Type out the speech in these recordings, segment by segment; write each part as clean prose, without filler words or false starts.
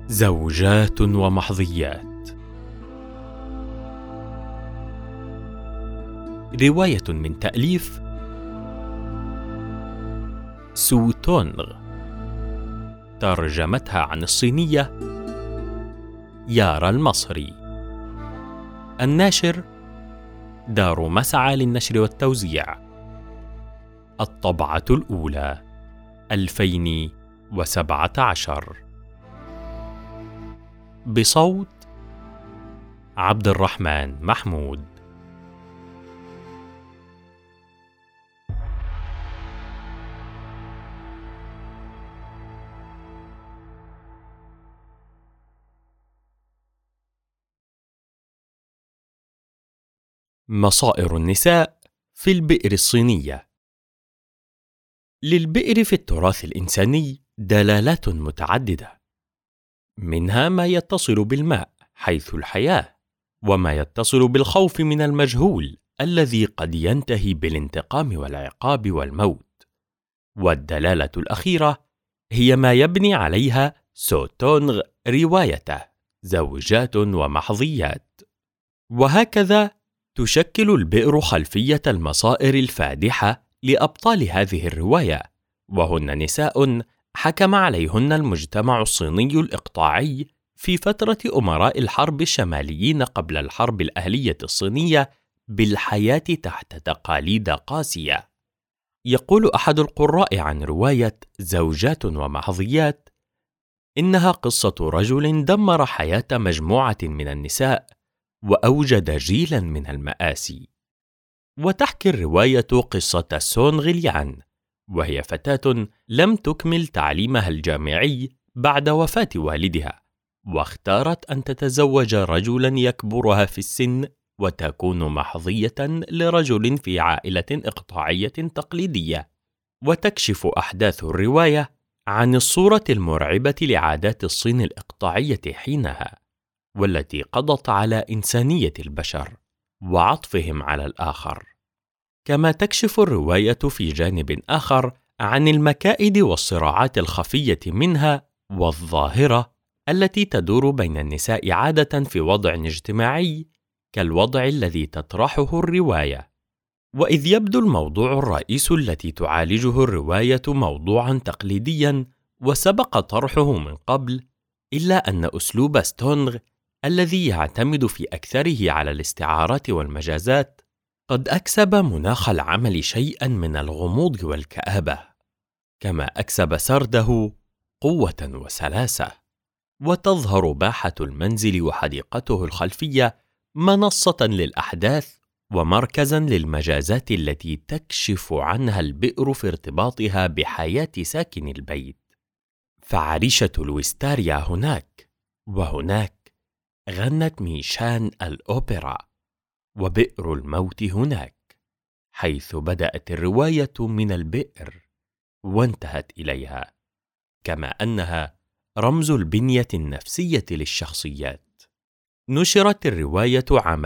زوجات ومحظيات. رواية من تأليف سو تونغ، ترجمتها عن الصينية يارا المصري. الناشر دار مسعى للنشر والتوزيع. الطبعة الأولى 2017 بصوت عبد الرحمن محمود. مصائر النساء في البئر الصينية. للبئر في التراث الإنساني دلالات متعددة، منها ما يتصل بالماء حيث الحياة، وما يتصل بالخوف من المجهول الذي قد ينتهي بالانتقام والعقاب والموت. والدلالة الأخيرة هي ما يبني عليها سو تونغ روايته زوجات ومحظيات. وهكذا تشكل البئر خلفية المصائر الفادحة لأبطال هذه الرواية، وهن نساء حكم عليهن المجتمع الصيني الإقطاعي في فترة أمراء الحرب الشماليين قبل الحرب الأهلية الصينية بالحياة تحت تقاليد قاسية. يقول أحد القراء عن رواية زوجات ومحظيات إنها قصة رجل دمر حياة مجموعة من النساء وأوجد جيلاً من المآسي. وتحكي الرواية قصة سونغ ليان، وهي فتاة لم تكمل تعليمها الجامعي بعد وفاة والدها، واختارت أن تتزوج رجلاً يكبرها في السن وتكون محظية لرجل في عائلة إقطاعية تقليدية. وتكشف أحداث الرواية عن الصورة المرعبة لعادات الصين الإقطاعية حينها، والتي قضت على إنسانية البشر وعطفهم على الآخر. كما تكشف الرواية في جانب آخر عن المكائد والصراعات الخفية منها والظاهرة التي تدور بين النساء عادة في وضع اجتماعي كالوضع الذي تطرحه الرواية. وإذ يبدو الموضوع الرئيس التي تعالجه الرواية موضوعا تقليديا وسبق طرحه من قبل، إلا أن أسلوب ستونغ الذي يعتمد في أكثره على الاستعارات والمجازات قد أكسب مناخ العمل شيئاً من الغموض والكآبة، كما أكسب سرده قوة وسلاسة. وتظهر باحة المنزل وحديقته الخلفية منصة للأحداث ومركزاً للمجازات التي تكشف عنها البئر في ارتباطها بحياة ساكن البيت. فعريشة الويستاريا هناك، وهناك غنت ميشان الأوبرا، وبئر الموت هناك، حيث بدأت الرواية من البئر وانتهت إليها، كما أنها رمز البنية النفسية للشخصيات. نشرت الرواية عام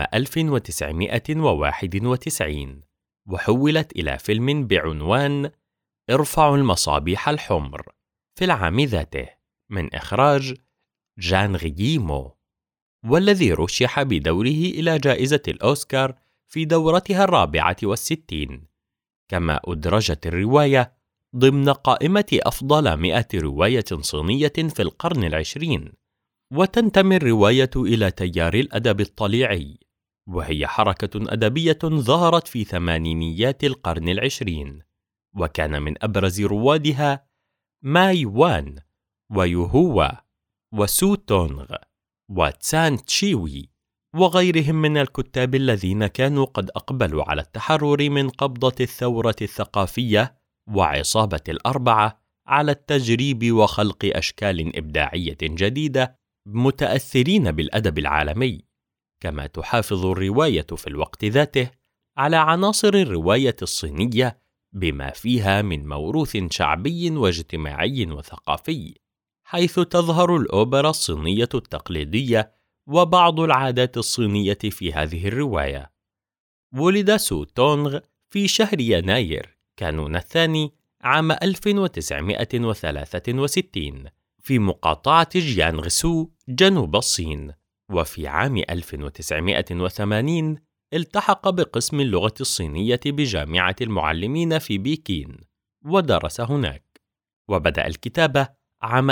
1991 وحولت إلى فيلم بعنوان ارفعوا المصابيح الحمر في العام ذاته من إخراج جان غييمو، والذي رشح بدوره إلى جائزة الأوسكار في دورتها 64. كما أدرجت الرواية ضمن قائمة أفضل 100 رواية صينية في القرن 20. وتنتمي الرواية إلى تيار الأدب الطليعي، وهي حركة أدبية ظهرت في ثمانينيات القرن 20، وكان من أبرز روادها ماي وان ويوهوا وسو تونغ وتسان تشيوي وغيرهم من الكتاب الذين كانوا قد أقبلوا على التحرر من قبضة الثورة الثقافية وعصابة الأربعة على التجريب وخلق أشكال إبداعية جديدة متأثرين بالأدب العالمي. كما تحافظ الرواية في الوقت ذاته على عناصر الرواية الصينية بما فيها من موروث شعبي واجتماعي وثقافي، حيث تظهر الأوبرا الصينية التقليدية وبعض العادات الصينية في هذه الرواية. ولد سو تونغ في شهر يناير كانون الثاني عام 1963 في مقاطعة جيانغسو جنوب الصين. وفي عام 1980 التحق بقسم اللغة الصينية بجامعة المعلمين في بكين ودرس هناك، وبدأ الكتابة عام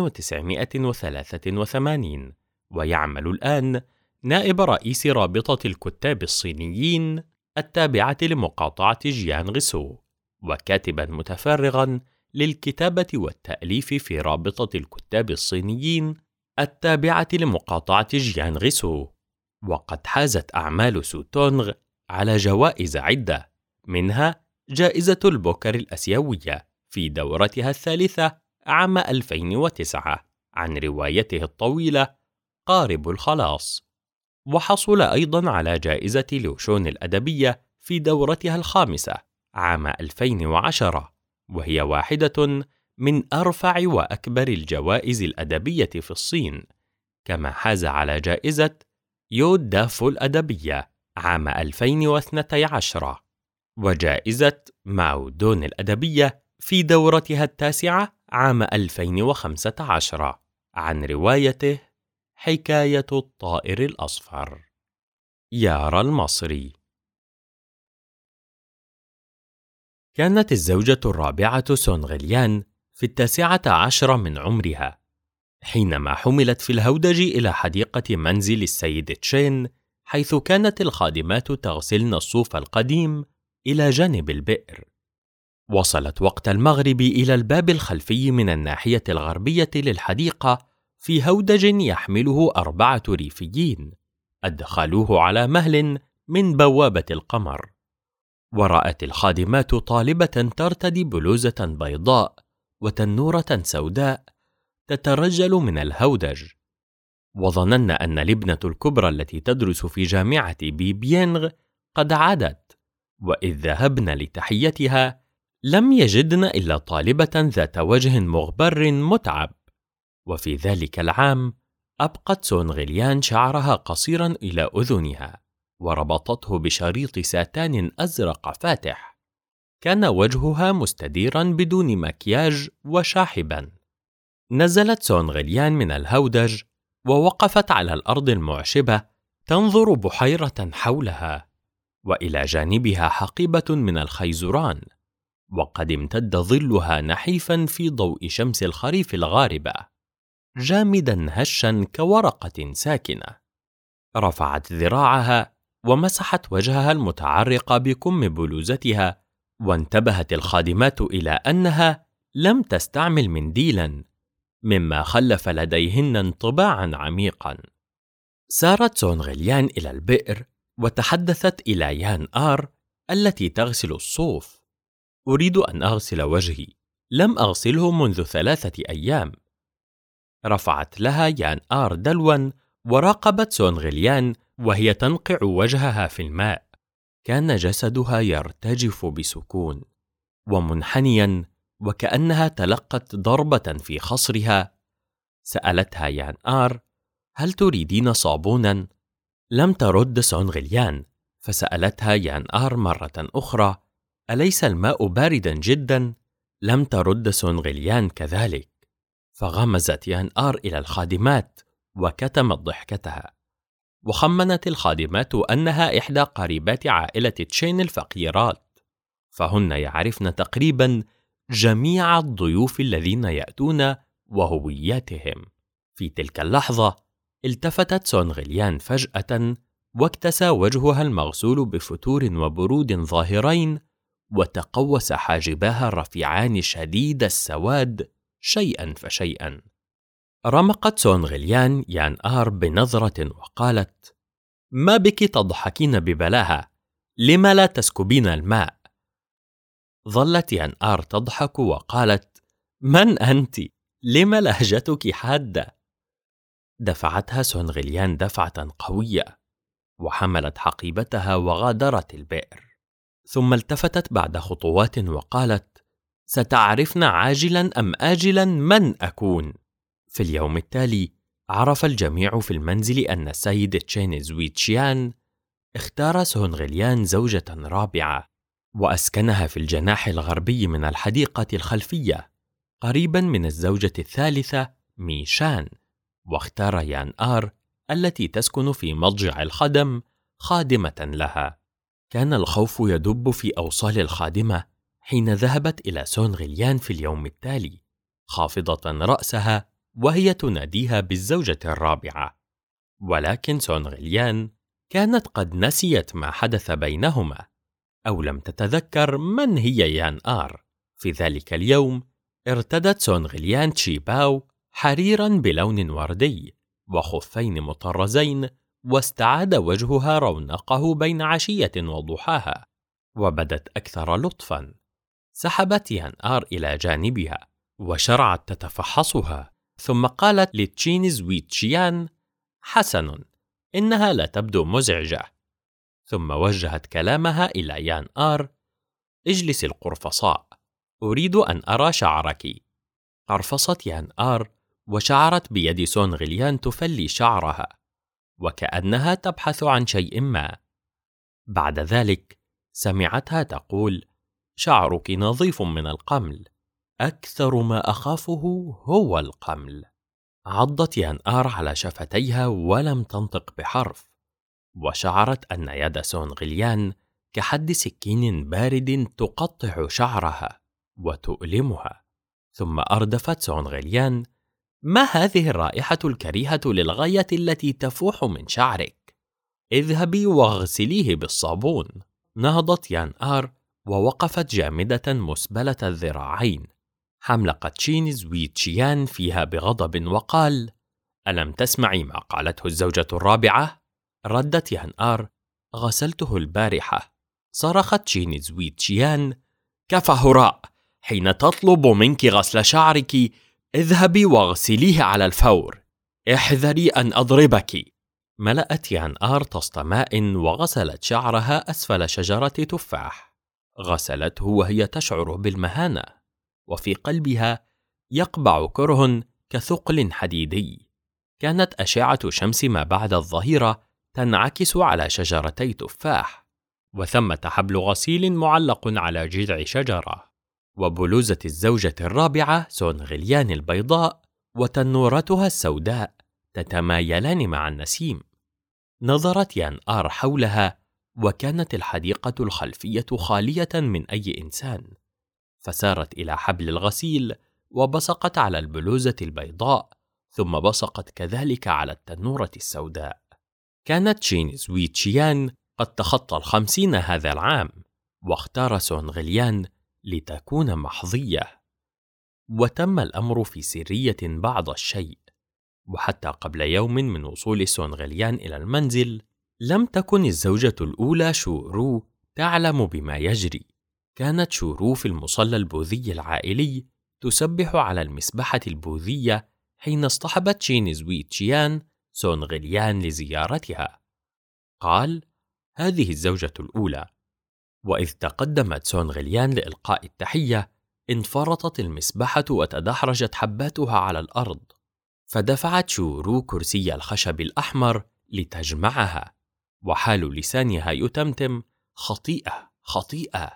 1983 ويعمل الآن نائب رئيس رابطة الكتاب الصينيين التابعة لمقاطعة جيانغسو، وكاتبا متفرغا للكتابة والتأليف في رابطة الكتاب الصينيين التابعة لمقاطعة جيانغسو. وقد حازت أعمال سو تونغ على جوائز عدة، منها جائزة البوكر الآسيوية في دورتها الثالثة عام 2009 عن روايته الطويلة قارب الخلاص، وحصل أيضاً على جائزة لوشون الأدبية في دورتها الخامسة عام 2010، وهي واحدة من أرفع وأكبر الجوائز الأدبية في الصين. كما حاز على جائزة يود دافو الأدبية عام 2012 وجائزة ماو دون الأدبية في دورتها التاسعة عام 2015 عن روايته حكاية الطائر الأصفر. يارا المصري. كانت الزوجة الرابعة سونغ ليان في 19 من عمرها حينما حملت في الهودج إلى حديقة منزل السيد تشين، حيث كانت الخادمات تغسلن الصوف القديم إلى جانب البئر. وصلت وقت المغرب إلى الباب الخلفي من الناحية الغربية للحديقة في هودج يحمله 4 ريفيين أدخلوه على مهل من بوابة القمر. ورأت الخادمات طالبة ترتدي بلوزة بيضاء وتنورة سوداء تترجل من الهودج، وظنن أن الابنة الكبرى التي تدرس في جامعة بيبيينغ قد عادت، وإذ ذهبن لتحيتها لم يجدن إلا طالبة ذات وجه مغبر متعب. وفي ذلك العام أبقت سونغ ليان شعرها قصيرا إلى أذنها وربطته بشريط ساتان أزرق فاتح. كان وجهها مستديرا بدون مكياج وشاحبا. نزلت سونغ ليان من الهودج ووقفت على الأرض المعشبة تنظر بحيرة حولها، وإلى جانبها حقيبة من الخيزران، وقد امتد ظلها نحيفا في ضوء شمس الخريف الغاربة، جامدا هشا كورقة ساكنة. رفعت ذراعها ومسحت وجهها المتعرق بكم بلوزتها، وانتبهت الخادمات إلى أنها لم تستعمل منديلا، مما خلف لديهن انطباعا عميقا. سارت سونغ ليان إلى البئر وتحدثت إلى يان آر التي تغسل الصوف. أريد أن أغسل وجهي، لم أغسله منذ 3 أيام. رفعت لها يان آر دلوا وراقبت سونغ ليان وهي تنقع وجهها في الماء. كان جسدها يرتجف بسكون ومنحنيا وكأنها تلقت ضربة في خصرها. سألتها يان آر: هل تريدين صابونا؟ لم ترد سونغ ليان، فسألتها يان آر مرة أخرى: أليس الماء باردا جدا؟ لم ترد سونغ ليان كذلك. فغمزت يان آر إلى الخادمات وكتمت ضحكتها، وخمنت الخادمات أنها إحدى قريبات عائلة تشين الفقيرات، فهن يعرفن تقريبا جميع الضيوف الذين يأتون وهوياتهم. في تلك اللحظة التفتت سونغ ليان فجأة واكتسى وجهها المغسول بفتور وبرود ظاهرين، وتقوس حاجباها الرفيعان شديد السواد شيئا فشيئا. رمقت سونغ ليان يان آر بنظرة وقالت: ما بك تضحكين ببلاهة؟ لم لا تسكبين الماء؟ ظلت يان آر تضحك وقالت: من أنت؟ لم لهجتك حادة؟ دفعتها سونغ ليان دفعة قوية وحملت حقيبتها وغادرت البئر. ثم التفتت بعد خطوات وقالت: ستعرفن عاجلا أم آجلا من أكون. في اليوم التالي عرف الجميع في المنزل أن السيد تشين زويتشيان اختار سونغ ليان زوجة رابعة، وأسكنها في الجناح الغربي من الحديقة الخلفية قريبا من الزوجة الثالثة ميشان، واختار يان آر التي تسكن في مضجع الخدم خادمة لها. كان الخوف يدب في أوصال الخادمة حين ذهبت إلى سونغليان في اليوم التالي، خافضة رأسها وهي تناديها بالزوجة الرابعة. ولكن سونغليان كانت قد نسيت ما حدث بينهما، أو لم تتذكر من هي يان آر. في ذلك اليوم ارتدت سونغليان تشيباو حريرا بلون وردي وخفين مطرزين، واستعاد وجهها رونقه بين عشية وضحاها، وبدت أكثر لطفا. سحبت يان آر إلى جانبها وشرعت تتفحصها، ثم قالت لتشين زويتشيان: حسن، إنها لا تبدو مزعجة. ثم وجهت كلامها إلى يان آر: اجلسي القرفصاء، أريد أن أرى شعرك. قرفصت يان آر وشعرت بيد سونغليان تفلي شعرها وكأنها تبحث عن شيء ما. بعد ذلك سمعتها تقول: شعرك نظيف من القمل، أكثر ما أخافه هو القمل. عضت يان آر على شفتيها ولم تنطق بحرف، وشعرت أن يد سونغليان كحد سكين بارد تقطع شعرها وتؤلمها. ثم أردفت سونغليان: ما هذه الرائحة الكريهة للغاية التي تفوح من شعرك؟ اذهبي واغسليه بالصابون. نهضت يان آر ووقفت جامدة مسبلة الذراعين. حملقت تشين زويتشيان فيها بغضب وقال: ألم تسمعي ما قالته الزوجة الرابعة؟ ردت يان آر: غسلته البارحة. صرخت تشين زويتشيان: كفى هراء، حين تطلب منك غسل شعرك اذهبي واغسليه على الفور، احذري أن أضربك. ملأت يان آر طست ماء وغسلت شعرها أسفل شجرة تفاح. غسلته وهي تشعر بالمهانة، وفي قلبها يقبع كره كثقل حديدي. كانت أشعة شمس ما بعد الظهيرة تنعكس على شجرتي تفاح، وثمة حبل غسيل معلق على جذع شجرة، وبلوزة الزوجة الرابعة سونغليان البيضاء وتنورتها السوداء تتمايلان مع النسيم. نظرت يان آر حولها، وكانت الحديقة الخلفية خالية من أي إنسان، فسارت إلى حبل الغسيل وبصقت على البلوزة البيضاء، ثم بصقت كذلك على التنورة السوداء. كانت تشين زويتشيان قد تخطى 50 هذا العام، واختار سونغليان لتكون محظية. وتم الأمر في سرية بعض الشيء، وحتى قبل يوم من وصول سونغليان إلى المنزل لم تكن الزوجة الأولى شورو تعلم بما يجري. كانت شورو في المصلى البوذي العائلي تسبح على المسبحة البوذية حين اصطحبت تشين زويتشيان سونغليان لزيارتها. قال: هذه الزوجة الأولى. وإذ تقدمت سونغليان لإلقاء التحية انفرطت المسبحة وتدحرجت حباتها على الأرض، فدفعت شورو كرسي الخشب الأحمر لتجمعها، وحال لسانها يتمتم: خطيئة خطيئة.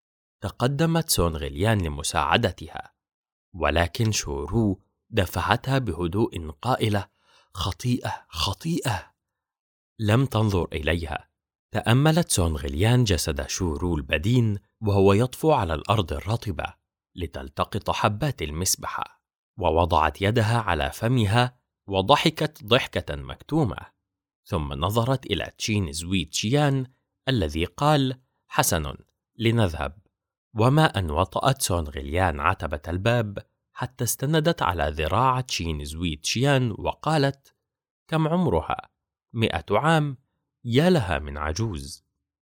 تقدمت سونغليان لمساعدتها، ولكن شورو دفعتها بهدوء قائلة: خطيئة خطيئة. لم تنظر إليها. تأملت سونغليان جسد شورو البدين وهو يطفو على الأرض الرطبة لتلتقط حبات المسبحة، ووضعت يدها على فمها وضحكت ضحكة مكتومة. ثم نظرت إلى تشين زويتشيان الذي قال: حسن، لنذهب. وما أن وطأت سونغليان عتبة الباب حتى استندت على ذراع تشين زويتشيان وقالت: كم عمرها؟ 100 عام؟ يا لها من عجوز.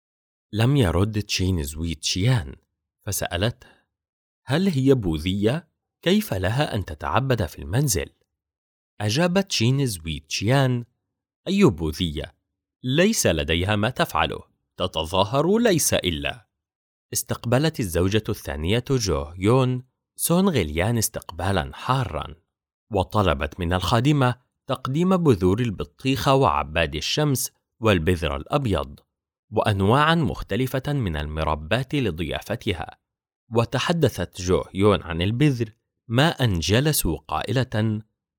لم يرد تشين زويتشيان، فسألته: هل هي بوذية؟ كيف لها أن تتعبد في المنزل؟ أجابت تشين زويتشيان: أي بوذية؟ ليس لديها ما تفعله، تتظاهر ليس إلا. استقبلت الزوجة الثانية جو يون سونغليان استقبالا حارا، وطلبت من الخادمة تقديم بذور البطيخة وعباد الشمس والبذر الأبيض وأنواعا مختلفة من المربات لضيافتها. وتحدثت جو يون عن البذر ما أن جلسوا قائلة: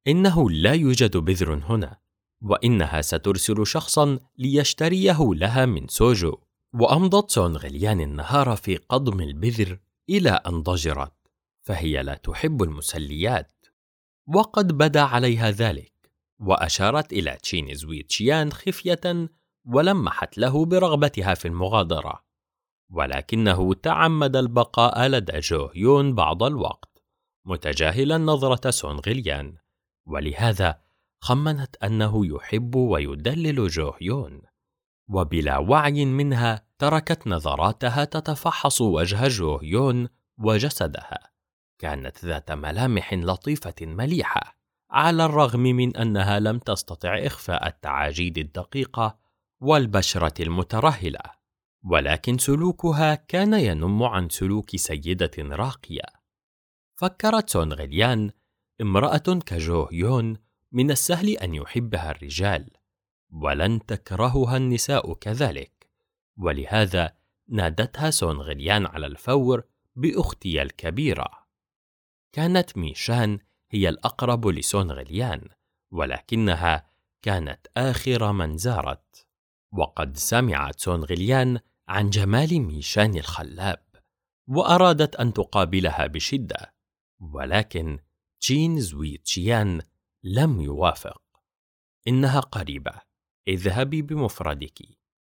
إنه لا يوجد بذر هنا، وإنها سترسل شخصاً ليشتريه لها من سوجو. وأمضت سون غليان النهار في قضم البذر إلى أن ضجرت، فهي لا تحب المسليات، وقد بدا عليها ذلك، وأشارت إلى تشين زوي تشيان خفية ولمحت له برغبتها في المغادرة، ولكنه تعمد البقاء لدى جو هيون بعض الوقت، متجاهلا نظرة سون غليان، ولهذا خمنت أنه يحب ويدلل جو هيون. وبلا وعي منها تركت نظراتها تتفحص وجه جو هيون وجسدها. كانت ذات ملامح لطيفة مليحة، على الرغم من أنها لم تستطع إخفاء التعاجيد الدقيقة والبشرة المترهلة، ولكن سلوكها كان ينم عن سلوك سيدة راقية. فكرت سون غليان: امرأة كجو هيون من السهل أن يحبها الرجال، ولن تكرهها النساء كذلك، ولهذا نادتها سون غليان على الفور بأختي الكبيرة. كانت ميشان هي الأقرب لسون غليان، ولكنها كانت آخر من زارت، وقد سمعت سون غليان عن جمال ميشان الخلاب، وأرادت أن تقابلها بشدة، ولكن تشين زوي تشيان لم يوافق. إنها قريبة، اذهبي بمفردك.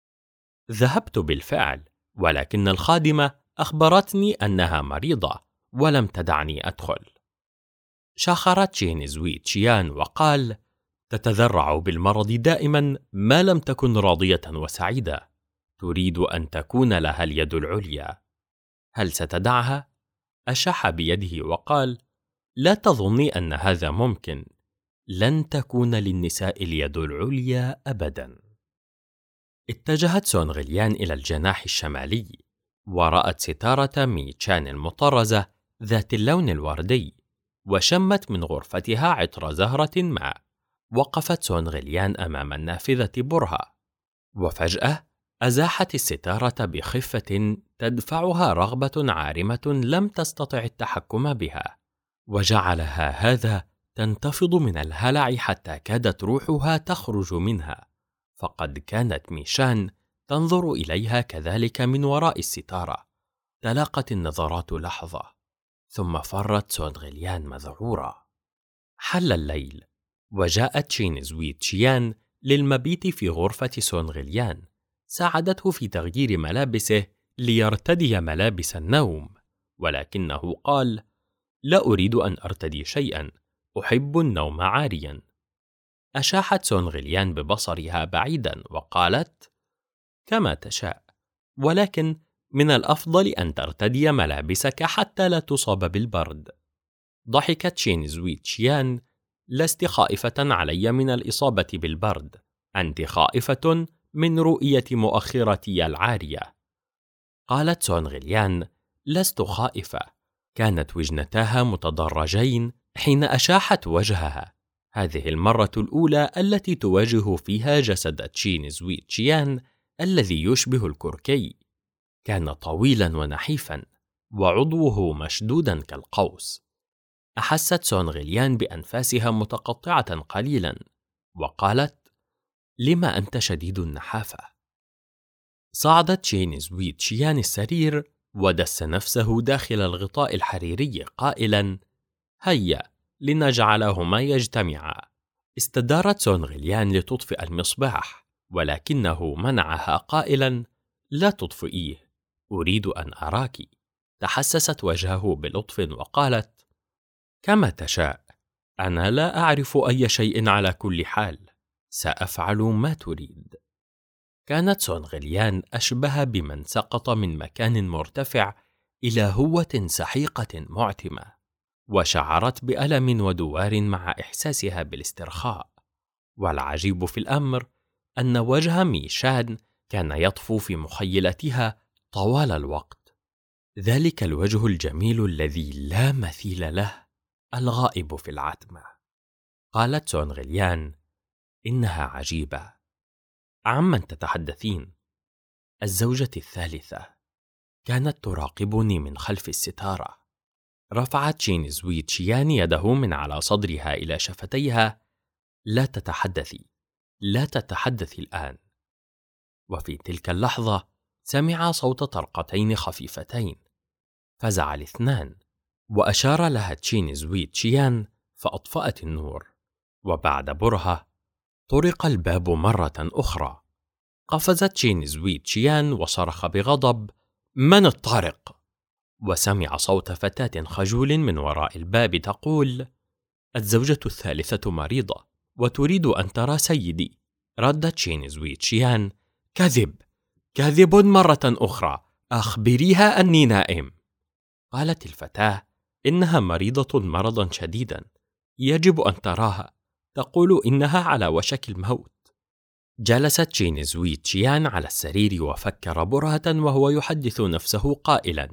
ذهبت بالفعل، ولكن الخادمة أخبرتني أنها مريضة ولم تدعني أدخل. شخرت تشين زوي تشيان وقال: تتذرع بالمرض دائما ما لم تكن راضية وسعيدة، تريد أن تكون لها اليد العليا. هل ستدعها؟ أشح بيده وقال: لا تظني أن هذا ممكن، لن تكون للنساء اليد العليا أبدا. اتجهت سون غليان إلى الجناح الشمالي، ورأت ستارة ميشان المطرزة ذات اللون الوردي، وشمت من غرفتها عطر زهرة ما. وقفت سون غليان أمام النافذة برهة، وفجأة أزاحت الستارة بخفة تدفعها رغبة عارمة لم تستطع التحكم بها، وجعلها هذا تنتفض من الهلع حتى كادت روحها تخرج منها، فقد كانت ميشان تنظر إليها كذلك من وراء الستارة. تلاقت النظرات لحظة، ثم فرت سون غليان مذعورة. حل الليل، وجاءت تشين زوي تشيان للمبيت في غرفة سون غليان. ساعدته في تغيير ملابسه ليرتدي ملابس النوم، ولكنه قال: لا أريد أن أرتدي شيئا، أحب النوم عاريا. أشاحت سون غليان ببصرها بعيدا وقالت: كما تشاء، ولكن من الأفضل أن ترتدي ملابسك حتى لا تصاب بالبرد. ضحكت تشين زوي تشيان: لست خائفة علي من الإصابة بالبرد، أنت خائفة من رؤية مؤخرتي العارية. قالت سون غليان: لست خائفة. كانت وجنتاها متدرجين حين أشاحت وجهها، هذه المرة الأولى التي تواجه فيها جسد تشين زوي تشيان الذي يشبه الكركي. كان طويلا ونحيفا، وعضوه مشدودا كالقوس. أحست سون غليان بأنفاسها متقطعة قليلا، وقالت: لما أنت شديد النحافة؟ صعدت تشين زوي تشيان السرير ودس نفسه داخل الغطاء الحريري قائلا: هيا لنجعلهما يجتمعا. استدارت سون غليان لتطفئ المصباح، ولكنه منعها قائلا: لا تطفئيه، أريد أن أراك. تحسست وجهه بلطف وقالت: كما تشاء، أنا لا أعرف أي شيء على كل حال، سأفعل ما تريد. كانت سون غليان أشبه بمن سقط من مكان مرتفع إلى هوة سحيقة معتمة، وشعرت بألم ودوار مع إحساسها بالاسترخاء. والعجيب في الأمر أن وجه ميشان كان يطفو في مخيلتها طوال الوقت، ذلك الوجه الجميل الذي لا مثيل له، الغائب في العتمة. قالت سون غليان: إنها عجيبة. عمن تتحدثين؟ الزوجة الثالثة كانت تراقبني من خلف الستارة. رفعت تشين زوي تشيان يده من على صدرها إلى شفتيها. لا تتحدثي، لا تتحدثي الآن. وفي تلك اللحظة سمع صوت طرقتين خفيفتين. فزع الاثنان، وأشار لها تشين زوي تشيان فأطفأت النور. وبعد برهة طرق الباب مرة أخرى. قفزت تشين زوي تشيان وصرخ بغضب: من الطارق؟ وسمع صوت فتاة خجول من وراء الباب تقول: الزوجة الثالثة مريضة وتريد أن ترى سيدي. ردت تشين زوي تشيان: كذب، كذب مرة أخرى، أخبريها أني نائم. قالت الفتاة: إنها مريضة مرضا شديدا، يجب أن تراها، تقول إنها على وشك الموت. جلست تشين زوي تشيان على السرير وفكر برهة وهو يحدث نفسه قائلا: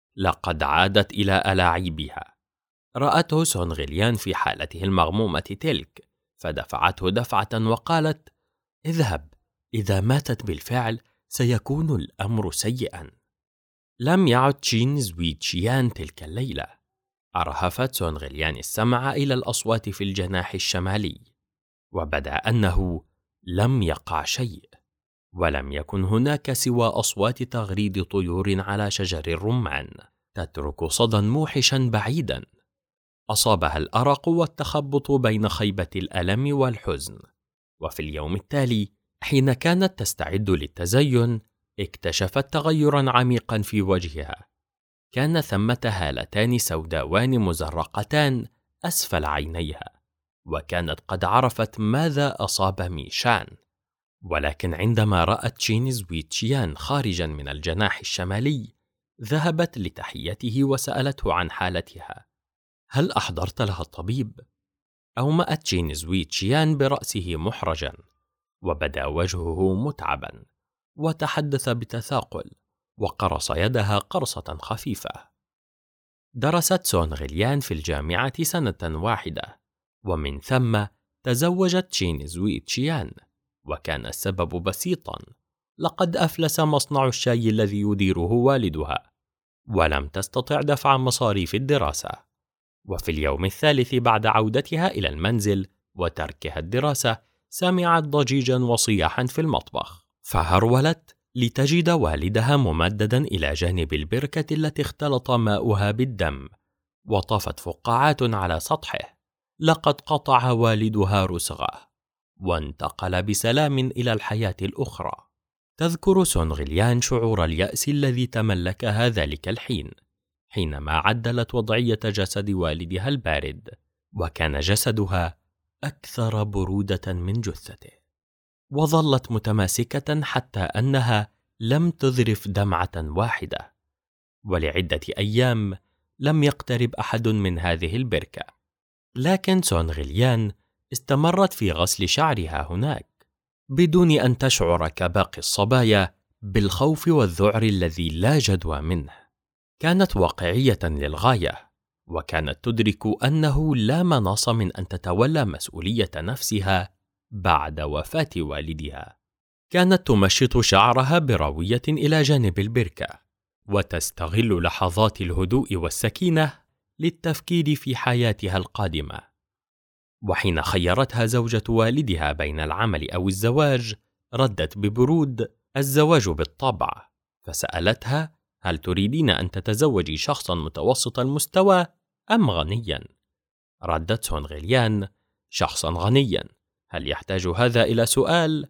لقد عادت إلى ألاعيبها. رأته سون غليان في حالته المغمومة تلك، فدفعته دفعة وقالت: اذهب، إذا ماتت بالفعل سيكون الأمر سيئا. لم يعد تشين زوي تشيان تلك الليلة. أرهفت سون غليان السمع إلى الأصوات في الجناح الشمالي، وبدا أنه لم يقع شيء، ولم يكن هناك سوى أصوات تغريد طيور على شجر الرمان تترك صدى موحشا بعيدا. أصابها الأرق والتخبط بين خيبة الألم والحزن. وفي اليوم التالي حين كانت تستعد للتزين اكتشفت تغيرا عميقا في وجهها. كان ثمة هالتان سوداوان مزرقتان أسفل عينيها، وكانت قد عرفت ماذا أصاب ميشان. ولكن عندما رأت تشين زوي تشيان خارجا من الجناح الشمالي ذهبت لتحيته وسألته عن حالتها. هل أحضرت لها الطبيب؟ أومأت تشين زوي تشيان برأسه محرجا، وبدا وجهه متعبا، وتحدث بتثاقل، وقرص يدها قرصة خفيفة. درست سون غليان في الجامعة سنة واحدة، ومن ثم تزوجت تشين زوي تشيان، وكان السبب بسيطا: لقد أفلس مصنع الشاي الذي يديره والدها، ولم تستطع دفع مصاريف الدراسة. وفي اليوم الثالث بعد عودتها إلى المنزل وتركها الدراسة سمعت ضجيجا وصياحا في المطبخ، فهرولت لتجد والدها ممددا إلى جانب البركة التي اختلط ماؤها بالدم، وطفت فقاعات على سطحه. لقد قطع والدها رسغه وانتقل بسلام إلى الحياة الأخرى. تذكر سون غليان شعور اليأس الذي تملكها ذلك الحين، حينما عدلت وضعية جسد والدها البارد، وكان جسدها أكثر برودة من جثته. وظلت متماسكة حتى أنها لم تذرف دمعة واحدة. ولعدة أيام لم يقترب أحد من هذه البركة. لكن سون غليان استمرت في غسل شعرها هناك بدون أن تشعر كباقي الصبايا بالخوف والذعر الذي لا جدوى منه. كانت واقعية للغاية، وكانت تدرك أنه لا مناص من أن تتولى مسؤولية نفسها بعد وفاة والدها. كانت تمشط شعرها بروية إلى جانب البركة، وتستغل لحظات الهدوء والسكينة للتفكير في حياتها القادمة. وحين خيرتها زوجة والدها بين العمل أو الزواج، ردت ببرود: الزواج بالطبع. فسألتها: هل تريدين أن تتزوجي شخصا متوسط المستوى أم غنيا؟ ردت سون غليان: شخصا غنيا، هل يحتاج هذا إلى سؤال؟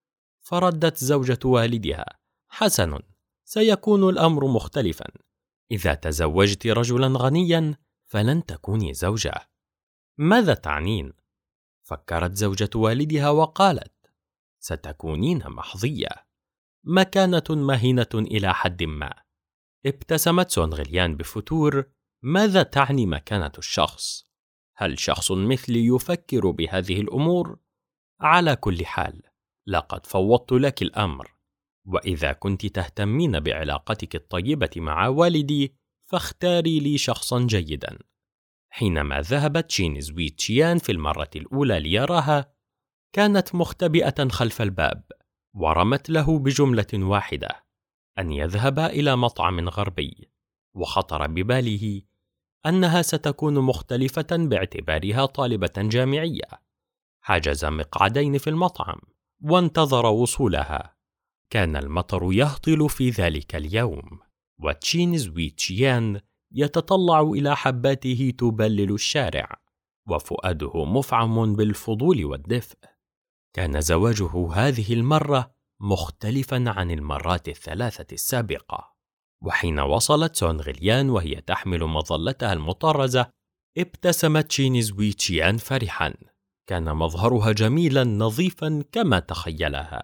فردت زوجة والدها: حسن، سيكون الأمر مختلفا. إذا تزوجت رجلا غنيا فلن تكوني زوجة. ماذا تعنين؟ فكرت زوجة والدها وقالت: ستكونين محظية، مكانة مهينة إلى حد ما. ابتسمت سون غليان بفتور: ماذا تعني مكانة الشخص؟ هل شخص مثلي يفكر بهذه الأمور؟ على كل حال، لقد فوضت لك الأمر، وإذا كنت تهتمين بعلاقتك الطيبة مع والدي فاختاري لي شخصا جيدا. حينما ذهبت تشين زوي تشيان في المرة الأولى ليراها، كانت مختبئة خلف الباب، ورمت له بجملة واحدة: أن يذهب إلى مطعم غربي. وخطر بباله: أنها ستكون مختلفة باعتبارها طالبة جامعية. حجز مقعدين في المطعم وانتظر وصولها. كان المطر يهطل في ذلك اليوم، وتشين زوي تشيان يتطلع إلى حباته تبلل الشارع، وفؤاده مفعم بالفضول والدفء. كان زواجه هذه المرة مختلفا عن المرات الثلاثة السابقة. وحين وصلت سون غليان وهي تحمل مظلتها المطرزة، ابتسمت تشين زوي تشيان فرحا. كان مظهرها جميلا نظيفا كما تخيلها،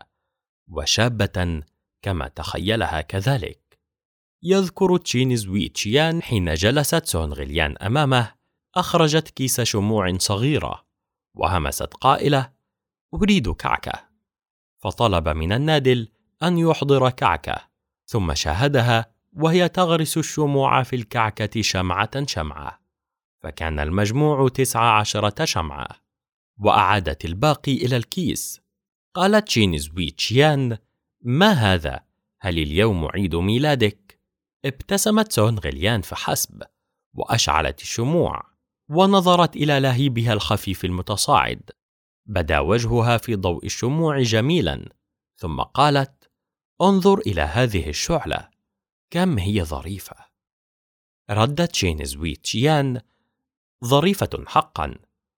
وشابة كما تخيلها كذلك. يذكر تشين زوي تشيان حين جلست سون غليان أمامه، أخرجت كيس شموع صغيرة وهمست قائلة: أريد كعكة. فطلب من النادل أن يحضر كعكة، ثم شاهدها وهي تغرس الشموع في الكعكة شمعة شمعة، فكان المجموع 19 شمعة، وأعادت الباقي إلى الكيس. قالت تشين زوي تشيان: ما هذا؟ هل اليوم عيد ميلادك؟ ابتسمت سون غليان فحسب، وأشعلت الشموع ونظرت إلى لهيبها الخفيف المتصاعد. بدا وجهها في ضوء الشموع جميلا، ثم قالت: انظر إلى هذه الشعلة، كم هي ظريفة. ردت تشين زوي تشيان: ظريفة حقا.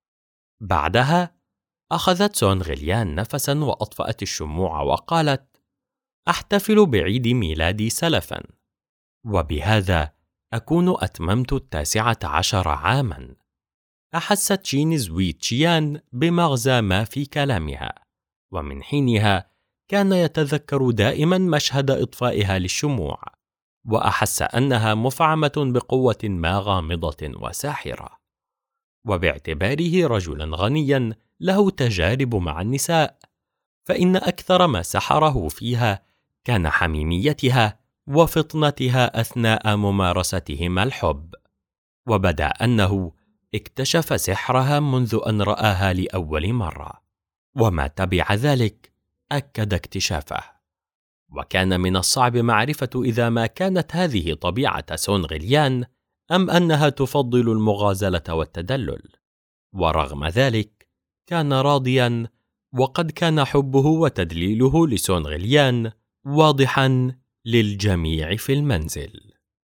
بعدها أخذت سون غليان نفسا وأطفأت الشموع وقالت: أحتفل بعيد ميلادي سلفا، وبهذا أكون أتممت 19 عاما. أحست تشين زوي تشيان بمغزى ما في كلامها، ومن حينها كان يتذكر دائما مشهد إطفائها للشموع، وأحس أنها مفعمة بقوة ما غامضة وساحرة. وباعتباره رجلا غنيا له تجارب مع النساء، فإن أكثر ما سحره فيها كان حميميتها وفطنتها أثناء ممارستهما الحب. وبدا أنه اكتشف سحرها منذ أن رآها لأول مرة، وما تبع ذلك أكد اكتشافه. وكان من الصعب معرفة إذا ما كانت هذه طبيعة سون غليان أم أنها تفضل المغازلة والتدلل. ورغم ذلك كان راضيا، وقد كان حبه وتدليله لسون غليان واضحا للجميع في المنزل.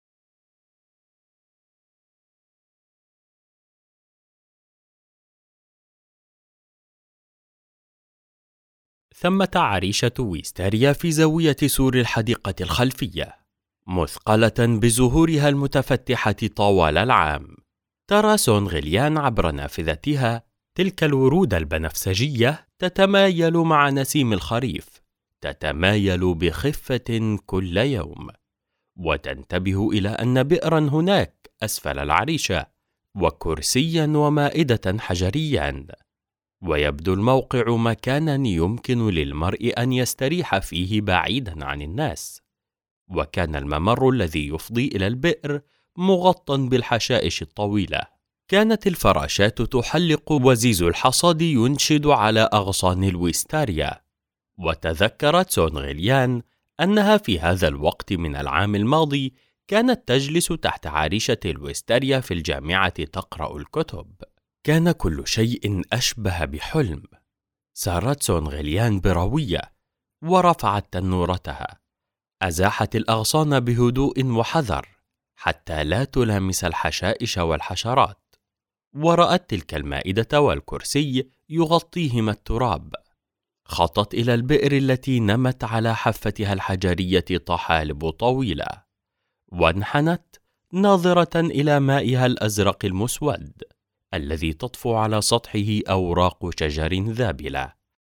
ثمة عريشة ويستاريا في زاوية سور الحديقة الخلفية، مثقلة بزهورها المتفتحة طوال العام. ترى سون غليان عبر نافذتها تلك الورود البنفسجية تتمايل مع نسيم الخريف، تتمايل بخفة كل يوم، وتنتبه إلى أن بئرا هناك أسفل العريشة، وكرسيا ومائدة حجريان، ويبدو الموقع مكانا يمكن للمرء أن يستريح فيه بعيدا عن الناس. وكان الممر الذي يفضي إلى البئر مغطى بالحشائش الطويلة. كانت الفراشات تحلق وزيز الحصاد ينشد على أغصان الويستاريا. وتذكرت سون غليان أنها في هذا الوقت من العام الماضي كانت تجلس تحت عريشة الويستاريا في الجامعة تقرأ الكتب. كان كل شيء أشبه بحلم. سارت سون غليان بروية ورفعت تنورتها، أزاحت الأغصان بهدوء وحذر حتى لا تلامس الحشائش والحشرات، ورأت تلك المائدة والكرسي يغطيهما التراب. خطت إلى البئر التي نمت على حفتها الحجرية طحالب طويلة، وانحنت ناظرة إلى مائها الأزرق المسود الذي تطفو على سطحه أوراق شجر ذابلة.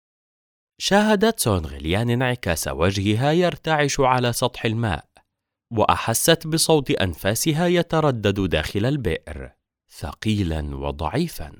شاهدت سون غليان انعكاس وجهها يرتعش على سطح الماء، وأحست بصوت أنفاسها يتردد داخل البئر ثقيلا وضعيفا.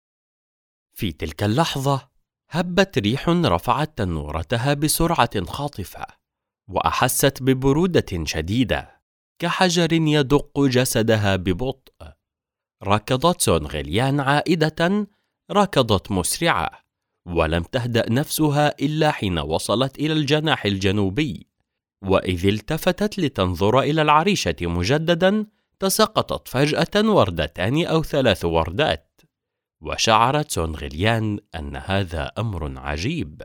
في تلك اللحظة هبت ريح رفعت تنورتها بسرعة خاطفة، وأحست ببرودة شديدة كحجر يدق جسدها ببطء. ركضت سون غليان عائدة، ركضت مسرعة، ولم تهدأ نفسها إلا حين وصلت إلى الجناح الجنوبي. وإذ التفتت لتنظر إلى العريشة مجددا، تساقطت فجأة وردتان أو 3 وردات، وشعرت سون غيليان أن هذا أمر عجيب.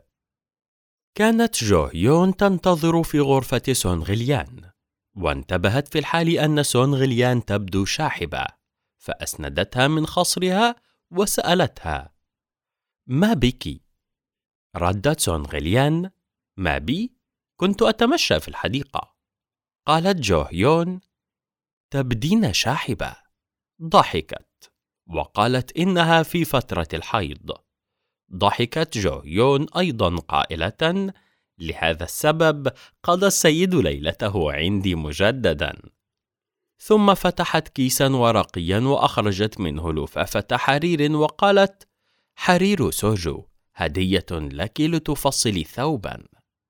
كانت جو هيون تنتظر في غرفة سون غيليان، وانتبهت في الحال أن سون غيليان تبدو شاحبة، فأسندتها من خصرها وسألتها: ما بك؟ ردت سون غيليان: ما بي؟ كنت أتمشى في الحديقة. قالت جو هيون: تبدين شاحبة. ضحكت وقالت إنها في فترة الحيض. ضحكت جو هيون أيضا قائلة: لهذا السبب قضى السيد ليلته عندي مجددا. ثم فتحت كيسا ورقيا وأخرجت منه لفافة حرير وقالت: حرير سوجو، هدية لك لتفصلي ثوبا.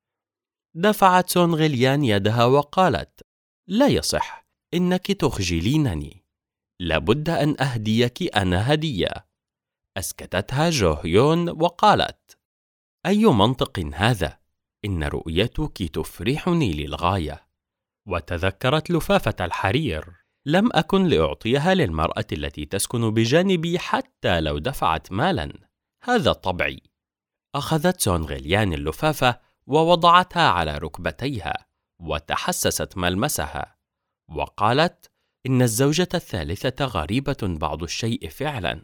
دفعت سون غيليان يدها وقالت: لا يصح، إنك تخجلينني، لابد أن أهديك أنا هدية. أسكتتها جو هيون وقالت: أي منطق هذا؟ إن رؤيتك تفرحني للغاية. وتذكرت لفافة الحرير. لم أكن لأعطيها للمرأة التي تسكن بجانبي حتى لو دفعت مالا، هذا طبعي. أخذت سون غيليان اللفافة ووضعتها على ركبتيها وتحسست ملمسها، وقالت: إن الزوجة الثالثة غريبة بعض الشيء فعلا،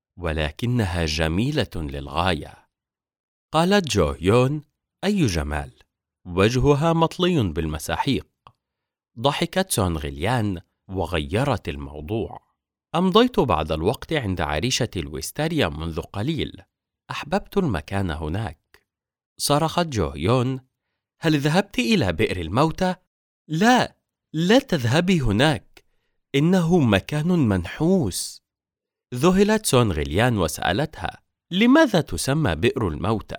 ولكنها جميلة للغاية. قالت جو هيون: أي جمال، وجهها مطلي بالمساحيق. ضحكت سون غيليان وغيرت الموضوع. أمضيت بعض الوقت عند عريشة الويستاريا منذ قليل، أحببت المكان هناك. صرخت جو هيون: هل ذهبت إلى بئر الموتى؟ لا، لا تذهبي هناك، إنه مكان منحوس. ذهلت سون غيليان وسألتها: لماذا تسمى بئر الموتى؟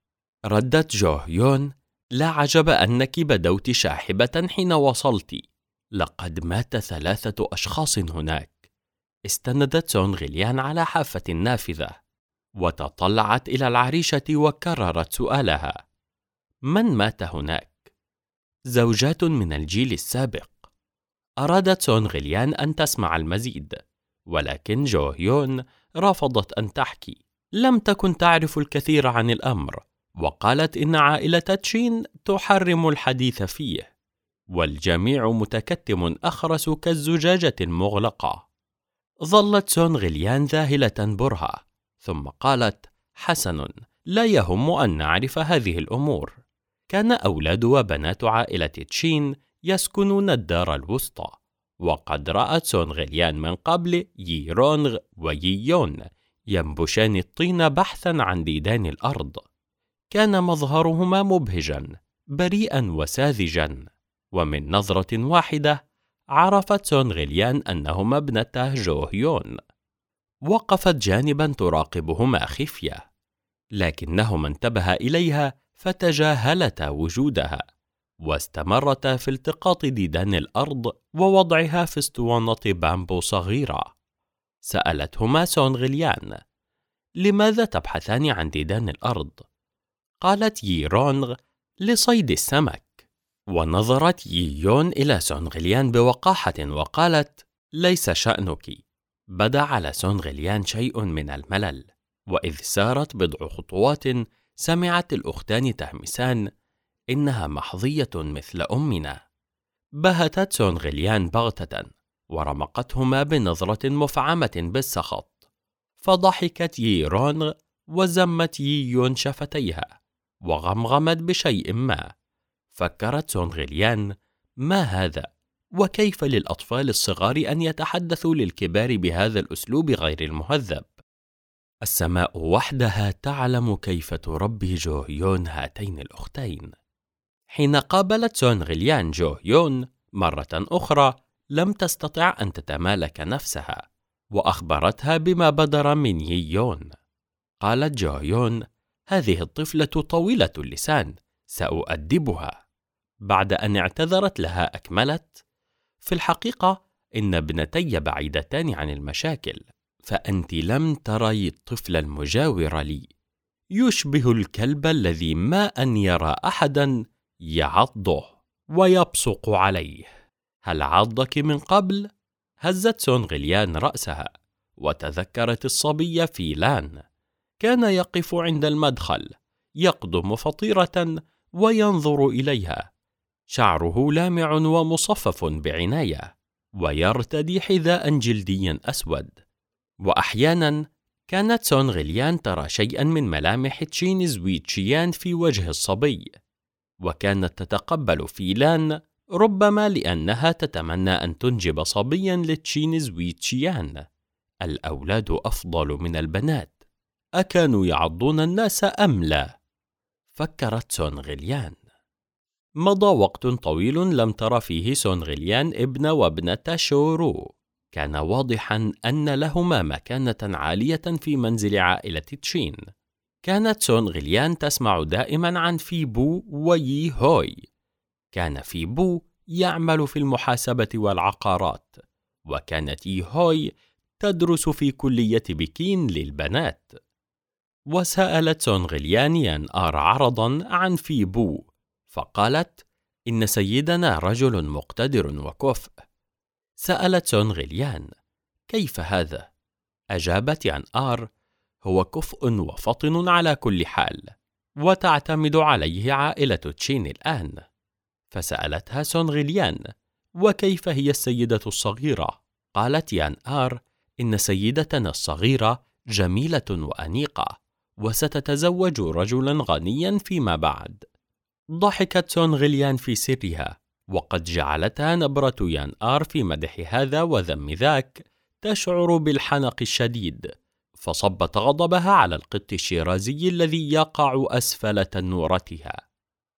ردت جو هيون: لا عجب أنك بدوت شاحبة حين وصلت، لقد مات 3 أشخاص هناك. استندت سون غيليان على حافة النافذة وتطلعت إلى العريشة وكررت سؤالها: من مات هناك؟ زوجات من الجيل السابق. أرادت سون غيليان أن تسمع المزيد، ولكن جو هيون رفضت أن تحكي. لم تكن تعرف الكثير عن الأمر، وقالت إن عائلة تشين تحرم الحديث فيه، والجميع متكتم أخرس كالزجاجة المغلقة. ظلت سون غيليان ذاهلة برهة، ثم قالت: حسن، لا يهم أن نعرف هذه الأمور. كان أولاد وبنات عائلة تشين يسكنون الدار الوسطى، وقد رأت سون غيليان من قبل يي رونغ ويي يون ينبشان الطين بحثا عن ديدان الأرض. كان مظهرهما مبهجا، بريئا وساذجا، ومن نظرة واحدة عرفت سون غيليان أنهما ابنتا جو هيون. وقفت جانبا تراقبهما خفية، لكنهما انتبه إليها فتجاهلتا وجودها، واستمرتا في التقاط ديدان الأرض ووضعها في اسطوانة بامبو صغيرة. سألتهما سون غيليان: لماذا تبحثان عن ديدان الأرض؟ قالت يي رونغ: لصيد السمك. ونظرت يي يون إلى سون غيليان بوقاحة وقالت: ليس شأنك. بدا على سون غيليان شيء من الملل، وإذ سارت بضع خطوات سمعت الأختان تهمسان: إنها محظية مثل أمنا. بهتت سون غيليان بغتة ورمقتهما بنظرة مفعمة بالسخط، فضحكت يي رونغ وزمت يي يون شفتيها وغمغمت بشيء ما. فكرت سون غيليان: ما هذا؟ وكيف للأطفال الصغار أن يتحدثوا للكبار بهذا الأسلوب غير المهذب؟ السماء وحدها تعلم كيف تربي جو هيون هاتين الأختين. حين قابلت سون غيليان جو هيون مرة أخرى لم تستطع أن تتمالك نفسها، وأخبرتها بما بدر من يي يون. قالت جو هيون: هذه الطفلة طويلة اللسان، سأؤدبها. بعد أن اعتذرت لها أكملت: في الحقيقة إن ابنتي بعيدتان عن المشاكل، فأنت لم تري الطفل المجاور لي، يشبه الكلب الذي ما أن يرى أحدا يعضه ويبصق عليه. هل عضك من قبل؟ هزت سون غليان رأسها وتذكرت الصبي في لان. كان يقف عند المدخل يقدم فطيرة وينظر إليها، شعره لامع ومصفف بعناية، ويرتدي حذاء جلدي أسود. وأحيانا كانت سون غليان ترى شيئا من ملامح تشين زوي تشيان في وجه الصبي، وكانت تتقبل في لان ربما لأنها تتمنى أن تنجب صبيا لتشين زوي تشيان. الأولاد أفضل من البنات، أكانوا يعضون الناس أم لا؟ فكرت سون غليان. مضى وقت طويل لم تر فيه سون غليان ابن وابنة شورو. كان واضحا أن لهما مكانة عالية في منزل عائلة تشين. كانت سون غليان تسمع دائما عن فيبو ويي هوي. كان فيبو يعمل في المحاسبة والعقارات، وكانت يي هوي تدرس في كلية بكين للبنات. وسألت سون غليان يان آر عرضا عن فيبو، فقالت: إن سيدنا رجل مقتدر وكفء. سألت سون غليان: كيف هذا؟ أجابت يان آر: هو كفء وفطن على كل حال، وتعتمد عليه عائلة تشين الآن. فسألتها سون غليان: وكيف هي السيدة الصغيرة؟ قالت يان آر: إن سيدتنا الصغيرة جميلة وأنيقة، وستتزوج رجلا غنيا فيما بعد. ضحكت سون غليان في سرها، وقد جعلتها نبرة يان آر في مدح هذا وذم ذاك تشعر بالحنق الشديد، فصبت غضبها على القط الشيرازي الذي يقع أسفل تنورتها.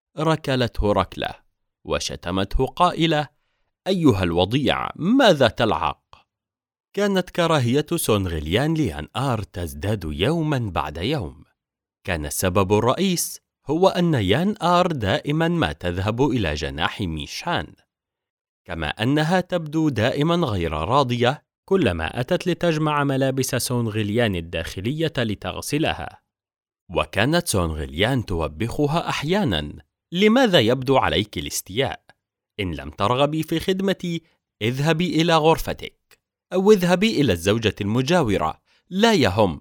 ركلته ركلة وشتمته قائلة: أيها الوضيع، ماذا تلعق؟ كانت كراهية سون غليان ليان آر تزداد يوما بعد يوم. كان السبب الرئيس هو أن يان آر دائما ما تذهب إلى جناح ميشان، كما أنها تبدو دائما غير راضية كلما أتت لتجمع ملابس سون غليان الداخلية لتغسلها. وكانت سون غليان توبخها أحيانا: لماذا يبدو عليك الاستياء؟ إن لم ترغبي في خدمتي اذهبي إلى غرفتك، أو اذهبي إلى الزوجة المجاورة، لا يهم.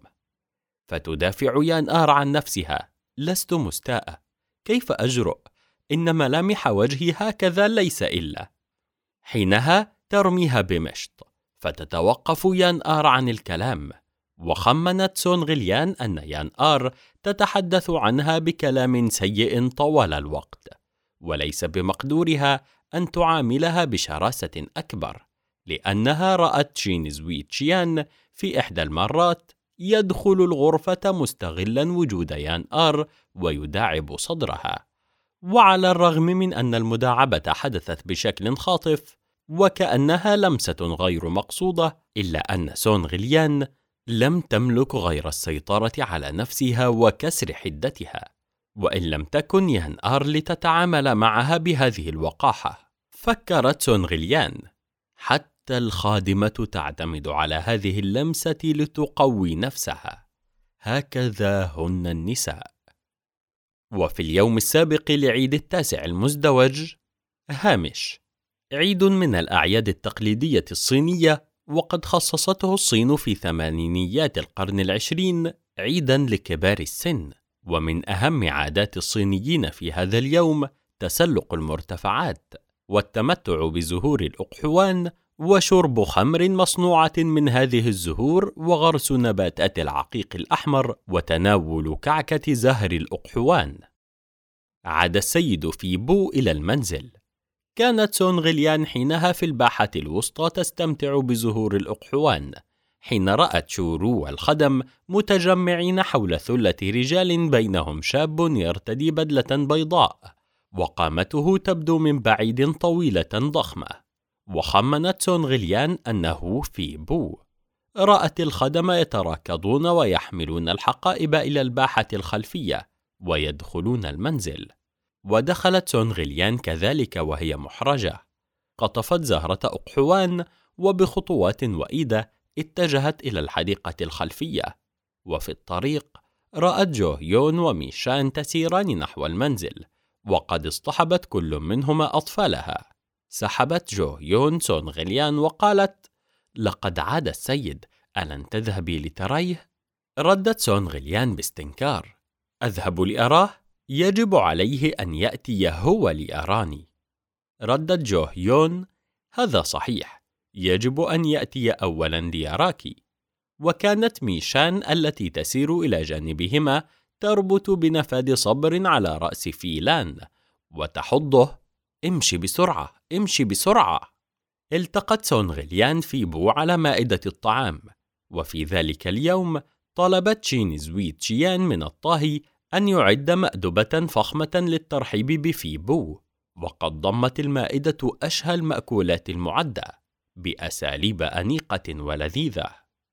فتدافع يان آر عن نفسها: لست مستاءة، كيف أجرؤ؟ إن ملامح وجهي هكذا ليس إلا. حينها ترميها بمشط، فتتوقف يان آر عن الكلام. وخمنت سون غليان أن يان آر تتحدث عنها بكلام سيء طوال الوقت، وليس بمقدورها أن تعاملها بشراسة أكبر، لأنها رأت تشين زوي تشيان في إحدى المرات يدخل الغرفة مستغلا وجود يان آر ويداعب صدرها. وعلى الرغم من أن المداعبة حدثت بشكل خاطف وكأنها لمسة غير مقصودة، إلا أن سون غليان لم تملك غير السيطرة على نفسها وكسر حدتها، وإن لم تكن يان آر لتتعامل معها بهذه الوقاحة. فكرت سون غليان: حتى الخادمة تعتمد على هذه اللمسة لتقوي نفسها، هكذا هن النساء. وفي اليوم السابق لعيد التاسع المزدوج، هامش، عيد من الأعياد التقليدية الصينية، وقد خصصته الصين في ثمانينيات القرن العشرين عيدا لكبار السن. ومن أهم عادات الصينيين في هذا اليوم تسلق المرتفعات، والتمتع بزهور الأقحوان، وشرب خمر مصنوعة من هذه الزهور، وغرس نباتات العقيق الأحمر، وتناول كعكة زهر الأقحوان. عاد السيد فيبو إلى المنزل. كانت سون غليان حينها في الباحة الوسطى تستمتع بزهور الأقحوان، حين رأت شورو والخدم متجمعين حول ثلة رجال بينهم شاب يرتدي بدلة بيضاء، وقامته تبدو من بعيد طويلة ضخمة. وخمنت سون غليان أنه فيبو. رأت الخدم يتراكضون ويحملون الحقائب إلى الباحة الخلفية ويدخلون المنزل. ودخلت سون غليان كذلك وهي محرجة. قطفت زهرة أقحوان، وبخطوات وئيدة اتجهت إلى الحديقة الخلفية. وفي الطريق رأت جو يون وميشان تسيران نحو المنزل، وقد اصطحبت كل منهما أطفالها. سحبت جو يون سون غليان وقالت: لقد عاد السيد، ألن تذهبي لتريه؟ ردت سون غليان باستنكار: أذهب لأراه؟ يجب عليه أن يأتي هو لأراني. ردت جو هيون: هذا صحيح، يجب أن يأتي أولا ليراك. وكانت ميشان التي تسير إلى جانبهما تربط بنفاد صبر على رأس فيلان وتحضه: امشي بسرعة، امشي بسرعة. التقت سون غليان في بو على مائدة الطعام، وفي ذلك اليوم طلبت شين زوي تشيان من الطاهي أن يعد مأدبة فخمة للترحيب بفي بو، وقد ضمت المائدة أشهى المأكولات المعدة بأساليب أنيقة ولذيذة.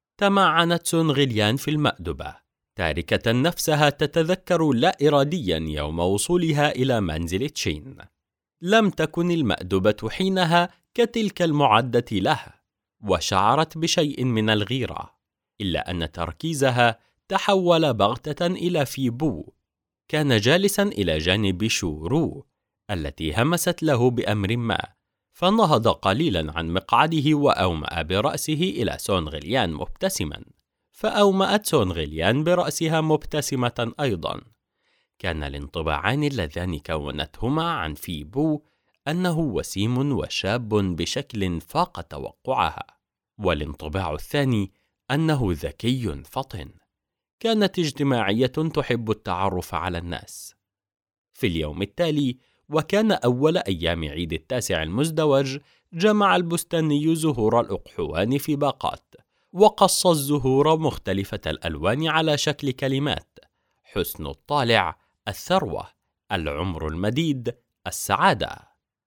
تمعنت سون غليان في المأدبة، تاركة نفسها تتذكر لا إراديا يوم وصولها إلى منزل تشين. لم تكن المأدبة حينها كتلك المعدة لها، وشعرت بشيء من الغيرة، إلا أن تركيزها تحول بغتة إلى في بو. كان جالسا إلى جانب شورو التي همست له بأمر ما، فنهض قليلا عن مقعده وأومأ برأسه إلى سون غليان مبتسما، فأومأت سون غليان برأسها مبتسمة أيضا. كان الانطباعان اللذان كونتهما عن في بو أنه وسيم وشاب بشكل فاق توقعها، والانطباع الثاني أنه ذكي فطن. كانت اجتماعية تحب التعرف على الناس. في اليوم التالي، وكان أول أيام عيد التاسع المزدوج، جمع البستاني زهور الأقحوان في باقات، وقص الزهور مختلفة الألوان على شكل كلمات: حسن الطالع، الثروة، العمر المديد، السعادة.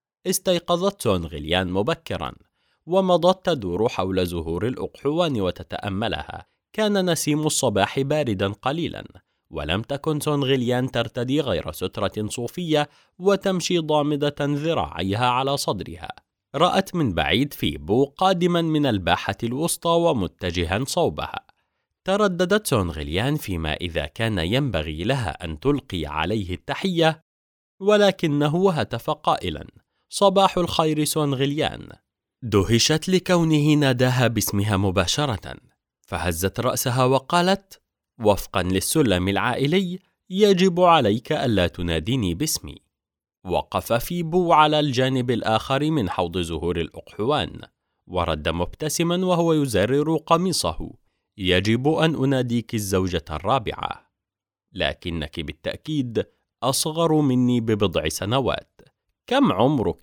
استيقظت سون غليان مبكرا ومضت تدور حول زهور الأقحوان وتتأملها. كان نسيم الصباح باردا قليلا، ولم تكن سون غليان ترتدي غير سترة صوفية وتمشي ضامدة ذراعيها على صدرها. رأت من بعيد في بو قادما من الباحة الوسطى ومتجها صوبها. ترددت سون غليان فيما إذا كان ينبغي لها أن تلقي عليه التحية، ولكنه هتف قائلا: صباح الخير سون غليان. دهشت لكونه ناداها باسمها مباشرة، فهزت رأسها وقالت: وفقا للسلم العائلي يجب عليك ألا تناديني باسمي. وقف في بو على الجانب الآخر من حوض زهور الأقحوان، ورد مبتسما وهو يزرر قميصه: يجب أن أناديك الزوجة الرابعة، لكنك بالتأكيد أصغر مني ببضع سنوات. كم عمرك؟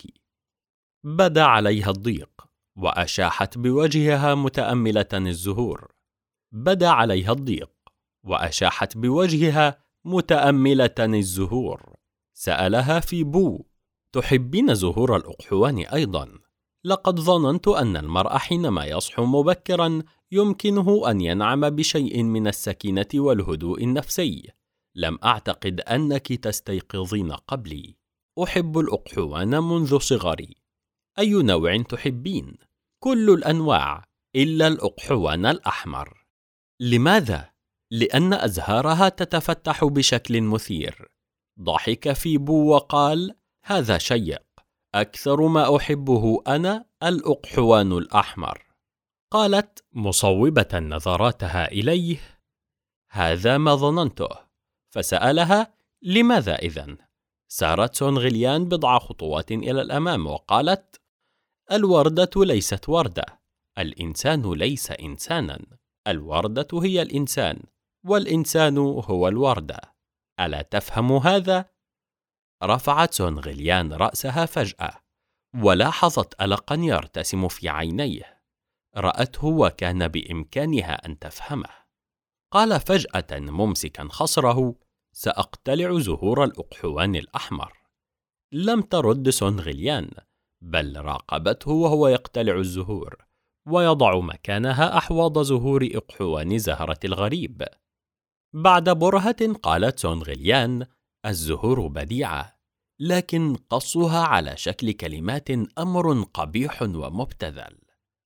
بدا عليها الضيق، وأشاحت بوجهها متأملة الزهور. بدا عليها الضيق وأشاحت بوجهها متأملة الزهور. سألها في بو: تحبين زهور الأقحوان أيضا؟ لقد ظننت أن المرء حينما يصحو مبكرا يمكنه أن ينعم بشيء من السكينة والهدوء النفسي. لم أعتقد أنك تستيقظين قبلي. أحب الأقحوان منذ صغري. أي نوع تحبين؟ كل الأنواع إلا الأقحوان الأحمر. لماذا؟ لأن أزهارها تتفتح بشكل مثير. ضحك في بو وقال: هذا شيق، أكثر ما أحبه أنا الأقحوان الأحمر. قالت مصوبة نظراتها إليه: هذا ما ظننته. فسألها: لماذا إذن؟ سارت سون غليان بضع خطوات إلى الأمام وقالت: الوردة ليست وردة، الإنسان ليس إنسانا، الوردة هي الإنسان، والإنسان هو الوردة. ألا تفهم هذا؟ رفعت سون غليان رأسها فجأة، ولاحظت قلقا يرتسم في عينيه. رأته وكان بإمكانها أن تفهمه. قال فجأة ممسكا خصره: سأقتلع زهور الأقحوان الأحمر. لم ترد سون غليان، بل راقبته وهو يقتلع الزهور ويضع مكانها أحواض زهور أقحوان زهرة الغريب. بعد برهة قالت سون غليان: الزهور بديعة، لكن قصها على شكل كلمات أمر قبيح ومبتذل.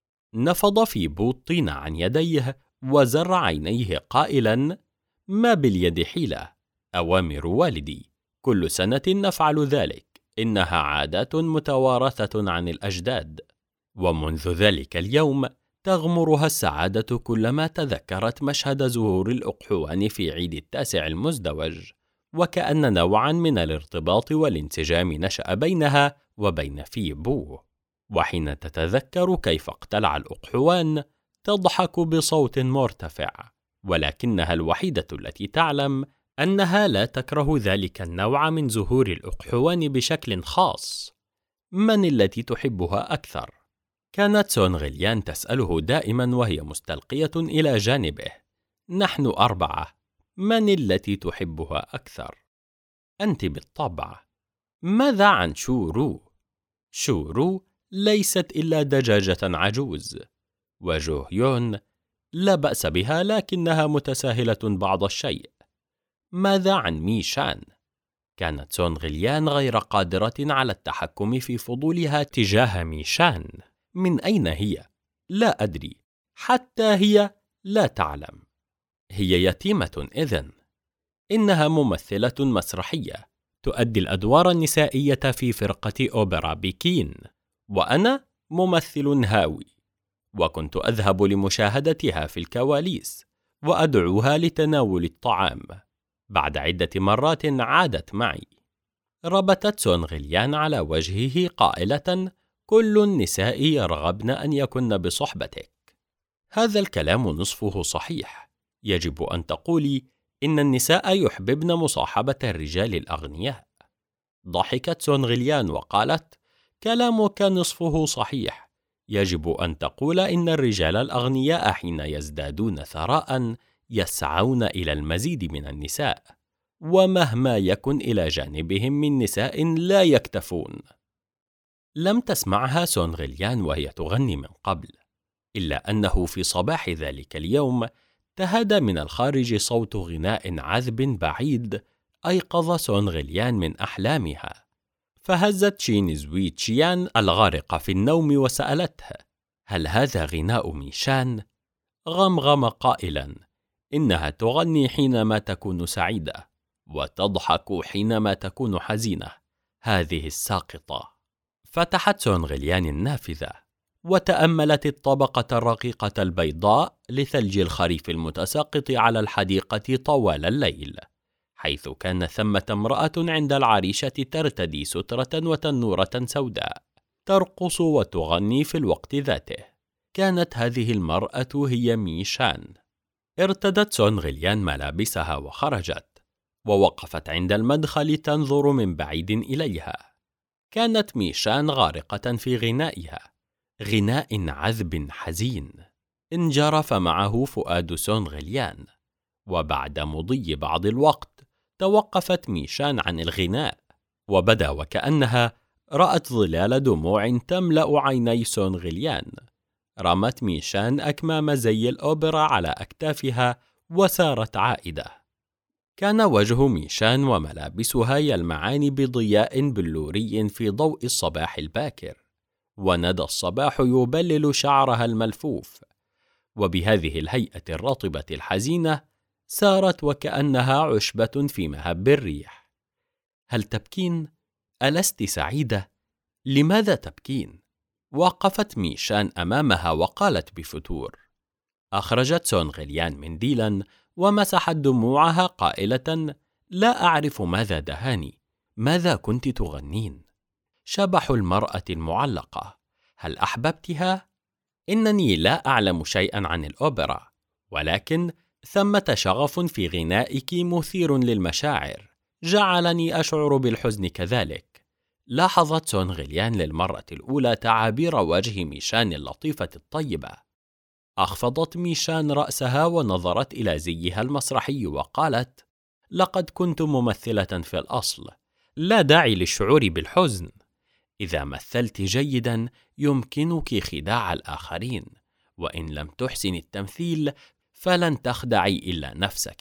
نفض في بو الطين عن يديه وزر عينيه قائلا: ما باليد حيلة، أوامر والدي، كل سنة نفعل ذلك، إنها عادات متوارثة عن الأجداد. ومنذ ذلك اليوم تغمرها السعادة كلما تذكرت مشهد زهور الأقحوان في عيد التاسع المزدوج، وكأن نوعا من الارتباط والانسجام نشأ بينها وبين في بو. وحين تتذكر كيف اقتلع الأقحوان تضحك بصوت مرتفع، ولكنها الوحيدة التي تعلم أنها لا تكره ذلك النوع من زهور الأقحوان بشكل خاص. من التي تحبها أكثر؟ كانت سون غليان تسأله دائما وهي مستلقية إلى جانبه. نحن 4، من التي تحبها أكثر؟ أنت بالطبع. ماذا عن شورو؟ شورو ليست إلا دجاجة عجوز. وجوهيون لا بأس بها لكنها متساهلة بعض الشيء. ماذا عن ميشان؟ كانت سون غليان غير قادرة على التحكم في فضولها تجاه ميشان. من أين هي؟ لا أدري، حتى هي لا تعلم. هي يتيمة إذن. إنها ممثلة مسرحية تؤدي الأدوار النسائية في فرقة أوبرا بكين، وأنا ممثل هاوي، وكنت أذهب لمشاهدتها في الكواليس وأدعوها لتناول الطعام. بعد عدة مرات عادت معي. ربتت سون غليان على وجهه قائلة: كل النساء يرغبن أن يكن بصحبتك. هذا الكلام نصفه صحيح. يجب أن تقولي إن النساء يحببن مصاحبة الرجال الأغنياء. ضحكت سون غليان وقالت: كلامك نصفه صحيح. يجب أن تقول إن الرجال الأغنياء حين يزدادون ثراء يسعون إلى المزيد من النساء، ومهما يكن إلى جانبهم من نساء لا يكتفون. لم تسمعها سون غليان وهي تغني من قبل، إلا أنه في صباح ذلك اليوم تهدى من الخارج صوت غناء عذب بعيد أيقظ سون غليان من أحلامها. فهزت شين زوي تشيان الغارقة في النوم وسألته: هل هذا غناء ميشان؟ غمغم قائلا: إنها تغني حينما تكون سعيدة وتضحك حينما تكون حزينة، هذه الساقطة. فتحت سون غليان النافذة وتأملت الطبقة الرقيقة البيضاء لثلج الخريف المتساقط على الحديقة طوال الليل، حيث كان ثمة امرأة عند العريشة ترتدي سترة وتنورة سوداء ترقص وتغني في الوقت ذاته. كانت هذه المرأة هي ميشان. ارتدت سون غليان ملابسها وخرجت، ووقفت عند المدخل تنظر من بعيد إليها. كانت ميشان غارقة في غنائها، غناء عذب حزين انجرف معه فؤاد سون غليان. وبعد مضي بعض الوقت توقفت ميشان عن الغناء، وبدا وكأنها رأت ظلال دموع تملأ عيني سون غليان. رمت ميشان أكمام زي الأوبرا على أكتافها وسارت عائدة. كان وجه ميشان وملابسها يلمعان بضياء بلوري في ضوء الصباح الباكر، وندى الصباح يبلل شعرها الملفوف. وبهذه الهيئة الرطبة الحزينة سارت وكأنها عشبة في مهب الريح. هل تبكين؟ ألست سعيدة؟ لماذا تبكين؟ وقفت ميشان أمامها وقالت بفتور. أخرجت سون غليان منديلا ومسحت دموعها قائلة: لا أعرف ماذا دهاني. ماذا كنت تغنين؟ شبح المرأة المعلقة. هل أحببتها؟ إنني لا أعلم شيئا عن الأوبرا، ولكن ثمة شغف في غنائك مثير للمشاعر جعلني أشعر بالحزن كذلك. لاحظت سون غليان للمرة الأولى تعابير وجه ميشان اللطيفة الطيبة. أخفضت ميشان رأسها ونظرت إلى زيها المسرحي وقالت: لقد كنت ممثلة في الأصل، لا داعي للشعور بالحزن. إذا مثلت جيدا يمكنك خداع الآخرين، وإن لم تحسن التمثيل فلن تخدعي إلا نفسك.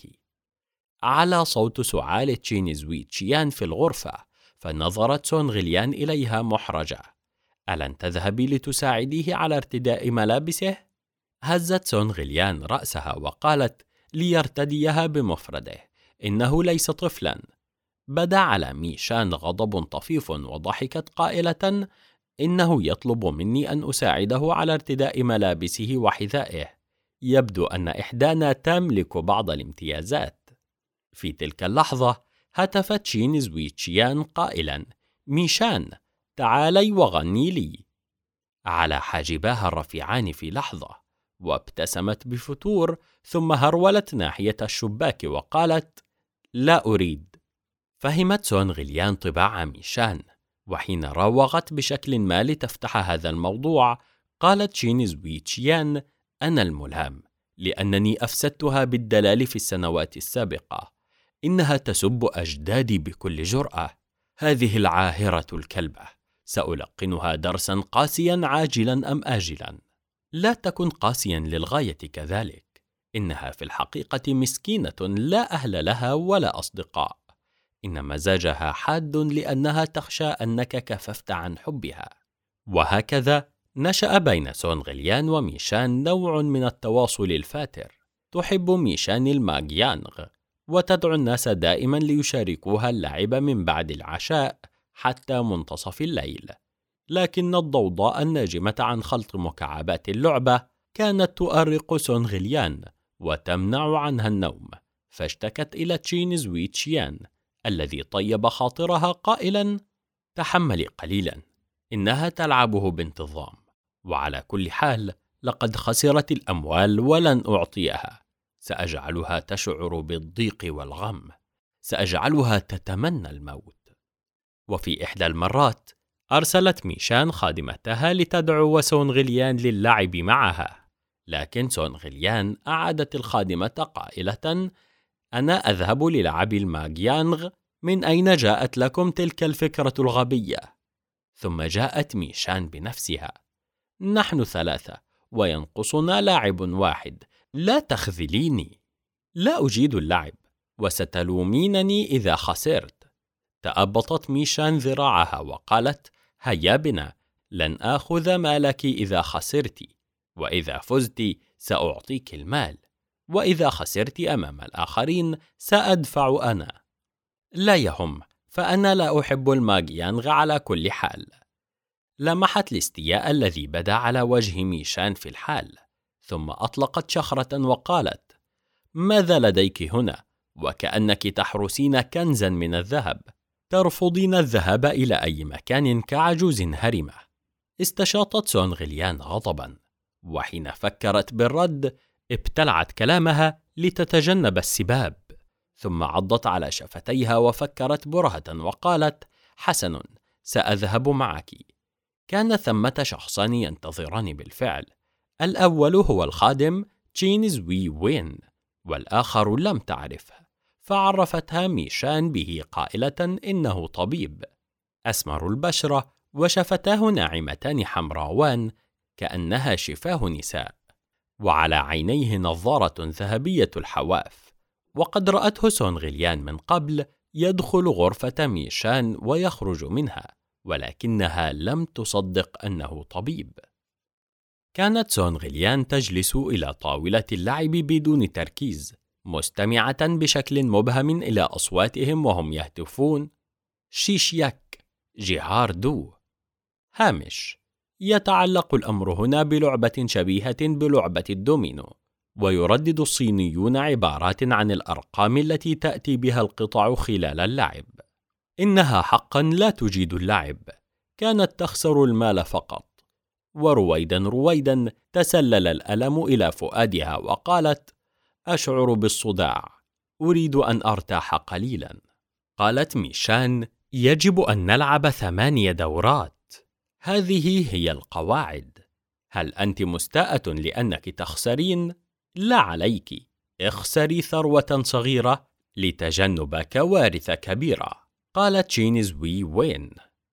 على صوت سعال تشين زوي تشيان في الغرفة، فنظرت سون غليان إليها محرجة. ألن تذهبي لتساعديه على ارتداء ملابسه؟ هزت سون غليان رأسها وقالت: ليرتديها بمفرده، إنه ليس طفلا. بدا على ميشان غضب طفيف وضحكت قائلة: إنه يطلب مني أن أساعده على ارتداء ملابسه وحذائه. يبدو أن إحدانا تملك بعض الامتيازات. في تلك اللحظة هتفت شين زويتشيان قائلا: ميشان، تعالي وغني لي. على حاجباها الرفيعان في لحظة، وابتسمت بفتور، ثم هرولت ناحية الشباك وقالت: لا أريد. فهمت سون غليان طباع ميشان، وحين راوغت بشكل ما لتفتح هذا الموضوع قالت شين زويتشيان: أنا الملهم، لأنني أفسدتها بالدلال في السنوات السابقة. إنها تسب أجدادي بكل جرأة. هذه العاهرة الكلبة، سألقنها درسا قاسيا عاجلا أم آجلا. لا تكن قاسيا للغاية كذلك. إنها في الحقيقة مسكينة لا أهل لها ولا أصدقاء. إن مزاجها حاد لأنها تخشى أنك كففت عن حبها. وهكذا نشأ بين سون غليان وميشان نوع من التواصل الفاتر. تحب ميشان الماغيانغ، وتدعو الناس دائما ليشاركوها اللعب من بعد العشاء حتى منتصف الليل. لكن الضوضاء الناجمة عن خلط مكعبات اللعبة كانت تؤرق سون غليان وتمنع عنها النوم، فاشتكت إلى تشين زويتشيان الذي طيب خاطرها قائلا: تحملي قليلا، إنها تلعبه بانتظام، وعلى كل حال لقد خسرت الأموال ولن أعطيها. سأجعلها تشعر بالضيق والغم، سأجعلها تتمنى الموت. وفي إحدى المرات أرسلت ميشان خادمتها لتدعو سون غليان للعب معها، لكن سون غليان أعادت الخادمة قائلة: أنا أذهب للعب الماغيانغ، من أين جاءت لكم تلك الفكرة الغبية؟ ثم جاءت ميشان بنفسها: نحن 3 وينقصنا لاعب واحد، لا تخذليني. لا أجيد اللعب، وستلومينني إذا خسرت. تأبطت ميشان ذراعها وقالت: هيا بنا، لن آخذ مالك إذا خسرت، وإذا فزت سأعطيك المال، وإذا خسرت أمام الآخرين سأدفع أنا. لا يهم، فأنا لا أحب الماغيانغ على كل حال. لمحت الاستياء الذي بدا على وجه ميشان في الحال، ثم أطلقت شخرة وقالت: ماذا لديك هنا؟ وكأنك تحرسين كنزا من الذهب. ترفضين الذهاب إلى أي مكان كعجوز هرمة. استشاطت سون غليان غضبا، وحين فكرت بالرد ابتلعت كلامها لتتجنب السباب، ثم عضت على شفتيها وفكرت برهة وقالت: حسن، سأذهب معك. كان ثمة شخصان ينتظران بالفعل. الأول هو الخادم تشين زوي وين، والآخر لم تعرفه، فعرفتها ميشان به قائلة إنه طبيب. أسمر البشرة وشفتاه ناعمتان حمراوان كأنها شفاه نساء، وعلى عينيه نظارة ذهبية الحواف. وقد رأته سون غليان من قبل يدخل غرفة ميشان ويخرج منها، ولكنها لم تصدق أنه طبيب. كانت سون غليان تجلس إلى طاولة اللعب بدون تركيز، مستمعة بشكل مبهم إلى أصواتهم وهم يهتفون: شيشيك، جيهار دو. هامش: يتعلق الأمر هنا بلعبة شبيهة بلعبة الدومينو، ويردد الصينيون عبارات عن الأرقام التي تأتي بها القطع خلال اللعب. إنها حقا لا تجيد اللعب، كانت تخسر المال فقط. ورويدا تسلل الألم إلى فؤادها وقالت: أشعر بالصداع، أريد أن أرتاح قليلا. قالت ميشان: يجب أن نلعب 8 دورات، هذه هي القواعد. هل أنت مستاءة لأنك تخسرين؟ لا عليك، اخسري ثروة صغيرة لتجنب كوارث كبيرة. قالت تشين زوي وين.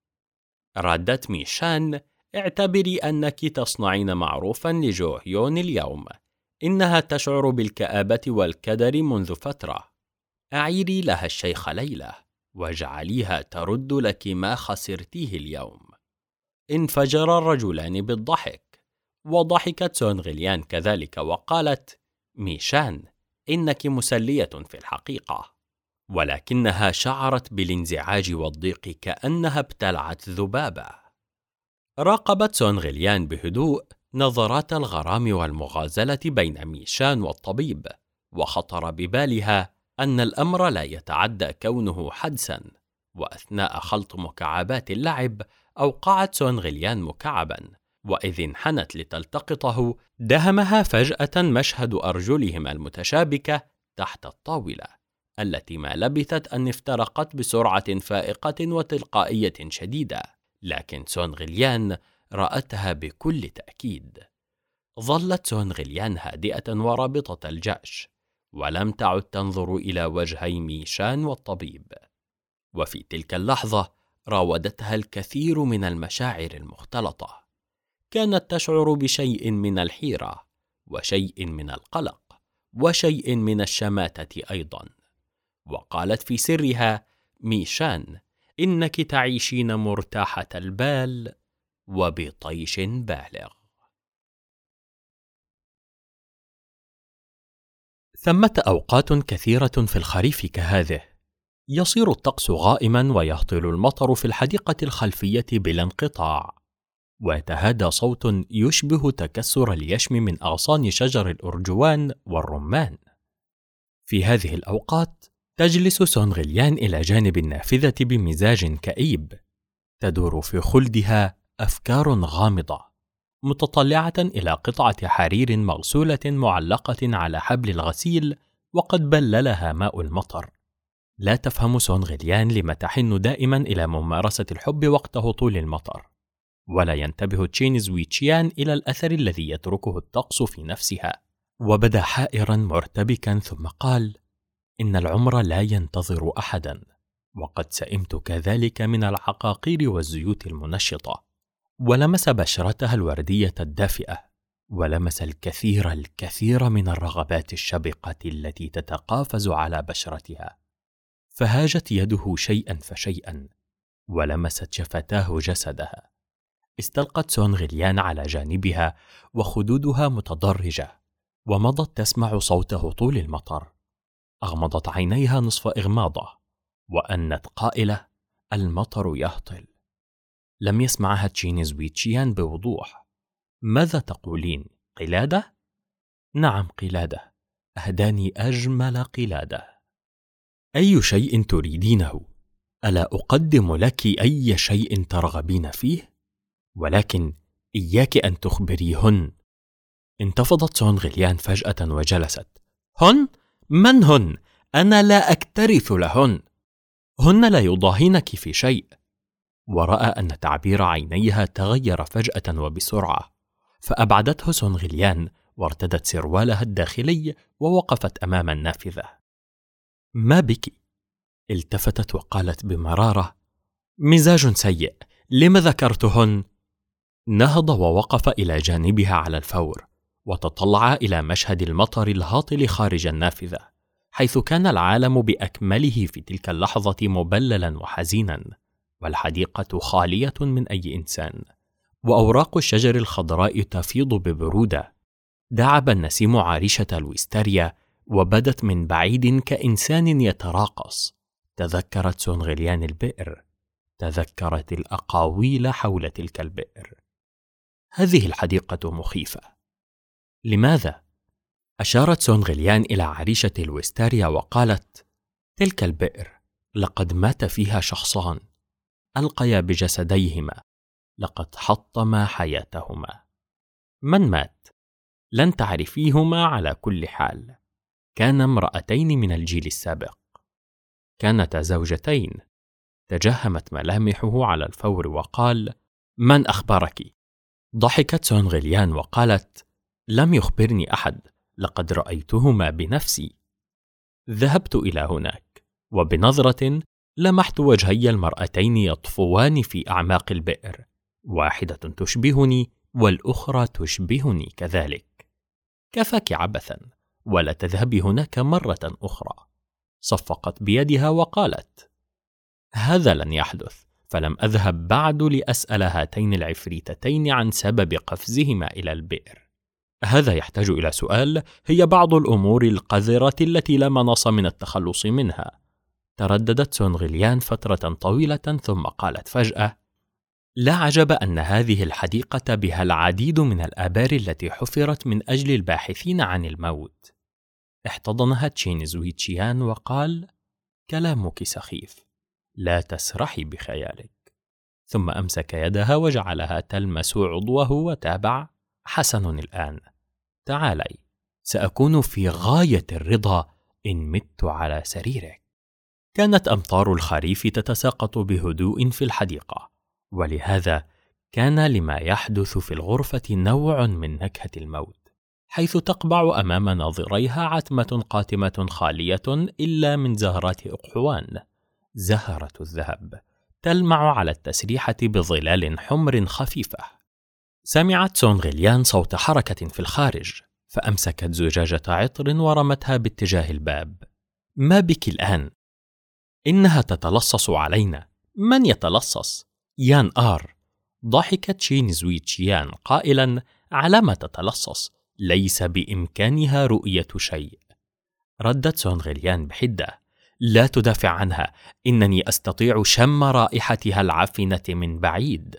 ردت ميشان: اعتبري أنك تصنعين معروفا لجو هيون اليوم، إنها تشعر بالكآبة والكدر منذ فترة. أعيري لها الشيخ ليلى واجعليها ترد لك ما خسرتيه اليوم. انفجر الرجلان بالضحك، وضحكت سون غليان كذلك وقالت: ميشان، إنك مسلية في الحقيقة. ولكنها شعرت بالانزعاج والضيق كأنها ابتلعت ذبابة. راقبت سونغليان بهدوء نظرات الغرام والمغازلة بين ميشان والطبيب، وخطر ببالها أن الأمر لا يتعدى كونه حدساً. وأثناء خلط مكعبات اللعب أوقعت سونغليان مكعباً، وإذ انحنت لتلتقطه دهمها فجأة مشهد أرجلهما المتشابكة تحت الطاولة، التي ما لبثت أن افترقت بسرعة فائقة وتلقائية شديدة. لكن سونغليان رأتها بكل تأكيد. ظلت سونغليان هادئة ورابطة الجأش، ولم تعد تنظر إلى وجهي ميشان والطبيب. وفي تلك اللحظة راودتها الكثير من المشاعر المختلطة. كانت تشعر بشيء من الحيرة، وشيء من القلق، وشيء من الشماتة أيضا. وقالت في سرها: ميشان، إنك تعيشين مرتاحة البال وبطيش بالغ. ثمة أوقات كثيرة في الخريف كهذه، يصير الطقس غائما ويهطل المطر في الحديقة الخلفية بلا انقطاع، ويتهادى صوت يشبه تكسر اليشم من أغصان شجر الأرجوان والرمان. في هذه الأوقات تجلس سونغليان إلى جانب النافذة بمزاج كئيب، تدور في خلدها أفكار غامضة، متطلعة إلى قطعة حرير مغسولة معلقة على حبل الغسيل وقد بللها ماء المطر. لا تفهم سونغليان لم تحن دائما إلى ممارسة الحب وقت هطول المطر، ولا ينتبه تشين زويتشيان إلى الأثر الذي يتركه الطقس في نفسها. وبدا حائرا مرتبكا، ثم قال: إن العمر لا ينتظر أحدا، وقد سئمت كذلك من العقاقير والزيوت المنشطة. ولمس بشرتها الوردية الدافئة، ولمس الكثير من الرغبات الشبقة التي تتقافز على بشرتها. فهاجت يده شيئا فشيئا، ولمست شفتاه جسدها. استلقت سونغليان على جانبها وخدودها متضرجة، ومضت تسمع صوت هطول المطر. أغمضت عينيها نصف إغماضة، وأنت قائلة: المطر يهطل. لم يسمعها تشين زويتشيان بوضوح. ماذا تقولين؟ قلادة؟ نعم، قلادة. أهداني أجمل قلادة. أي شيء تريدينه؟ ألا أقدم لك أي شيء ترغبين فيه؟ ولكن إياك أن تخبريهن. انتفضت سونغليان فجأة وجلست. هن؟ من هن؟ أنا لا أكترث لهن. هن لا يضاهينك في شيء. ورأى أن تعبير عينيها تغير فجأة وبسرعة، فأبعدته سونغليان وارتدت سروالها الداخلي ووقفت أمام النافذة. ما بك؟ التفتت وقالت بمرارة: مزاج سيء، لم ذكرتهن؟ نهض ووقف إلى جانبها على الفور، وتطلع إلى مشهد المطر الهاطل خارج النافذة، حيث كان العالم بأكمله في تلك اللحظة مبللا وحزينا، والحديقة خالية من أي إنسان، وأوراق الشجر الخضراء تفيض ببرودة. دعب النسيم عريشة الويستاريا، وبدت من بعيد كإنسان يتراقص. تذكرت سونغليان البئر، تذكرت الأقاويل حول تلك البئر. هذه الحديقة مخيفة. لماذا؟ أشارت سونغليان إلى عريشة الويستاريا وقالت: تلك البئر لقد مات فيها شخصان، ألقيا بجسديهما، لقد حطما حياتهما. من مات؟ لن تعرفيهما على كل حال. كان امرأتين من الجيل السابق، كانتا زوجتين. تجهمت ملامحه على الفور وقال: من أخبرك؟ ضحكت سونغليان وقالت: لم يخبرني أحد، لقد رأيتهما بنفسي. ذهبت إلى هناك، وبنظرة لمحت وجهي المرأتين يطفوان في أعماق البئر، واحدة تشبهني والأخرى تشبهني كذلك. كفاك عبثا، ولا تذهبي هناك مرة أخرى. صفقت بيدها وقالت: هذا لن يحدث. فلم أذهب بعد لأسأل هاتين العفريتتين عن سبب قفزهما إلى البئر. هذا يحتاج إلى سؤال، هي بعض الأمور القذرة التي لا مناص من التخلص منها. ترددت سونغليان فترة طويلة، ثم قالت فجأة: لا عجب أن هذه الحديقة بها العديد من الآبار التي حفرت من أجل الباحثين عن الموت. احتضنها تشين زوي تشيان وقال: كلامك سخيف، لا تسرحي بخيالك. ثم أمسك يدها وجعلها تلمس عضوه وتابع: حسن الآن، تعالي، سأكون في غاية الرضا إن مت على سريرك. كانت أمطار الخريف تتساقط بهدوء في الحديقة، ولهذا كان لما يحدث في الغرفة نوع من نكهة الموت، حيث تقبع أمام ناظريها عتمة قاتمة خالية إلا من زهرات أقحوان، زهرة الذهب، تلمع على التسريحة بظلال حمر خفيفة. سمعت سون غيليان صوت حركة في الخارج، فأمسكت زجاجة عطر ورمتها باتجاه الباب. ما بك الآن؟ إنها تتلصص علينا. من يتلصص؟ يان آر. ضحكت شين زوي تشيان قائلا: على ما تتلصص؟ ليس بإمكانها رؤية شيء. ردت سون غيليان بحدة: لا تدافع عنها، إنني أستطيع شم رائحتها العفنة من بعيد.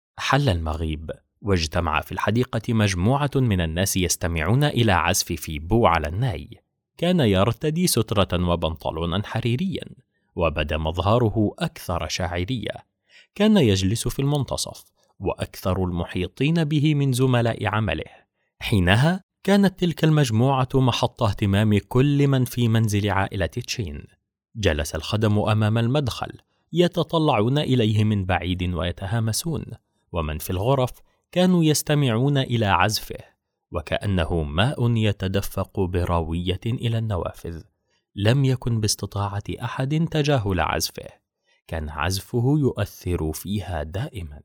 حل المغيب، واجتمع في الحديقة مجموعة من الناس يستمعون إلى عزف فيبو على الناي. كان يرتدي سترة وبنطلونا حريريا، وبدا مظهره أكثر شاعرية. كان يجلس في المنتصف، وأكثر المحيطين به من زملاء عمله. حينها كانت تلك المجموعة محط اهتمام كل من في منزل عائلة تشين. جلس الخدم أمام المدخل يتطلعون إليه من بعيد ويتهامسون، ومن في الغرف كانوا يستمعون إلى عزفه، وكأنه ماء يتدفق بروية إلى النوافذ. لم يكن باستطاعة أحد تجاهل عزفه، كان عزفه يؤثر فيها دائما،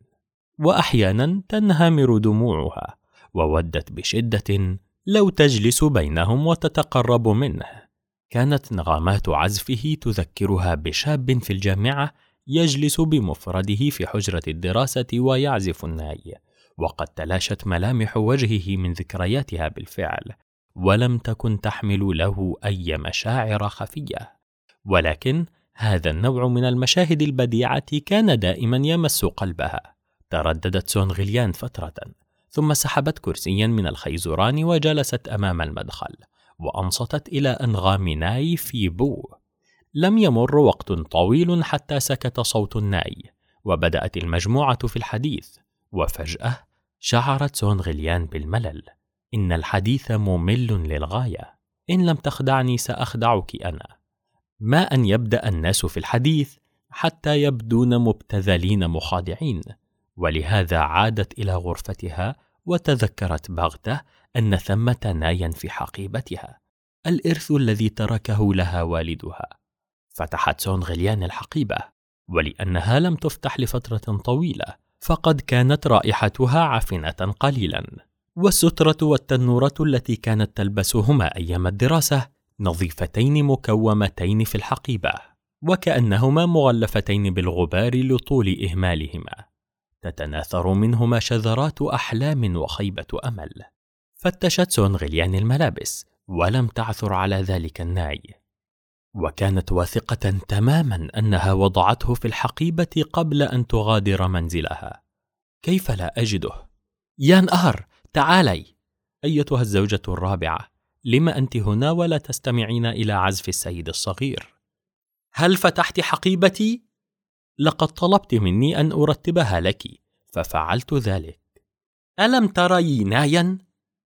وأحيانا تنهمر دموعها، وودت بشدة لو تجلس بينهم وتتقرب منه. كانت نغمات عزفه تذكرها بشاب في الجامعة يجلس بمفرده في حجرة الدراسة ويعزف الناي، وقد تلاشت ملامح وجهه من ذكرياتها بالفعل، ولم تكن تحمل له أي مشاعر خفية. ولكن هذا النوع من المشاهد البديعة كان دائما يمس قلبها. ترددت سون غيليان فترة، ثم سحبت كرسيا من الخيزران وجلست أمام المدخل، وأنصتت إلى أنغام ناي فيبو. لم يمر وقت طويل حتى سكت صوت الناي، وبدأت المجموعة في الحديث، وفجأة شعرت سون غيليان بالملل. إن الحديث ممل للغاية، إن لم تخدعني سأخدعك أنا. ما أن يبدأ الناس في الحديث حتى يبدون مبتذلين مخادعين. ولهذا عادت إلى غرفتها، وتذكرت بغتة أن ثمة نايا في حقيبتها، الإرث الذي تركه لها والدها. فتحت سون غيليان الحقيبة، ولأنها لم تفتح لفترة طويلة فقد كانت رائحتها عفنة قليلا، والسترة والتنورة التي كانت تلبسهما أيام الدراسة نظيفتين مكومتين في الحقيبة، وكأنهما مغلفتين بالغبار لطول إهمالهما. تتناثر منهما شذرات أحلام وخيبة أمل. فتشت سون غيليان الملابس ولم تعثر على ذلك الناي، وكانت واثقة تماما أنها وضعته في الحقيبة قبل أن تغادر منزلها. كيف لا أجده؟ يان آر، تعالي. أيتها الزوجة الرابعة، لما أنت هنا ولا تستمعين إلى عزف السيد الصغير؟ هل فتحت حقيبتي؟ لقد طلبت مني أن أرتبها لك، ففعلت ذلك. ألم تري نايا؟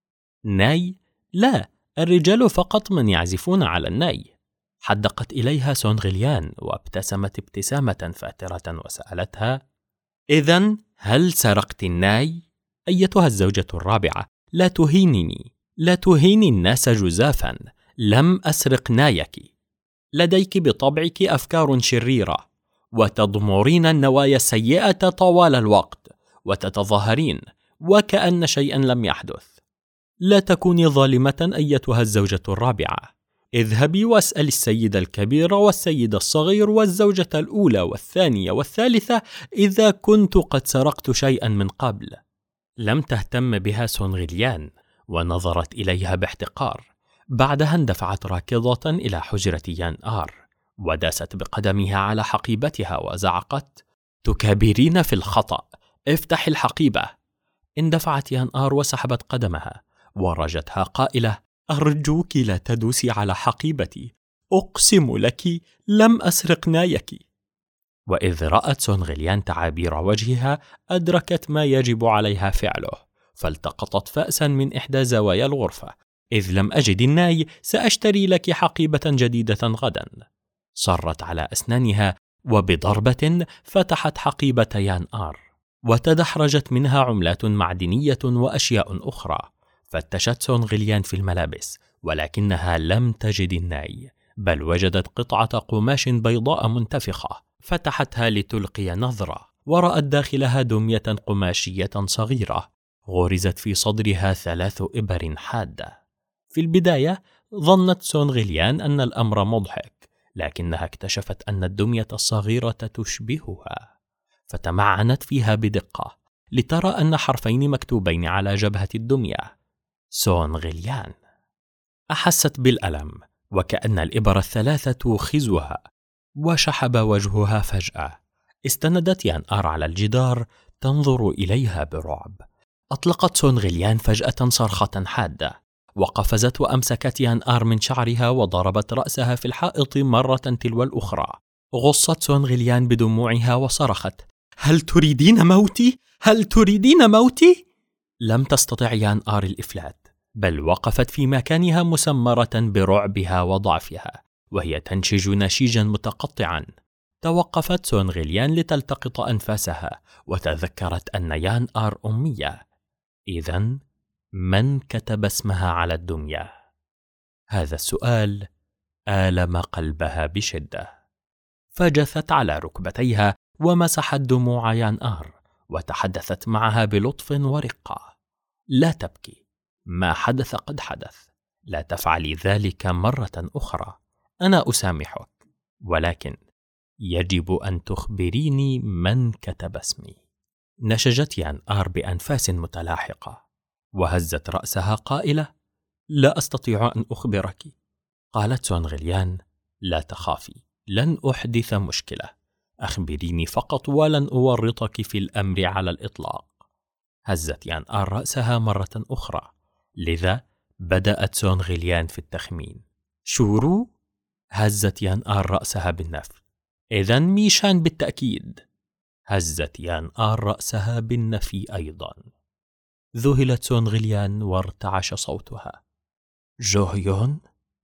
ناي؟ لا، الرجال فقط من يعزفون على الناي. حدقت إليها سون غيليان وابتسمت ابتسامة فاترة وسألتها: إذن هل سرقت الناي؟ أيتها الزوجة الرابعة، لا تهينني، لا تهيني الناس جزافا. لم أسرق نايك. لديك بطبعك أفكار شريرة، وتضمرين النوايا السيئة طوال الوقت، وتتظاهرين وكأن شيئا لم يحدث. لا تكوني ظالمة أيتها الزوجة الرابعة. اذهبي واسألي السيد الكبير والسيد الصغير والزوجة الأولى والثانية والثالثة إذا كنت قد سرقت شيئا من قبل. لم تهتم بها سون غيليان، ونظرت إليها باحتقار. بعدها اندفعت راكضة إلى حجرة يان آر، وداست بقدمها على حقيبتها وزعقت: تكابرين في الخطأ، افتح الحقيبة. اندفعت يان آر وسحبت قدمها ورجتها قائلة: أرجوك لا تدوسي على حقيبتي، أقسم لك لم أسرق نايك. وإذ رأت سون غليان تعابير وجهها أدركت ما يجب عليها فعله، فالتقطت فأسا من إحدى زوايا الغرفة. إذ لم أجد الناي سأشتري لك حقيبة جديدة غدا. صرت على أسنانها وبضربة فتحت حقيبة يان آر، وتدحرجت منها عملات معدنية وأشياء أخرى. فتشت سون غليان في الملابس ولكنها لم تجد الناي، بل وجدت قطعة قماش بيضاء منتفخة. فتحتها لتلقي نظرة ورأت داخلها دمية قماشية صغيرة غرزت في صدرها 3 إبر حادة. في البداية ظنت سون غليان أن الأمر مضحك، لكنها اكتشفت أن الدمية الصغيرة تشبهها، فتمعنت فيها بدقة لترى أن حرفين مكتوبين على جبهة الدمية: سون غليان. أحست بالألم وكأن الإبر ال3 توخزها، وشحب وجهها فجأة. استندت يان آر على الجدار تنظر إليها برعب. أطلقت سون غليان فجأة صرخة حادة، وقفزت وأمسكت يان آر من شعرها وضربت رأسها في الحائط مرة تلو الأخرى. غصت سون غليان بدموعها وصرخت: هل تريدين موتي؟ هل تريدين موتي؟ لم تستطع يان آر الإفلات، بل وقفت في مكانها مسمرة برعبها وضعفها وهي تنشج نشيجا متقطعا. توقفت سون غليان لتلتقط أنفاسها وتذكرت أن يان آر أمية. إذن من كتب اسمها على الدمية؟ هذا السؤال آلم قلبها بشدة. فجثت على ركبتيها ومسحت دموع يان آر وتحدثت معها بلطف ورقة: لا تبكي، ما حدث قد حدث، لا تفعلي ذلك مرة أخرى، أنا أسامحك، ولكن يجب أن تخبريني من كتب اسمي. نشجت يان آر بأنفاس متلاحقة وهزت رأسها قائلة: لا أستطيع أن أخبرك. قالت سون غليان: لا تخافي، لن أحدث مشكلة، أخبريني فقط ولن أورطك في الأمر على الإطلاق. هزت يان آر رأسها مرة أخرى، لذا بدأت سون غليان في التخمين. شورو؟ هزت يان آر رأسها بالنفي. إذن ميشان بالتأكيد. هزت يان آر رأسها بالنفي أيضا. ذهلت سون غليان وارتعش صوتها. جوهيون؟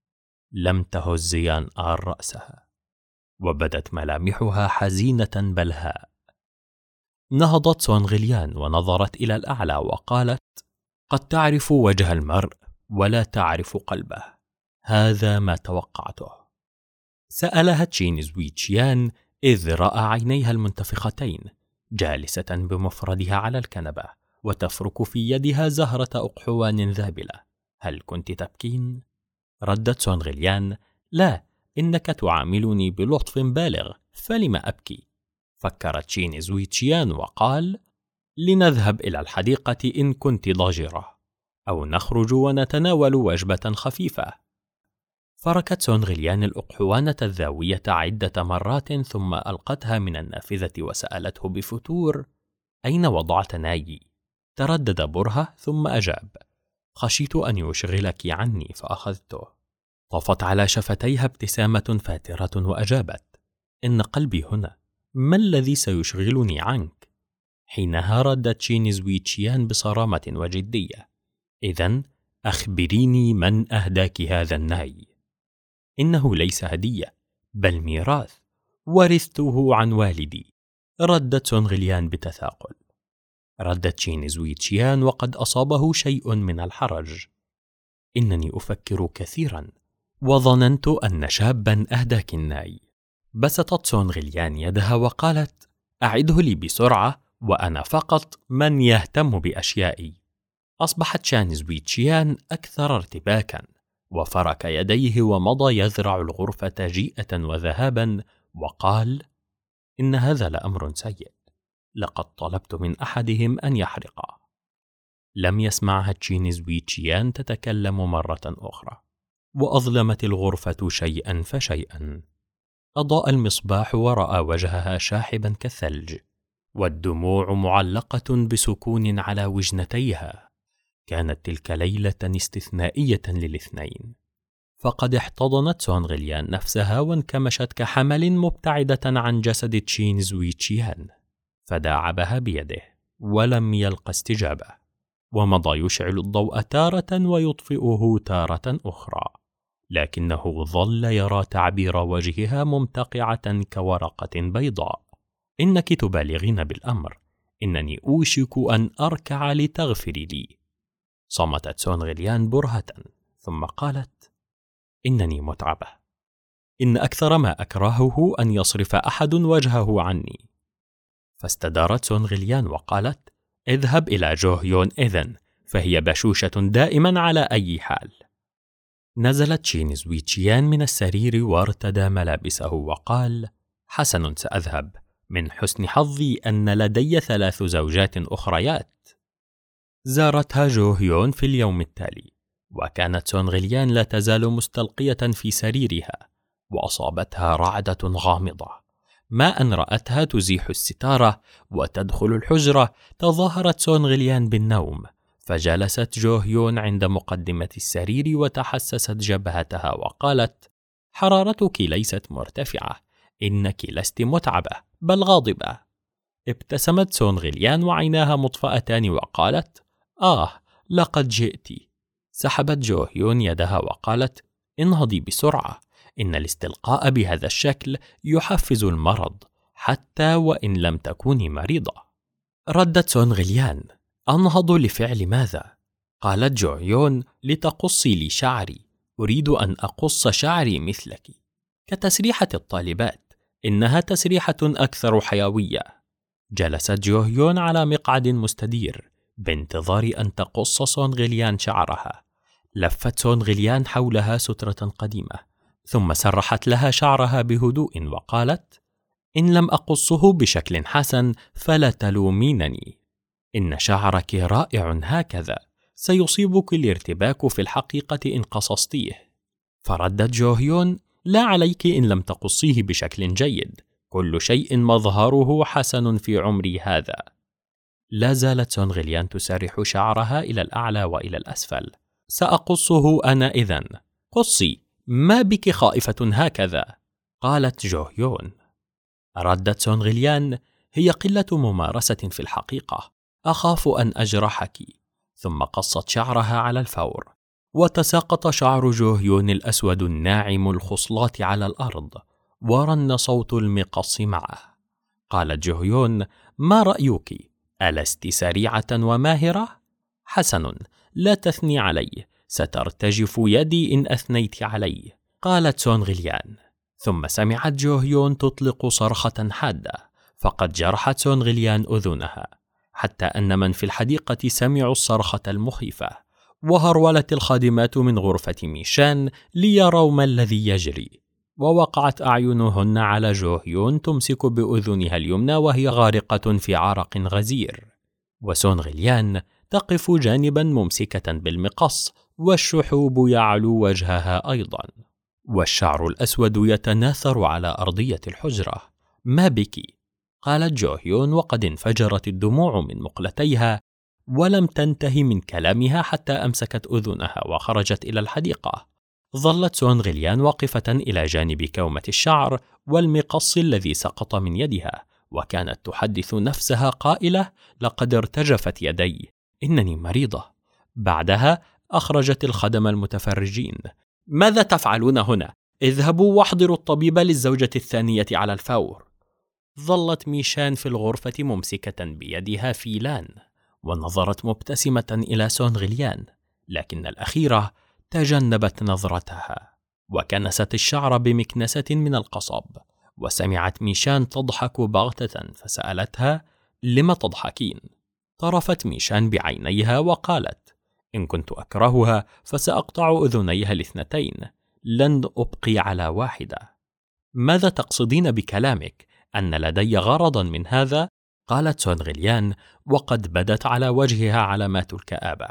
لم تهز يان آر رأسها، وبدت ملامحها حزينة بلهاء. نهضت سون غليان ونظرت إلى الأعلى وقالت: قد تعرف وجه المرء ولا تعرف قلبه، هذا ما توقعته. سألها تشين زوي تشيان إذ رأى عينيها المنتفختين جالسة بمفردها على الكنبة وتفرك في يدها زهرة أقحوان ذابلة: هل كنت تبكين؟ ردت سون غليان: لا، إنك تعاملني بلطف بالغ، فلم أبكي؟ فكرت تشين زوي تشيان وقال: لنذهب إلى الحديقة إن كنت ضجرة، أو نخرج ونتناول وجبة خفيفة. فركت سون غليان الأقحوانة الذاوية عدة مرات ثم ألقتها من النافذة وسألته بفتور: أين وضعت نايي؟ تردد برهة ثم أجاب: خشيت أن يشغلك عني فأخذته. طفت على شفتيها ابتسامة فاترة وأجابت: إن قلبي هنا، ما الذي سيشغلني عنك؟ حينها ردت تشين زوي تشيان بصرامة وجدية: إذن أخبريني من أهداك هذا الناي. إنه ليس هدية، بل ميراث، ورثته عن والدي، ردت سون غليان بتثاقل. ردت تشين زوي تشيان وقد أصابه شيء من الحرج: إنني أفكر كثيرا، وظننت أن شابا أهداك الناي. بسطت سون غليان يدها وقالت: أعده لي بسرعة، وأنا فقط من يهتم بأشيائي. أصبحت تشين زوي تشيان أكثر ارتباكا، وفرك يديه ومضى يذرع الغرفة جيئة وذهابا، وقال: إن هذا لأمر سيء، لقد طلبت من أحدهم أن يحرقه. لم يسمعها تشين زوي تشيان تتكلم مرة أخرى، وأظلمت الغرفة شيئا فشيئا. أضاء المصباح ورأى وجهها شاحبا كالثلج، والدموع معلقة بسكون على وجنتيها. كانت تلك ليلة استثنائية للاثنين، فقد احتضنت سون غليان نفسها وانكمشت كحمل مبتعدة عن جسد تشين زوي تشيان، فداعبها بيده ولم يلق استجابة، ومضى يشعل الضوء تارة ويطفئه تارة أخرى، لكنه ظل يرى تعبير وجهها ممتقعة كورقة بيضاء. إنك تبالغين بالأمر، إنني أوشك أن أركع لتغفري لي. صمتت سون غليان برهة، ثم قالت: إنني متعبة. إن أكثر ما أكرهه أن يصرف أحد وجهه عني. فاستدارت سون غليان وقالت: اذهب إلى جو هيون إذن، فهي بشوشة دائما على أي حال. نزلت تشين زوي تشيان من السرير وارتدى ملابسه وقال: حسن، سأذهب. من حسن حظي أن لدي 3 زوجات أخريات. زارتها جو هيون في اليوم التالي، وكانت سون غليان لا تزال مستلقية في سريرها، وأصابتها رعدة غامضة. ما أن رأتها تزيح الستارة وتدخل الحجرة تظاهرت سون غليان بالنوم، فجلست جو هيون عند مقدمة السرير وتحسست جبهتها وقالت: حرارتك ليست مرتفعة، إنك لست متعبة بل غاضبة. ابتسمت سون غليان وعيناها مطفأتان وقالت: لقد جئت. سحبت جو هيون يدها وقالت: انهضي بسرعة، إن الاستلقاء بهذا الشكل يحفز المرض حتى وإن لم تكوني مريضة. ردت سون غليان: أنهض لفعل ماذا؟ قالت جو هيون: لتقصي لي شعري، أريد أن أقص شعري مثلك. كتسريحة الطالبات، إنها تسريحة أكثر حيوية. جلست جو هيون على مقعد مستدير بانتظار أن تقص سون غليان شعرها. لفت سون غليان حولها سترة قديمة، ثم سرحت لها شعرها بهدوء وقالت: إن لم أقصه بشكل حسن فلا تلومينني، إن شعرك رائع هكذا، سيصيبك الارتباك في الحقيقة إن قصصتيه. فردت جو هيون: لا عليك إن لم تقصيه بشكل جيد، كل شيء مظهره حسن في عمري هذا. لا زالت سون غليان تسرح شعرها إلى الأعلى وإلى الأسفل. سأقصه أنا إذن. قصي، ما بك خائفة هكذا؟ قالت جو هيون. ردت سون غليان: هي قلة ممارسة في الحقيقة، أخاف أن أجرحك. ثم قصت شعرها على الفور، وتساقط شعر جو هيون الأسود الناعم الخصلات على الأرض، ورن صوت المقص معه. قالت جو هيون: ما رأيك؟ ألست سريعة وماهرة؟ حسن، لا تثني علي، سترتجف يدي إن أثنيت علي. قالت سون غليان. ثم سمعت جو هيون تطلق صرخة حادة، فقد جرحت سون غليان أذنها، حتى أن من في الحديقة سمعوا الصرخة المخيفة، وهرولت الخادمات من غرفة ميشان ليروا ما الذي يجري، ووقعت أعينهن على جو هيون تمسك بأذنها اليمنى وهي غارقة في عرق غزير، وسون غليان تقف جانبا ممسكة بالمقص، والشحوب يعلو وجهها أيضا، والشعر الأسود يتناثر على أرضية الحجرة. ما بك؟ قالت جو هيون وقد انفجرت الدموع من مقلتيها، ولم تنتهي من كلامها حتى أمسكت أذنها وخرجت إلى الحديقة. ظلت سون غليان واقفة إلى جانب كومة الشعر والمقص الذي سقط من يدها، وكانت تحدث نفسها قائلة: لقد ارتجفت يدي، إنني مريضة. بعدها أخرجت الخدم المتفرجين. ماذا تفعلون هنا؟ اذهبوا واحضروا الطبيب للزوجة الثانية على الفور. ظلت ميشان في الغرفة ممسكة بيدها فيلان، ونظرت مبتسمة إلى سون غليان، لكن الأخيرة تجنبت نظرتها وكنست الشعر بمكنسة من القصب. وسمعت ميشان تضحك بغتة فسألتها: لم تضحكين؟ طرفت ميشان بعينيها وقالت: إن كنت أكرهها فسأقطع أذنيها الاثنتين، لن أبقي على واحدة. ماذا تقصدين بكلامك؟ أن لدي غرضا من هذا؟ قالت سون غليان وقد بدت على وجهها علامات الكآبة.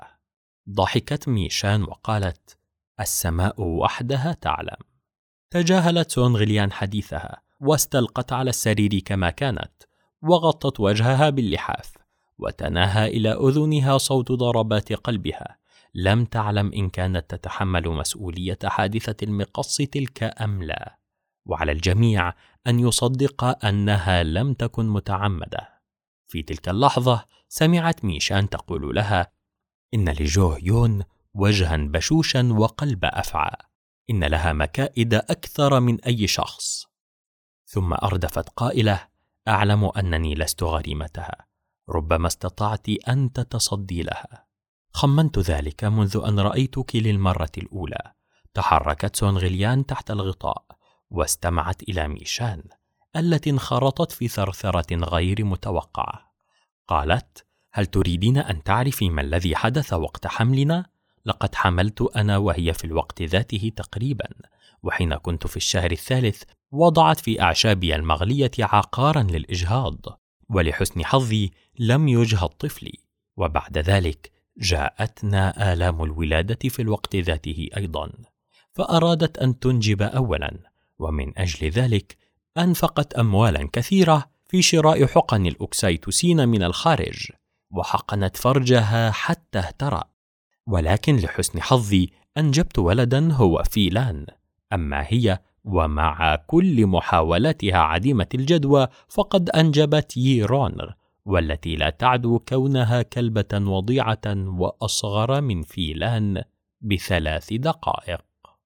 ضحكت ميشان وقالت: السماء وحدها تعلم. تجاهلت سون غليان حديثها واستلقت على السرير كما كانت، وغطت وجهها باللحاف، وتناهى إلى أذنها صوت ضربات قلبها. لم تعلم إن كانت تتحمل مسؤولية حادثة المقص تلك أم لا، وعلى الجميع أن يصدق أنها لم تكن متعمدة. في تلك اللحظة سمعت ميشان تقول لها: إن لجو يون وجها بشوشا وقلب أفعى، إن لها مكائد أكثر من أي شخص. ثم أردفت قائلة: أعلم أنني لست غريمتها، ربما استطعت أن تتصدي لها. خمنت ذلك منذ أن رأيتك للمرة الأولى. تحركت سون غليان تحت الغطاء واستمعت إلى ميشان التي انخرطت في ثرثرة غير متوقعة. قالت: هل تريدين أن تعرفي ما الذي حدث وقت حملنا؟ لقد حملت أنا وهي في الوقت ذاته تقريبا، وحين كنت في الشهر الثالث وضعت في أعشابي المغلية عقارا للإجهاض، ولحسن حظي لم يجهض طفلي، وبعد ذلك جاءتنا آلام الولادة في الوقت ذاته أيضا، فأرادت أن تنجب أولا، ومن أجل ذلك أنفقت أموالا كثيرة في شراء حقن الأكسيتوسين من الخارج، وحقنت فرجها حتى اهترأ، ولكن لحسن حظي أنجبت ولدا هو فيلان. أما هي ومع كل محاولاتها عديمة الجدوى فقد أنجبت ييرونغ، والتي لا تعدو كونها كلبة وضيعة وأصغر من فيلان ب3 دقائق.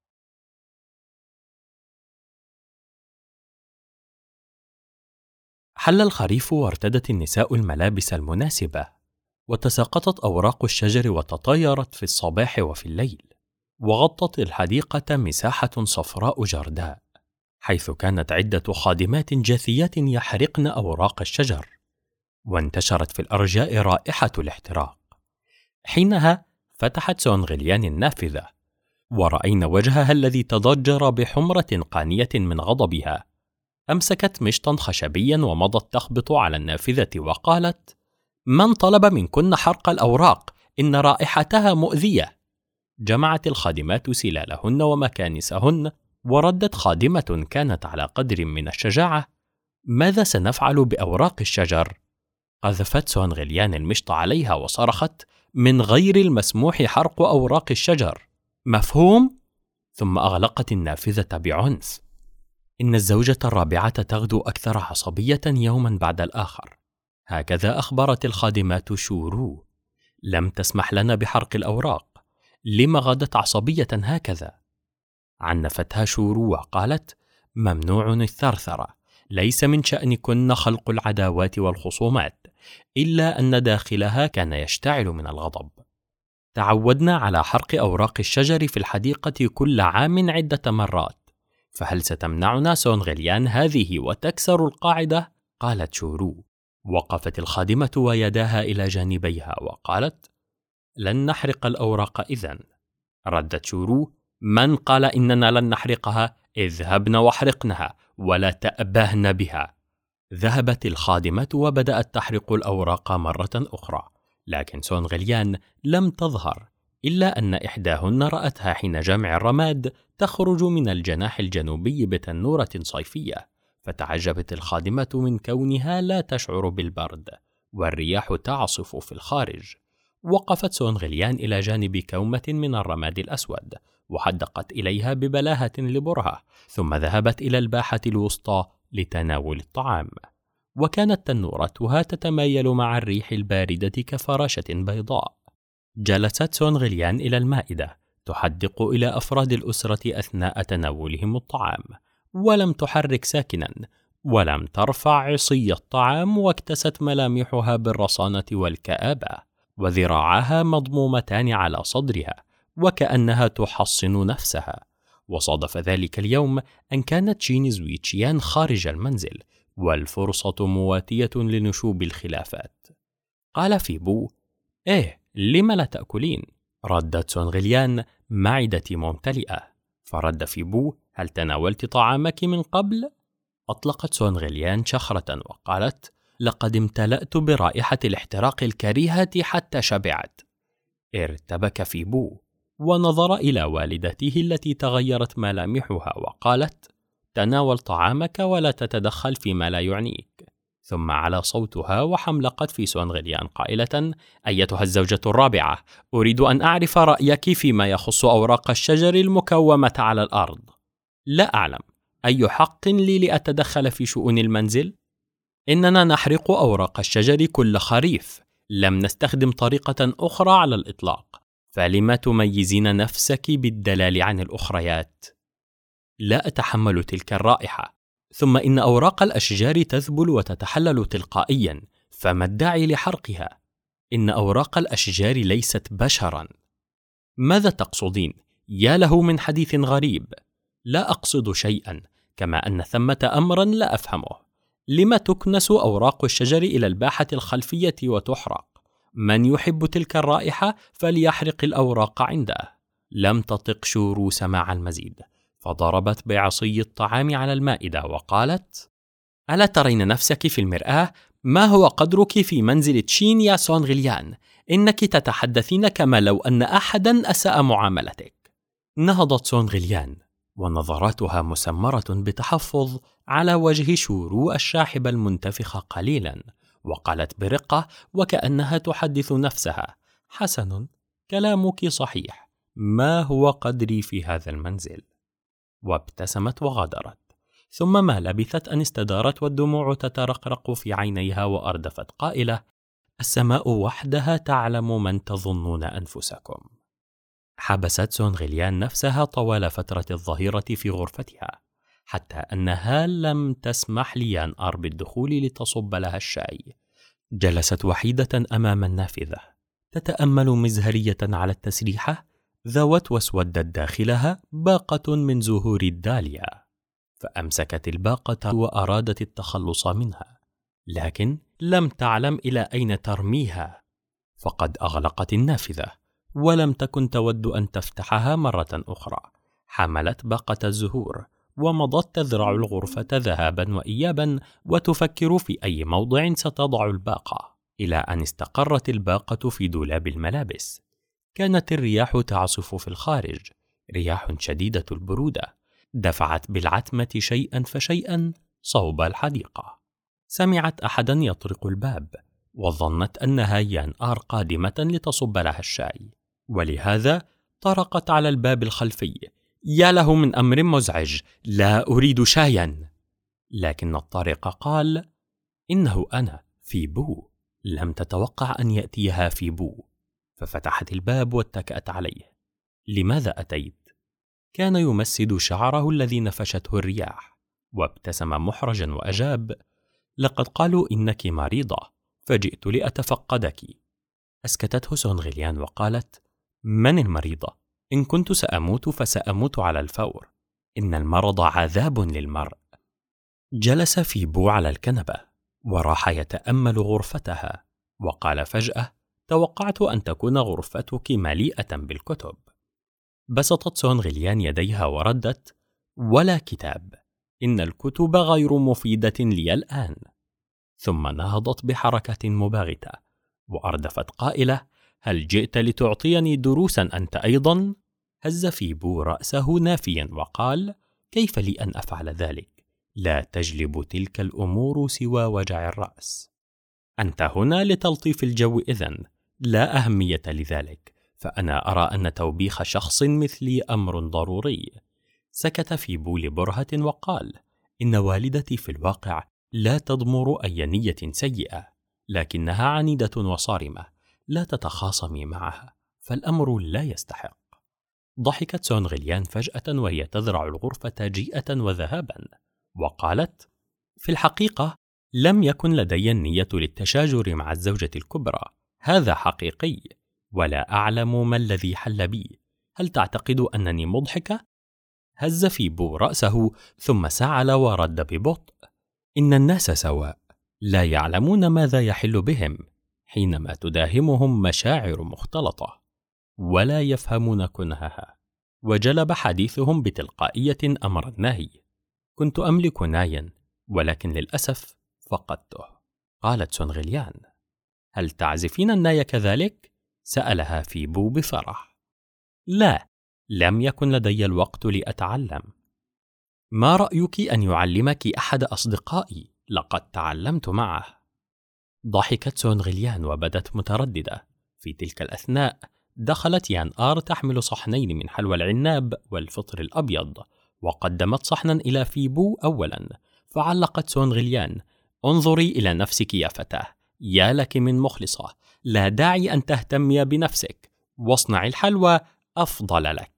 حل الخريف وارتدت النساء الملابس المناسبة، وتساقطت أوراق الشجر وتطايرت في الصباح وفي الليل، وغطت الحديقة مساحة صفراء جرداء، حيث كانت عدة خادمات جاثيات يحرقن أوراق الشجر، وانتشرت في الأرجاء رائحة الاحتراق. حينها فتحت سون غليان النافذة، ورأينا وجهها الذي تضجر بحمرة قانية من غضبها. أمسكت مشطا خشبيا ومضت تخبط على النافذة وقالت: من طلب منكن حرق الأوراق؟ إن رائحتها مؤذية. جمعت الخادمات سلالهن ومكانسهن، وردت خادمة كانت على قدر من الشجاعة: ماذا سنفعل بأوراق الشجر؟ قذفت سون غليان المشط عليها وصرخت: من غير المسموح حرق أوراق الشجر، مفهوم؟ ثم أغلقت النافذة بعنف. إن الزوجة الرابعة تغدو أكثر عصبية يوما بعد الآخر، هكذا أخبرت الخادمات شورو. لم تسمح لنا بحرق الأوراق، لما غدت عصبية هكذا؟ عنفتها شورو وقالت: ممنوع الثرثرة، ليس من شأنكن خلق العداوات والخصومات، إلا أن داخلها كان يشتعل من الغضب. تعودنا على حرق أوراق الشجر في الحديقة كل عام عدة مرات، فهل ستمنعنا سون غليان هذه وتكسر القاعدة؟ قالت شورو. وقفت الخادمة ويداها إلى جانبيها وقالت: لن نحرق الأوراق إذن. ردت شورو: من قال إننا لن نحرقها؟ اذهبن واحرقنها ولا تأبهن بها. ذهبت الخادمة وبدأت تحرق الأوراق مرة أخرى، لكن سون غليان لم تظهر، إلا أن إحداهن رأتها حين جمع الرماد تخرج من الجناح الجنوبي بتنورة صيفية، فتعجبت الخادمة من كونها لا تشعر بالبرد والرياح تعصف في الخارج. وقفت سون غليان إلى جانب كومة من الرماد الأسود وحدقت إليها ببلاهة لبرهة، ثم ذهبت إلى الباحة الوسطى لتناول الطعام، وكانت تنورتها تتمايل مع الريح الباردة كفراشة بيضاء. جلست سون غليان إلى المائدة تحدق إلى أفراد الأسرة أثناء تناولهم الطعام، ولم تحرك ساكنا، ولم ترفع عصي الطعام، واكتست ملامحها بالرصانة والكآبة، وذراعها مضمومتان على صدرها وكأنها تحصن نفسها. وصادف ذلك اليوم أن كانت شين زويتشيان خارج المنزل، والفرصة مواتية لنشوب الخلافات. قال فيبو: إيه، لم لا تأكلين؟ ردت سون غليان: معدتي ممتلئة. فرد فيبو: هل تناولت طعامك من قبل؟ أطلقت سون غليان شخرة وقالت: لقد امتلأت برائحة الاحتراق الكريهة حتى شبعت. ارتبك فيبو ونظر إلى والدته التي تغيرت ملامحها وقالت: تناول طعامك ولا تتدخل فيما لا يعنيك. ثم على صوتها وحملقت في سون غليان قائلة: أيتها الزوجة الرابعة، أريد أن أعرف رأيك فيما يخص أوراق الشجر المكومة على الأرض. لا أعلم أي حق لي لأتدخل في شؤون المنزل؟ إننا نحرق أوراق الشجر كل خريف، لم نستخدم طريقة أخرى على الإطلاق، فلما تميزين نفسك بالدلال عن الأخريات؟ لا أتحمل تلك الرائحة، ثم إن أوراق الأشجار تذبل وتتحلل تلقائيا، فما الداعي لحرقها؟ إن أوراق الأشجار ليست بشرا. ماذا تقصدين؟ يا له من حديث غريب. لا أقصد شيئا، كما أن ثمة أمرا لا أفهمه. لما تكنس أوراق الشجر إلى الباحة الخلفية وتحرق؟ من يحب تلك الرائحة فليحرق الأوراق عنده. لم تطق شورو سماع المزيد، فضربت بعصي الطعام على المائدة وقالت: ألا ترين نفسك في المرآة؟ ما هو قدرك في منزل تشين يا سون غليان؟ إنك تتحدثين كما لو أن أحدا أساء معاملتك. نهضت سون غليان ونظراتها مسمرة بتحفظ على وجه شورو الشاحب المنتفخ قليلا، وقالت برقة وكأنها تحدث نفسها: حسن، كلامك صحيح، ما هو قدري في هذا المنزل؟ وابتسمت وغادرت. ثم ما لبثت أن استدارت والدموع تترقرق في عينيها وأردفت قائلة: السماء وحدها تعلم من تظنون أنفسكم. حبست سون غليان نفسها طوال فترة الظهيرة في غرفتها، حتى أنها لم تسمح ليان آر بالدخول لتصب لها الشاي. جلست وحيدة أمام النافذة تتأمل مزهرية على التسريحة، ذوت واسودت داخلها باقة من زهور الداليا، فأمسكت الباقة وأرادت التخلص منها، لكن لم تعلم إلى أين ترميها، فقد أغلقت النافذة ولم تكن تود أن تفتحها مرة أخرى. حملت باقة الزهور ومضت تذرع الغرفة ذهابا وإيابا وتفكر في أي موضع ستضع الباقة، إلى أن استقرت الباقة في دولاب الملابس. كانت الرياح تعصف في الخارج، رياح شديدة البرودة، دفعت بالعتمة شيئا فشيئا صوب الحديقة. سمعت أحدا يطرق الباب وظنت أنها يان آر قادمة لتصب لها الشاي، ولهذا طرقت على الباب الخلفي. يا له من أمر مزعج، لا أريد شايا. لكن الطارق قال: إنه أنا في بو. لم تتوقع أن يأتيها في بو، ففتحت الباب واتكأت عليه. لماذا أتيت؟ كان يمسد شعره الذي نفشته الرياح، وابتسم محرجا وأجاب: لقد قالوا إنك مريضة، فجئت لأتفقدك. أسكتته سون غليان وقالت: من المريضة؟ إن كنت سأموت فسأموت على الفور، إن المرض عذاب للمرء. جلس في بو على الكنبة وراح يتأمل غرفتها، وقال فجأة: توقعت أن تكون غرفتك مليئة بالكتب. بسطت سون غليان يديها وردت: ولا كتاب، إن الكتب غير مفيدة لي الآن. ثم نهضت بحركة مباغتة وأردفت قائلة: هل جئت لتعطيني دروسا أنت أيضا؟ هز في بو رأسه نافيا وقال: كيف لي أن أفعل ذلك؟ لا تجلب تلك الأمور سوى وجع الرأس. أنت هنا لتلطيف الجو إذن، لا أهمية لذلك، فأنا أرى أن توبيخ شخص مثلي أمر ضروري. سكت في بو لبرهة وقال: إن والدتي في الواقع لا تضمر أي نية سيئة، لكنها عنيدة وصارمة، لا تتخاصمي معها، فالأمر لا يستحق. ضحكت سون غليان فجأة وهي تذرع الغرفة جيئة وذهابا، وقالت: في الحقيقة لم يكن لدي النية للتشاجر مع الزوجة الكبرى، هذا حقيقي، ولا أعلم ما الذي حل بي. هل تعتقد أنني مضحكة؟ هز في بو رأسه ثم سعل ورد ببطء: إن الناس سواء، لا يعلمون ماذا يحل بهم حينما تداهمهم مشاعر مختلطة، ولا يفهمون كنهها. وجلب حديثهم بتلقائية أمر النهي. كنت أملك نايا، ولكن للأسف فقدته. قالت سون غليان: هل تعزفين الناي كذلك؟ سألها في بو بفرح. لا، لم يكن لدي الوقت لأتعلم. ما رأيك أن يعلمك أحد أصدقائي؟ لقد تعلمت معه. ضحكت سونغليان وبدت مترددة. في تلك الأثناء دخلت يان آر تحمل صحنين من حلوى العناب والفطر الأبيض، وقدمت صحنا إلى فيبو أولا، فعلقت سونغليان: انظري إلى نفسك يا فتاة، يا لك من مخلصة، لا داعي أن تهتمي بنفسك، واصنعي الحلوى أفضل لك.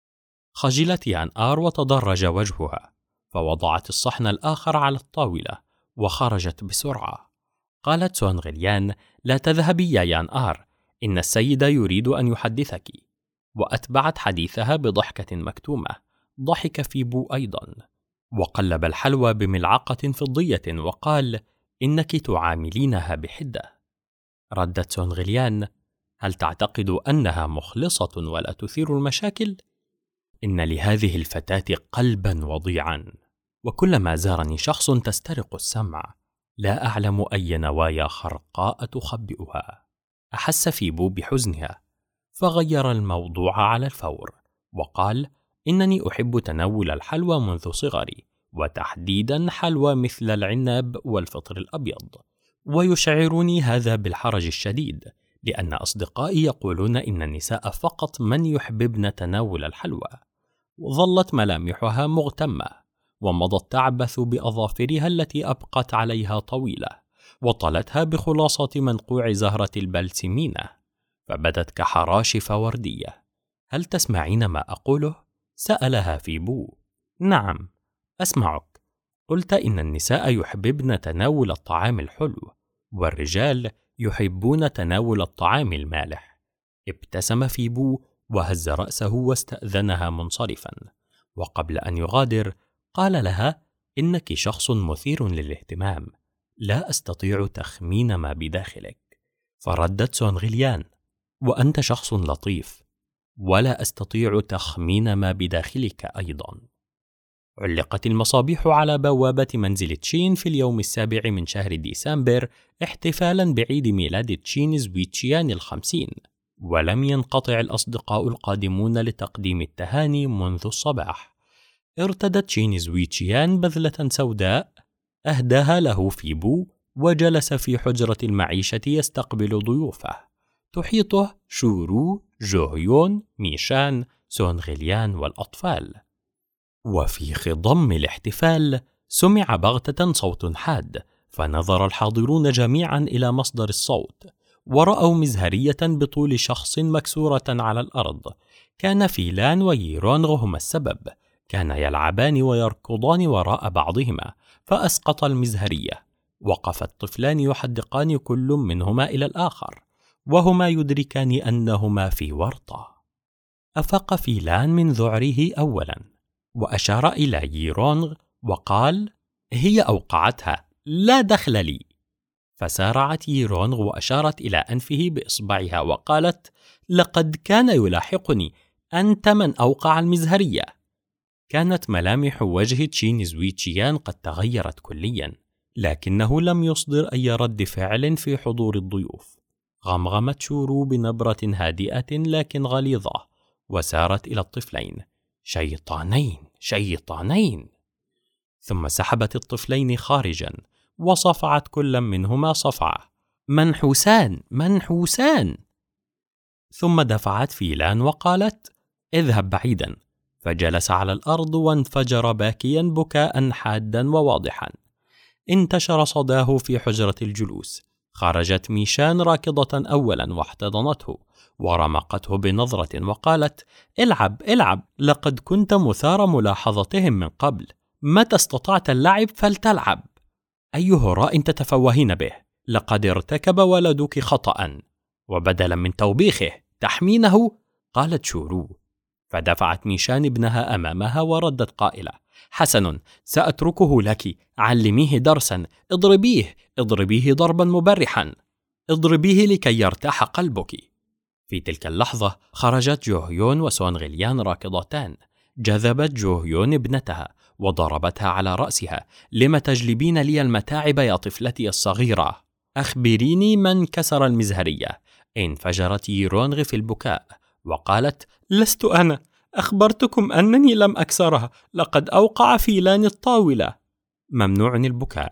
خجلت يان آر وتضرج وجهها، فوضعت الصحن الآخر على الطاولة وخرجت بسرعة. قالت سونغليان: لا تذهبي يا يان آر، إن السيد يريد أن يحدثك. وأتبعت حديثها بضحكة مكتومة. ضحك فيبو أيضا، وقلب الحلوى بملعقة فضية وقال: إنك تعاملينها بحدة. ردت سونغليان: هل تعتقد أنها مخلصة ولا تثير المشاكل؟ إن لهذه الفتاة قلبا وضيعا، وكلما زارني شخص تسترق السمع، لا أعلم أي نوايا خرقاء تخبئها. أحس فيبو بحزنها، فغير الموضوع على الفور وقال: إنني أحب تناول الحلوى منذ صغري، وتحديدا حلوى مثل العناب والفطر الأبيض، ويشعرني هذا بالحرج الشديد، لأن أصدقائي يقولون إن النساء فقط من يحببن تناول الحلوى. ظلت ملامحها مغتمة، ومضت تعبث بأظافرها التي أبقت عليها طويلة، وطلتها بخلاصة منقوع زهرة البلسمينة، فبدت كحراشف وردية. هل تسمعين ما أقوله؟ سألها فيبو. نعم، أسمعك. قلت إن النساء يحببن تناول الطعام الحلو، والرجال يحبون تناول الطعام المالح. ابتسم فيبو وهز رأسه واستأذنها منصرفا، وقبل أن يغادر قال لها: إنك شخص مثير للاهتمام، لا أستطيع تخمين ما بداخلك. فردت سونغليان: وأنت شخص لطيف، ولا أستطيع تخمين ما بداخلك أيضا. علقت المصابيح على بوابة منزل تشين في اليوم 7 من شهر ديسمبر، احتفالا بعيد ميلاد تشين زويتشيان 50، ولم ينقطع الأصدقاء القادمون لتقديم التهاني منذ الصباح. ارتدت تشين زويتشيان بذلة سوداء أهداها له فيبو، وجلس في حجرة المعيشة يستقبل ضيوفه، تحيطه شورو، جوهيون، ميشان، سونغليان والأطفال. وفي خضم الاحتفال سمع بغتة صوت حاد، فنظر الحاضرون جميعا إلى مصدر الصوت، ورأوا مزهرية بطول شخص مكسورة على الأرض. كان فيلان وييرونغ هما السبب، كانا يلعبان ويركضان وراء بعضهما، فأسقط المزهرية. وقف الطفلان يحدقان كل منهما إلى الآخر، وهما يدركان أنهما في ورطة. أفاق فيلان من ذعره أولا، وأشار إلى ييرونغ وقال: هي أوقعتها، لا دخل لي. فسارعت ييرونغ وأشارت إلى أنفه بإصبعها وقالت: لقد كان يلاحقني، أنت من أوقع المزهرية. كانت ملامح وجه تشين زويتشيان قد تغيرت كليا، لكنه لم يصدر أي رد فعل في حضور الضيوف. غمغمت شورو بنبرة هادئة لكن غليظة، وسارت إلى الطفلين: شيطانين، شيطانين. ثم سحبت الطفلين خارجا، وصفعت كل منهما صفعة: منحوسان، منحوسان. ثم دفعت فيلان وقالت: اذهب بعيدا. فجلس على الأرض وانفجر باكيا بكاء حادا وواضحا. انتشر صداه في حجرة الجلوس. خرجت ميشان راكضة أولا واحتضنته ورمقته بنظرة وقالت: العب العب، لقد كنت مثار ملاحظتهم من قبل، متى استطعت اللعب فلتلعب. أي هراء تتفوهين به، لقد ارتكب ولدك خطأ. وبدلا من توبيخه تحمينه، قالت شورو. فدفعت ميشان ابنها أمامها وردت قائلة: حسن، سأتركه لك، علميه درسا، اضربيه، اضربيه ضربا مبرحا، اضربيه لكي يرتاح قلبك. في تلك اللحظة خرجت جوهيون وسونغليان راكضتان. جذبت جوهيون ابنتها وضربتها على رأسها: لم تجلبين لي المتاعب يا طفلتي الصغيرة؟ أخبريني من كسر المزهرية. انفجرت ييرونغ في البكاء وقالت: لست أنا، أخبرتكم أنني لم أكسرها، لقد أوقع فيلان الطاولة. ممنوع البكاء.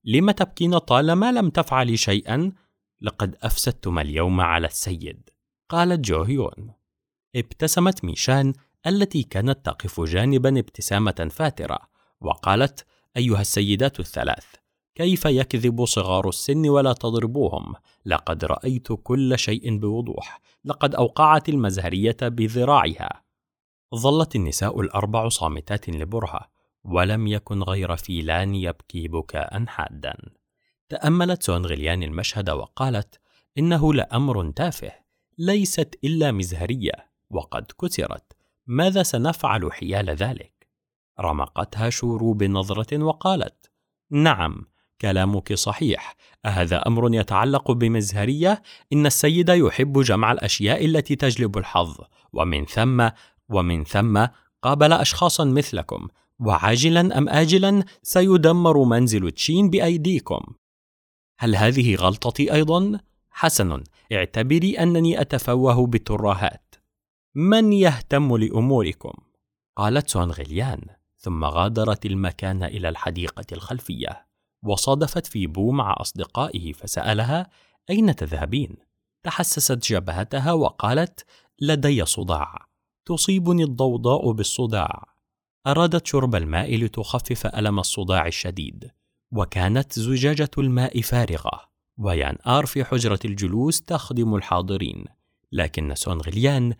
لم تبكين طالما لم تفعلي شيئا؟ لقد أفسدتما اليوم على السيد، قالت جو هيون. ابتسمت ميشان التي كانت تقف جانبا ابتسامة فاترة، وقالت: أيها السيدات الثلاث، كيف يكذب صغار السن ولا تضربوهم؟ لقد رأيت كل شيء بوضوح، لقد أوقعت المزهرية بذراعها. ظلت النساء الأربع صامتات لبرهة، ولم يكن غير فيلان يبكي بكاء حادا. تأملت سونغليان المشهد وقالت: إنه لأمر تافه، ليست إلا مزهرية وقد كسرت، ماذا سنفعل حيال ذلك؟ رمقتها شورو بنظرة وقالت: نعم، كلامك صحيح، أهذا أمر يتعلق بمزهرية؟ إن السيد يحب جمع الأشياء التي تجلب الحظ، ومن ثم قابل أشخاصا مثلكم، وعاجلا أم آجلا سيدمر منزل تشين بأيديكم. هل هذه غلطتي أيضا؟ حسن، اعتبري أنني أتفوه بالترهات. من يهتم لأموركم؟ قالت سونغليان، ثم غادرت المكان إلى الحديقة الخلفية، وصادفت فيبو مع أصدقائه فسألها: أين تذهبين؟ تحسست جبهتها وقالت: لدي صداع، تصيبني الضوضاء بالصداع. أرادت شرب الماء لتخفف ألم الصداع الشديد، وكانت زجاجة الماء فارغة، ويان آر في حجرة الجلوس تخدم الحاضرين، لكن سونغليان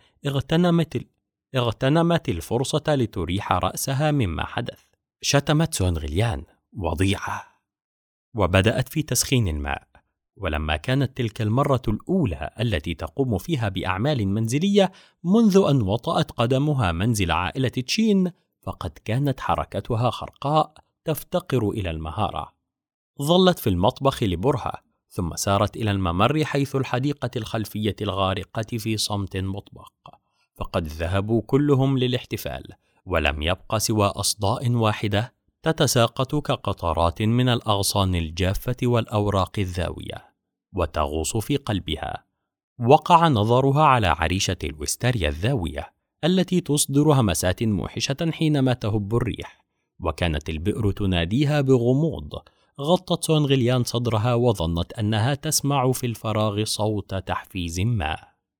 اغتنمت الفرصة لتريح رأسها مما حدث. شتمت سونغليان: وضيعة، وبدأت في تسخين الماء. ولما كانت تلك المرة الأولى التي تقوم فيها بأعمال منزلية منذ أن وطأت قدمها منزل عائلة تشين، فقد كانت حركتها خرقاء تفتقر إلى المهارة. ظلت في المطبخ لبرهة، ثم سارت إلى الممر حيث الحديقة الخلفية الغارقة في صمت مطبق، فقد ذهبوا كلهم للاحتفال، ولم يبق سوى أصداء واحدة تتساقط كقطرات من الأغصان الجافة والأوراق الذاوية وتغوص في قلبها. وقع نظرها على عريشة الويستاريا الذاوية التي تصدر همسات موحشة حينما تهب الريح، وكانت البئر تناديها بغموض. غطت سونغليان صدرها وظنت أنها تسمع في الفراغ صوت تحفيز ما.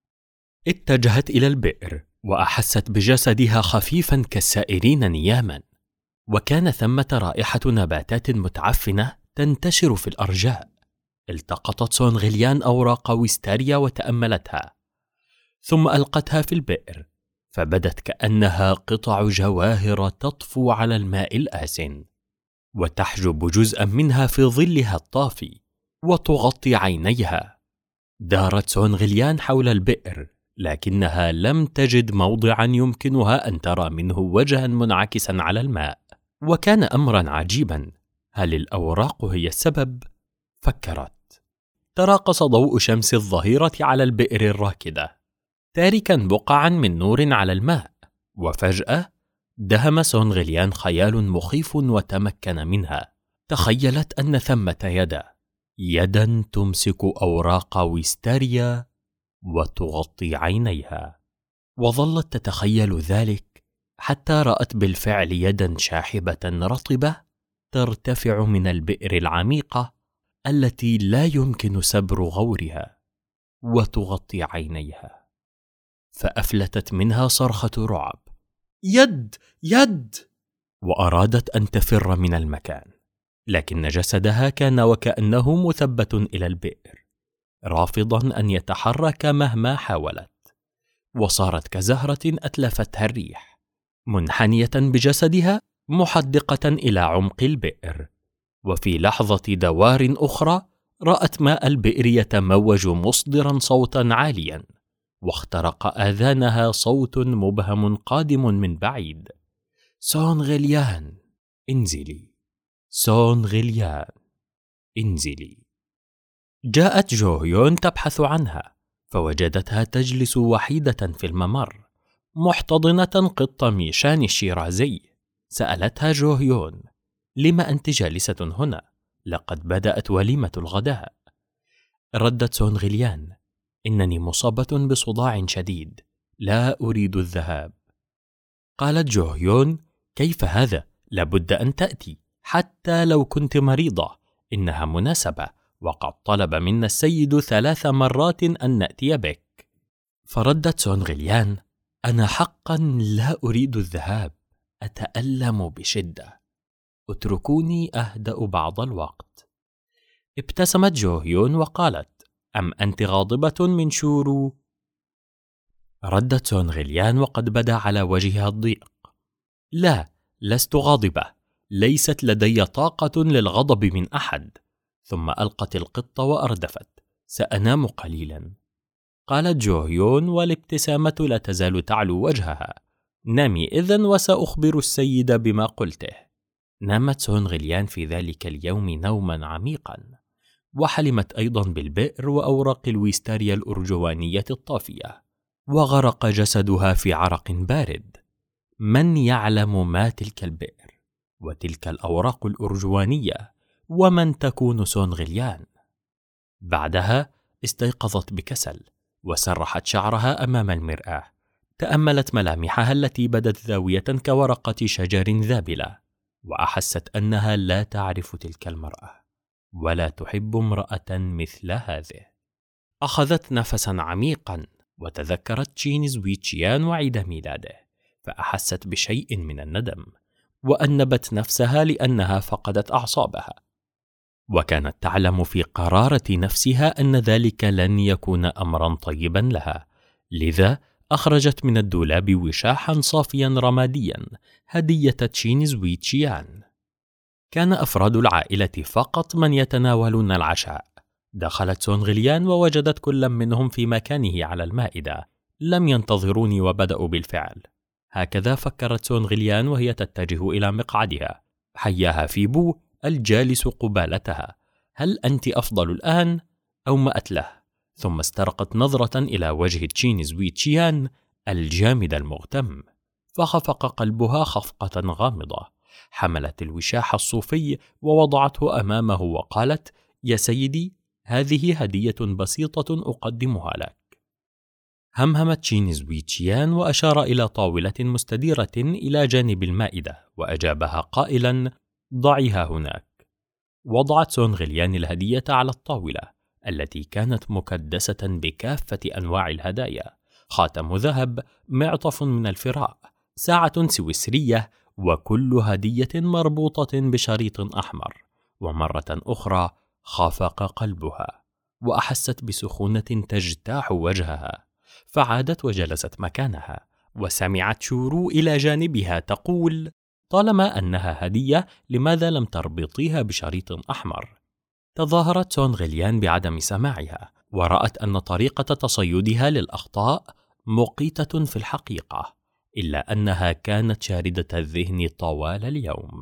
اتجهت إلى البئر وأحست بجسدها خفيفا كالسائرين نياما، وكان ثمة رائحة نباتات متعفنة تنتشر في الأرجاء. التقطت سونغليان أوراق ويستاريا وتأملتها، ثم ألقتها في البئر، فبدت كأنها قطع جواهر تطفو على الماء الآسن، وتحجب جزءا منها في ظلها الطافي وتغطي عينيها. دارت سونغليان حول البئر، لكنها لم تجد موضعا يمكنها أن ترى منه وجها منعكسا على الماء. وكان أمرا عجيبا، هل الأوراق هي السبب؟ فكرت. تراقص ضوء شمس الظهيرة على البئر الراكدة، تاركا بقعا من نور على الماء، وفجأة دهم سونغليان خيال مخيف وتمكن منها. تخيلت أن ثمة يدا تمسك أوراق ويستاريا وتغطي عينيها، وظلت تتخيل ذلك حتى رأت بالفعل يدا شاحبة رطبة ترتفع من البئر العميقة التي لا يمكن سبر غورها وتغطي عينيها، فأفلتت منها صرخة رعب: يد يد! وأرادت أن تفر من المكان، لكن جسدها كان وكأنه مثبت إلى البئر، رافضا أن يتحرك مهما حاولت، وصارت كزهرة أتلفتها الريح، منحنية بجسدها محدقة إلى عمق البئر. وفي لحظة دوار أخرى رأت ماء البئر يتموج مصدرا صوتا عاليا، واخترق آذانها صوت مبهم قادم من بعيد: سونغليان انزلي، سونغليان انزلي. جاءت جو هيون تبحث عنها، فوجدتها تجلس وحيدة في الممر محتضنة قط ميشان الشيرازي. سألتها جو هيون: لما أنت جالسة هنا؟ لقد بدأت وليمة الغداء. ردت سونغليان: إنني مصابة بصداع شديد، لا أريد الذهاب. قالت جو هيون: كيف هذا؟ لابد أن تأتي حتى لو كنت مريضة، إنها مناسبة، وقد طلب منا السيد 3 مرات أن نأتي بك. فردت سون غليان: أنا حقا لا أريد الذهاب، أتألم بشدة، اتركوني أهدأ بعض الوقت. ابتسمت جو هيون وقالت: أم أنت غاضبة من شورو؟ ردت سون غليان وقد بدا على وجهها الضيق: لا، لست غاضبة، ليست لدي طاقة للغضب من أحد. ثم ألقت القط وأردفت: سأنام قليلا. قالت جو هيون والابتسامة لا تزال تعلو وجهها: نامي إذن وسأخبر السيد بما قلته. نامت سون غليان في ذلك اليوم نوما عميقا، وحلمت أيضا بالبئر وأوراق الويستاريا الأرجوانية الطافية، وغرق جسدها في عرق بارد. من يعلم ما تلك البئر وتلك الأوراق الأرجوانية، ومن تكون سون غليان؟ بعدها استيقظت بكسل وسرحت شعرها أمام المرآة، تأملت ملامحها التي بدت ذاوية كورقة شجر ذابلة، وأحست أنها لا تعرف تلك المرأة ولا تحب امرأة مثل هذه. أخذت نفسا عميقا وتذكرت تشين زويتشيان وعيد ميلاده، فأحست بشيء من الندم، وأنبت نفسها لأنها فقدت أعصابها، وكانت تعلم في قرارة نفسها أن ذلك لن يكون أمرا طيبا لها. لذا أخرجت من الدولاب وشاحا صافيا رماديا هدية تشين زويتشيان. كان أفراد العائلة فقط من يتناولون العشاء. دخلت سون غليان ووجدت كل منهم في مكانه على المائدة، لم ينتظروني وبدأوا بالفعل. هكذا فكرت سون غليان وهي تتجه إلى مقعدها. حياها فيبو الجالس قبالتها: هل أنت أفضل الآن؟ أومأت له، ثم استرقت نظرة إلى وجه تشين زويتشيان الجامد المغتم، فخفق قلبها خفقة غامضة. حملت الوشاح الصوفي ووضعته أمامه وقالت: يا سيدي، هذه هدية بسيطة أقدمها لك. همهمت تشين زويتشيان وأشار إلى طاولة مستديرة إلى جانب المائدة، وأجابها قائلا: ضعيها هناك. وضعت سون غليان الهدية على الطاولة التي كانت مكدسة بكافة أنواع الهدايا: خاتم ذهب، معطف من الفراء، ساعة سويسرية، وكل هدية مربوطة بشريط أحمر. ومرة أخرى خافق قلبها، وأحست بسخونة تجتاح وجهها، فعادت وجلست مكانها، وسمعت شورو إلى جانبها تقول: طالما أنها هدية، لماذا لم تربطيها بشريط أحمر؟ تظاهرت سون غليان بعدم سماعها، ورأت أن طريقة تصيدها للأخطاء مقيتة في الحقيقة، إلا أنها كانت شاردة الذهن طوال اليوم.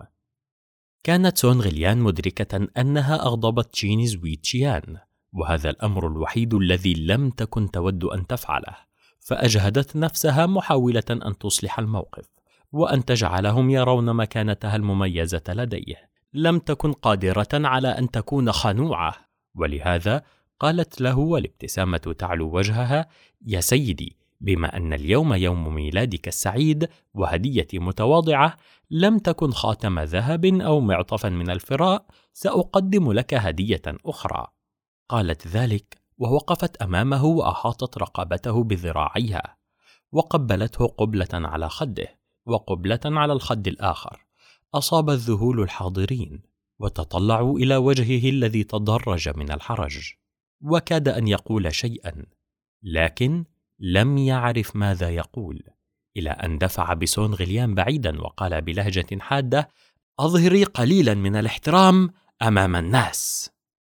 كانت سون غليان مدركة أنها أغضبت تشين زويتشيان، وهذا الأمر الوحيد الذي لم تكن تود أن تفعله، فأجهدت نفسها محاولة أن تصلح الموقف وأن تجعلهم يرون مكانتها المميزة لديه. لم تكن قادرة على أن تكون خنوعة، ولهذا قالت له والابتسامة تعلو وجهها: يا سيدي، بما أن اليوم يوم ميلادك السعيد وهديتي متواضعة، لم تكن خاتم ذهب أو معطفا من الفراء، سأقدم لك هدية أخرى. قالت ذلك ووقفت أمامه وأحاطت رقبته بذراعيها، وقبلته قبلة على خده وقبلة على الخد الآخر. أصاب الذهول الحاضرين، وتطلعوا إلى وجهه الذي تضرج من الحرج، وكاد أن يقول شيئا، لكن لم يعرف ماذا يقول، إلى أن دفع بسون غليان بعيدا وقال بلهجة حادة: أظهري قليلا من الاحترام أمام الناس.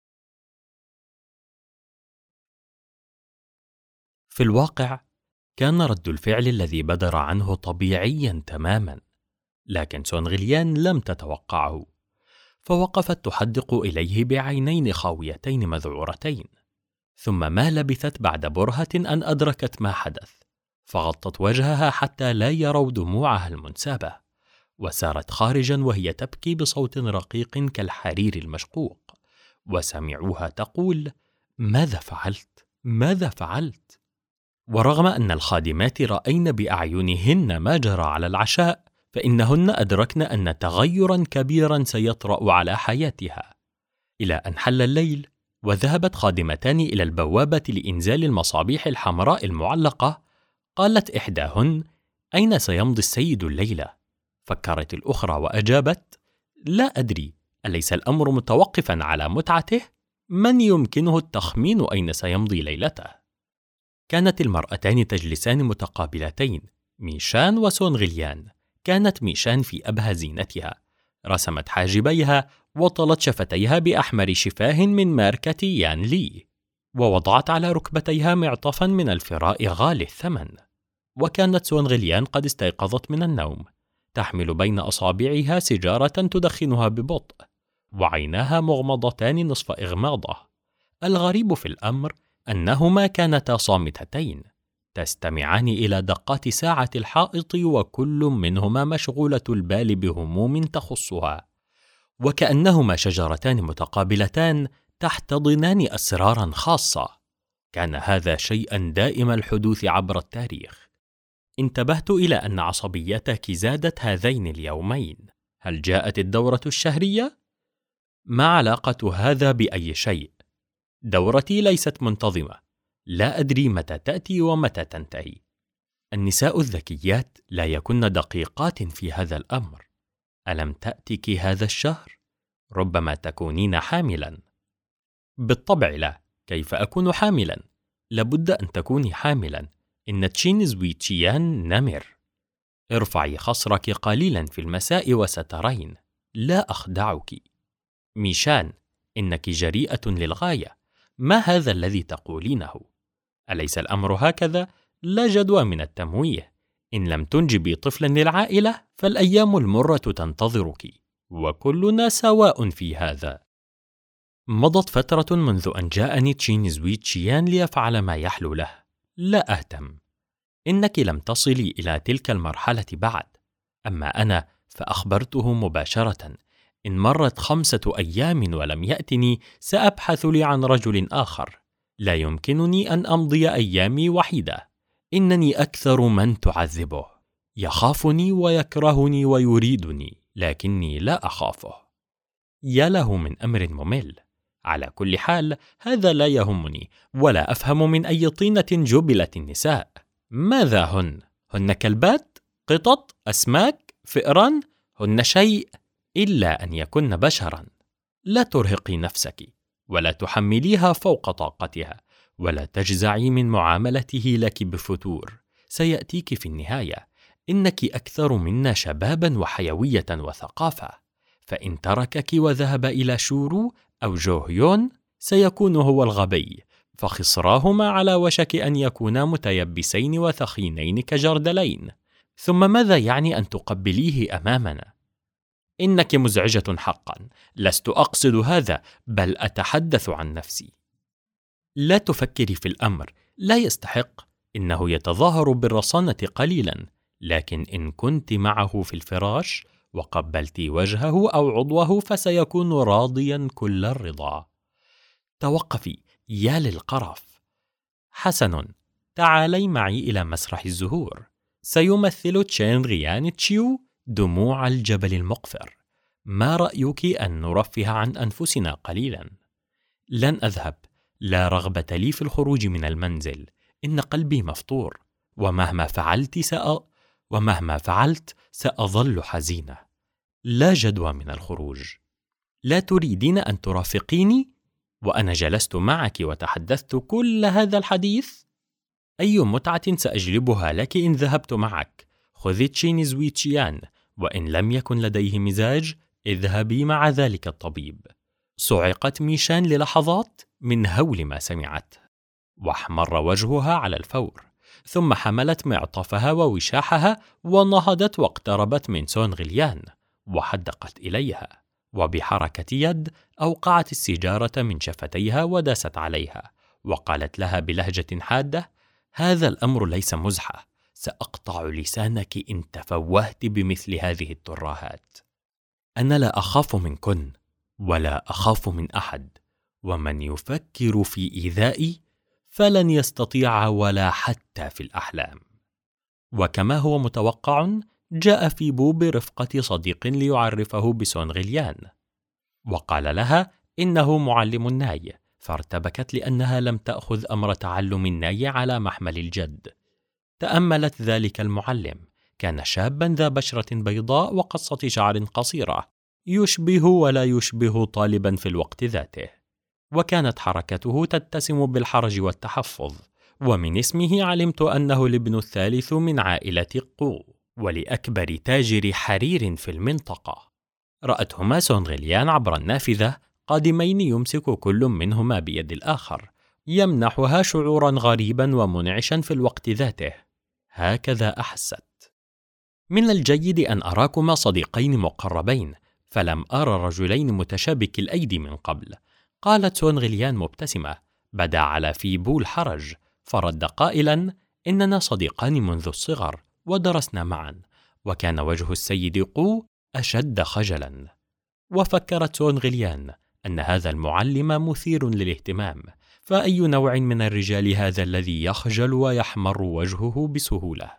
في الواقع كان رد الفعل الذي بدر عنه طبيعيا تماما، لكن سون غليان لم تتوقعه، فوقفت تحدق إليه بعينين خاويتين مذعورتين. ثم ما لبثت بعد برهة أن أدركت ما حدث، فغطت وجهها حتى لا يروا دموعها المنسابة، وسارت خارجا وهي تبكي بصوت رقيق كالحرير المشقوق، وسمعوها تقول: ماذا فعلت؟ ماذا فعلت؟ ورغم أن الخادمات رأين بأعينهن ما جرى على العشاء، فإنهن أدركن أن تغيرا كبيرا سيطرأ على حياتها. إلى أن حل الليل، وذهبت خادمتان إلى البوابة لإنزال المصابيح الحمراء المعلقة. قالت إحداهن: أين سيمضي السيد الليلة؟ فكرت الأخرى وأجابت: لا أدري، أليس الأمر متوقفا على متعته؟ من يمكنه التخمين أين سيمضي ليلته؟ كانت المرأتان تجلسان متقابلتين، ميشان وسون غليان. كانت ميشان في أبهى زينتها، رسمت حاجبيها وطلت شفتيها بأحمر شفاه من ماركة يان لي، ووضعت على ركبتيها معطفا من الفراء غالي الثمن. وكانت سون غليان قد استيقظت من النوم، تحمل بين أصابعها سيجارة تدخنها ببطء، وعيناها مغمضتان نصف إغماضة. الغريب في الأمر أنهما كانتا صامتتين، تستمعان إلى دقات ساعة الحائط، وكل منهما مشغولة البال بهموم تخصها، وكأنهما شجرتان متقابلتان تحتضنان أسرارا خاصة. كان هذا شيئا دائم الحدوث عبر التاريخ. انتبهت إلى أن عصبيتك زادت هذين اليومين. هل جاءت الدورة الشهرية؟ ما علاقة هذا بأي شيء؟ دورتي ليست منتظمة، لا أدري متى تأتي ومتى تنتهي. النساء الذكيات لا يكن دقيقات في هذا الأمر. ألم تأتك هذا الشهر؟ ربما تكونين حاملا. بالطبع لا، كيف أكون حاملا؟ لابد أن تكوني حاملا. إن تشين زوي تشيان نمر. ارفعي خصرك قليلا في المساء وسترين، لا أخدعك. ميشان، إنك جريئة للغاية. ما هذا الذي تقولينه؟ أليس الأمر هكذا؟ لا جدوى من التمويه. إن لم تنجبي طفلا للعائلة فالأيام المرة تنتظرك، وكلنا سواء في هذا. مضت فترة منذ أن جاءني تشين زوي تشيان ليفعل ما يحلو له. لا أهتم. إنك لم تصلي إلى تلك المرحلة بعد. أما أنا فأخبرته مباشرة: إن مرت 5 أيام ولم يأتني سأبحث لي عن رجل آخر. لا يمكنني أن أمضي أيامي وحيدة. إنني أكثر من تعذبه. يخافني ويكرهني ويريدني، لكني لا أخافه. يا له من أمر ممل. على كل حال هذا لا يهمني، ولا أفهم من أي طينة جبلت النساء. ماذا هن؟ هن كلبات؟ قطط؟ أسماك؟ فئران؟ هن شيء إلا أن يكن بشرا. لا ترهقي نفسك، ولا تحمليها فوق طاقتها، ولا تجزعي من معاملته لك بفتور. سيأتيك في النهاية. إنك أكثر منا شبابا وحيوية وثقافة. فإن تركك وذهب إلى شورو أو جوهيون سيكون هو الغبي، فخصراهما على وشك أن يكونا متيبسين وثخينين كجردلين. ثم ماذا يعني أن تقبليه أمامنا؟ إنك مزعجة حقا. لست أقصد هذا، بل أتحدث عن نفسي. لا تفكري في الأمر، لا يستحق. إنه يتظاهر بالرصانة قليلا، لكن إن كنت معه في الفراش وقبلت وجهه أو عضوه فسيكون راضيا كل الرضا. توقفي، يا للقرف. حسن، تعالي معي إلى مسرح الزهور. سيمثل تشين غيان تشيو دموع الجبل المقفر. ما رأيك أن نرفه عن أنفسنا قليلا؟ لن أذهب. لا رغبة لي في الخروج من المنزل. إن قلبي مفطور، ومهما فعلت سأظل حزينة. لا جدوى من الخروج. لا تريدين أن ترافقيني وأنا جلست معك وتحدثت كل هذا الحديث؟ أي متعة سأجلبها لك إن ذهبت معك. خذي تشين زوي تشيان، وإن لم يكن لديه مزاج اذهبي مع ذلك الطبيب. صعقت ميشان للحظات من هول ما سمعت، واحمر وجهها على الفور. ثم حملت معطفها ووشاحها ونهضت واقتربت من سون غليان وحدقت إليها، وبحركة يد أوقعت السيجارة من شفتيها وداست عليها، وقالت لها بلهجة حادة: هذا الأمر ليس مزحة. سأقطع لسانك إن تفوهت بمثل هذه الترهات. أنا لا أخاف منكن، ولا أخاف من أحد، ومن يفكر في إيذائي فلن يستطيع ولا حتى في الأحلام. وكما هو متوقع، جاء فيبو برفقة صديق ليعرفه بسون غليان، وقال لها إنه معلم الناي، فارتبكت لأنها لم تأخذ أمر تعلم الناي على محمل الجد. تأملت ذلك المعلم، كان شابا ذا بشرة بيضاء وقصة شعر قصيرة، يشبه ولا يشبه طالبا في الوقت ذاته، وكانت حركته تتسم بالحرج والتحفظ، ومن اسمه علمت أنه الابن الثالث من عائلة قو، ولأكبر تاجر حرير في المنطقة. رأتهما سونغليان عبر النافذة قادمين، يمسك كل منهما بيد الآخر، يمنحها شعورا غريبا ومنعشا في الوقت ذاته. هكذا أحست. من الجيد أن أراكما صديقين مقربين، فلم أرى رجلين متشابك الأيدي من قبل، قالت سونغليان مبتسمة. بدا على في بو الحرج، فرد قائلا: إننا صديقان منذ الصغر ودرسنا معا. وكان وجه السيد قو أشد خجلا، وفكرت سونغليان أن هذا المعلم مثير للاهتمام، فأي نوع من الرجال هذا الذي يخجل ويحمر وجهه بسهولة؟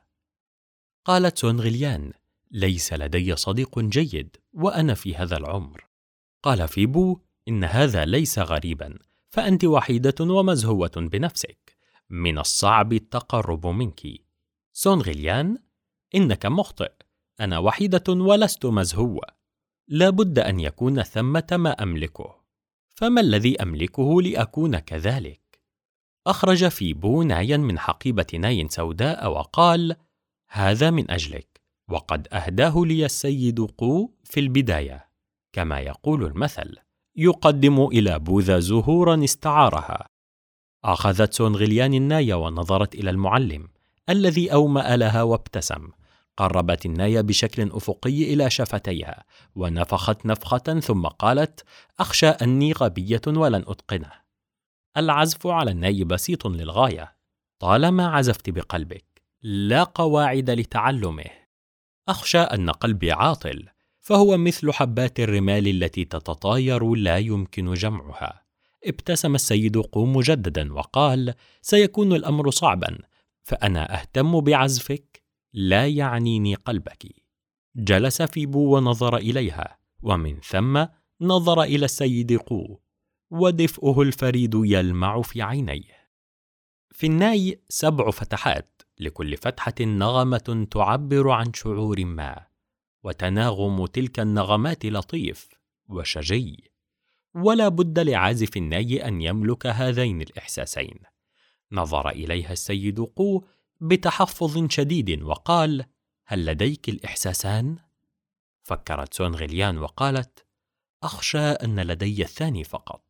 قالت سونغليان: ليس لدي صديق جيد وأنا في هذا العمر. قال في بو: إن هذا ليس غريبا، فأنت وحيدة ومزهوة بنفسك، من الصعب التقرب منك. سونغليان: إنك مخطئ، أنا وحيدة ولست مزهوة، لا بد أن يكون ثمة ما أملكه، فما الذي أملكه لأكون كذلك؟ أخرج في بو نايا من حقيبة ناي سوداء وقال: هذا من أجلك، وقد أهداه لي السيد قو في البداية، كما يقول المثل: يقدم إلى بوذا زهورا استعارها. أخذت سونغليان الناي ونظرت إلى المعلم الذي أومأ لها وابتسم. قربت الناي بشكل أفقي إلى شفتيها ونفخت نفخة، ثم قالت: أخشى أني غبية ولن أتقنه. العزف على الناي بسيط للغاية، طالما عزفت بقلبك، لا قواعد لتعلمه. أخشى أن قلبي عاطل، فهو مثل حبات الرمال التي تتطاير لا يمكن جمعها. ابتسم السيد قو مجددا وقال: سيكون الأمر صعبا، فأنا أهتم بعزفك، لا يعنيني قلبك. جلس في بو ونظر إليها، ومن ثم نظر إلى السيد قو، ودفئه الفريد يلمع في عينيه. في الناي 7 فتحات، لكل فتحة نغمة تعبر عن شعور ما، وتناغم تلك النغمات لطيف وشجي، ولا بد لعازف الناي أن يملك هذين الإحساسين. نظر إليها السيد قو بتحفظ شديد وقال: هل لديك الإحساسان؟ فكرت سونغليان وقالت: أخشى أن لدي الثاني فقط.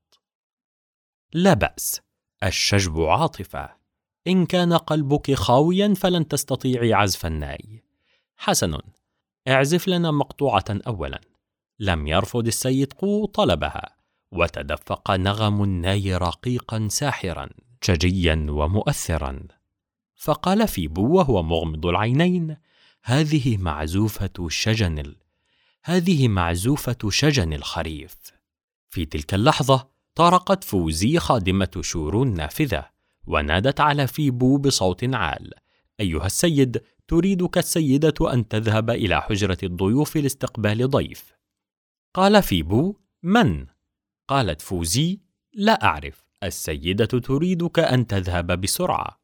لا بأس، الشجب عاطفة، إن كان قلبك خاويا فلن تستطيعي عزف الناي. حسن، اعزف لنا مقطوعة أولا. لم يرفض السيد قو طلبها، وتدفق نغم الناي رقيقا ساحرا شجيا ومؤثرا. فقال في بو وهو مغمض العينين: هذه معزوفة شجن الخريف. في تلك اللحظة طرقت فوزي خادمة شورو النافذة، ونادت على في بو بصوت عال: أيها السيد، تريدك السيدة أن تذهب إلى حجرة الضيوف لاستقبال ضيف. قال في بو: من؟ قالت فوزي: لا أعرف، السيدة تريدك أن تذهب بسرعة.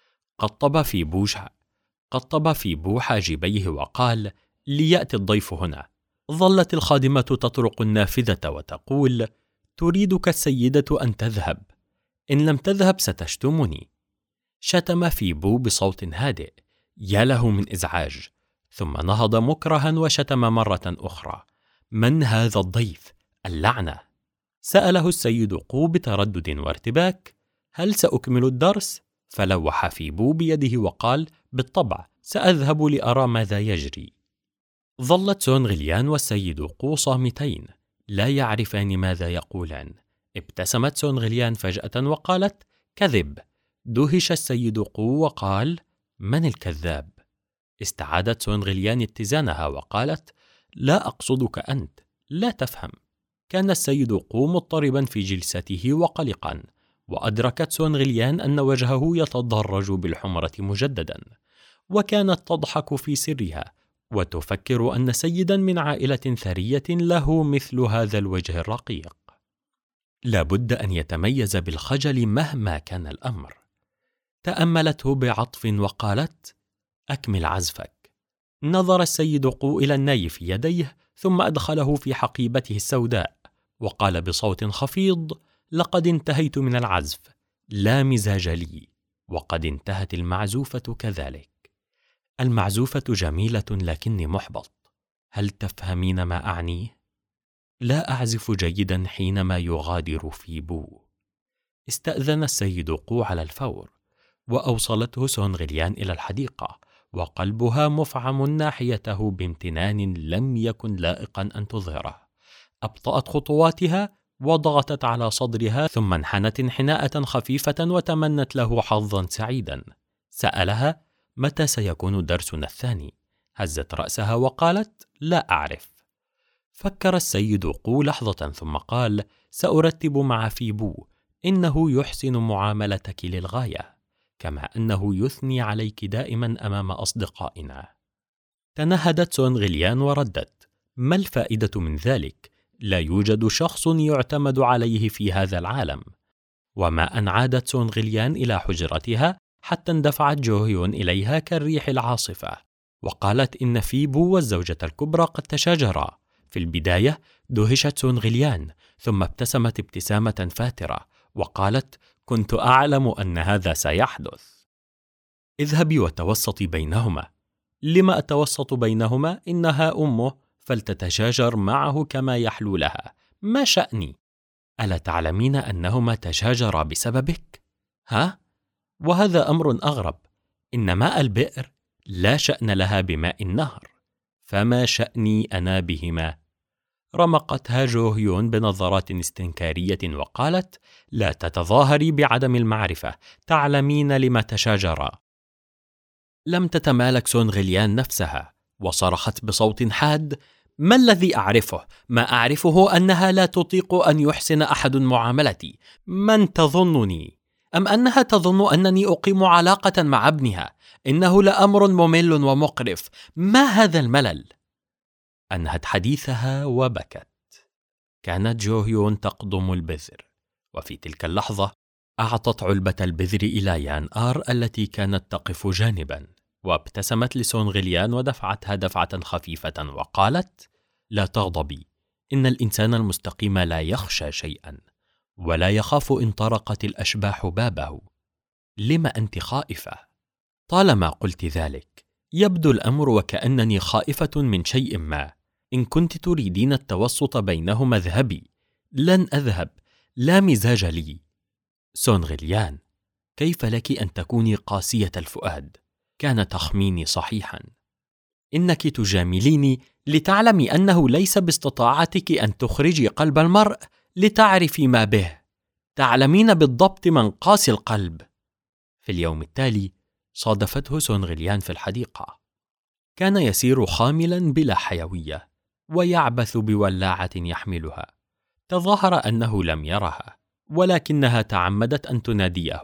قطب في بو حاجبيه وقال: ليأتي الضيف هنا. ظلت الخادمة تطرق النافذة وتقول: تريدك السيدة أن تذهب، إن لم تذهب ستشتمني. شتم في بو بصوت هادئ، يا له من إزعاج، ثم نهض مكرها وشتم مرة أخرى: من هذا الضيف؟ اللعنة! سأله السيد قو بتردد وارتباك: هل سأكمل الدرس؟ فلوح في بو بيده وقال: بالطبع، سأذهب لأرى ماذا يجري. ظلت سونغليان والسيد قو صامتين، لا يعرفان ماذا يقولان. ابتسمت سونغليان فجأة وقالت: كذب. دهش السيد قو وقال: من الكذاب؟ استعادت سونغليان اتزانها وقالت: لا أقصدك أنت، لا تفهم. كان السيد قو مضطربا في جلسته وقلقا، وأدركت سونغليان أن وجهه يتضرج بالحمرة مجددا، وكانت تضحك في سرها وتفكر أن سيدا من عائلة ثرية له مثل هذا الوجه الرقيق. لا بد أن يتميز بالخجل مهما كان الأمر. تأملته بعطف وقالت: أكمل عزفك. نظر السيد قو إلى الناي في يديه ثم أدخله في حقيبته السوداء وقال بصوت خفيض: لقد انتهيت من العزف، لا مزاج لي، وقد انتهت المعزوفة كذلك. المعزوفة جميلة لكني محبط. هل تفهمين ما أعنيه؟ لا أعزف جيدا حينما يغادر فيبو. استأذن السيد قو على الفور، وأوصلته سونغليان إلى الحديقة، وقلبها مفعم ناحيته بامتنان لم يكن لائقا أن تظهره. أبطأت خطواتها وضغطت على صدرها، ثم انحنت انحناءة خفيفة وتمنت له حظا سعيدا. سألها: متى سيكون درسنا الثاني؟ هزت رأسها وقالت: لا أعرف. فكر السيد قو لحظة ثم قال: سأرتب مع فيبو، إنه يحسن معاملتك للغاية، كما أنه يثني عليك دائما أمام أصدقائنا. تنهدت سونغليان وردت: ما الفائدة من ذلك؟ لا يوجد شخص يعتمد عليه في هذا العالم. وما أن عادت سونغليان إلى حجرتها حتى اندفعت جوهيون إليها كالريح العاصفة، وقالت إن فيبو والزوجة الكبرى قد تشاجرا. في البداية دهشت سونغليان، ثم ابتسمت ابتسامة فاترة وقالت: كنت أعلم أن هذا سيحدث. اذهبي وتوسطي بينهما. لما أتوسط بينهما؟ إنها أمه، فلتتشاجر معه كما يحلو لها. ما شأني؟ ألا تعلمين أنهما تشاجرا بسببك؟ ها؟ وهذا أمر أغرب. إن ماء البئر لا شأن لها بماء النهر، فما شأني أنا بهما؟ رمقتها جوهيون بنظرات استنكارية وقالت: لا تتظاهري بعدم المعرفة، تعلمين لما تشاجرا. لم تتمالك سونغليان نفسها وصرخت بصوت حاد: ما الذي أعرفه؟ ما أعرفه أنها لا تطيق أن يحسن أحد معاملتي. من تظنني؟ أم أنها تظن أنني أقيم علاقة مع ابنها؟ إنه لأمر ممل ومقرف. ما هذا الملل؟ أنهت حديثها وبكت. كانت جوهيون تقضم البذر، وفي تلك اللحظة أعطت علبة البذر إلى يان آر التي كانت تقف جانبا، وابتسمت لسونغليان ودفعتها دفعة خفيفة وقالت: لا تغضبي، إن الإنسان المستقيم لا يخشى شيئا، ولا يخاف إن طرقت الأشباح بابه. لم أنت خائفة؟ طالما قلت ذلك يبدو الأمر وكأنني خائفة من شيء ما. إن كنت تريدين التوسط بينهما اذهبي. لن أذهب، لا مزاج لي. سونغليان، كيف لك أن تكوني قاسية الفؤاد؟ كان تخميني صحيحا. إنك تجامليني لتعلمي أنه ليس باستطاعتك أن تخرجي قلب المرء لتعرفي ما به. تعلمين بالضبط من قاسي القلب. في اليوم التالي صادفته سونغليان في الحديقة. كان يسير خاملا بلا حيوية ويعبث بولاعة يحملها. تظاهر أنه لم يرها، ولكنها تعمدت أن تناديه،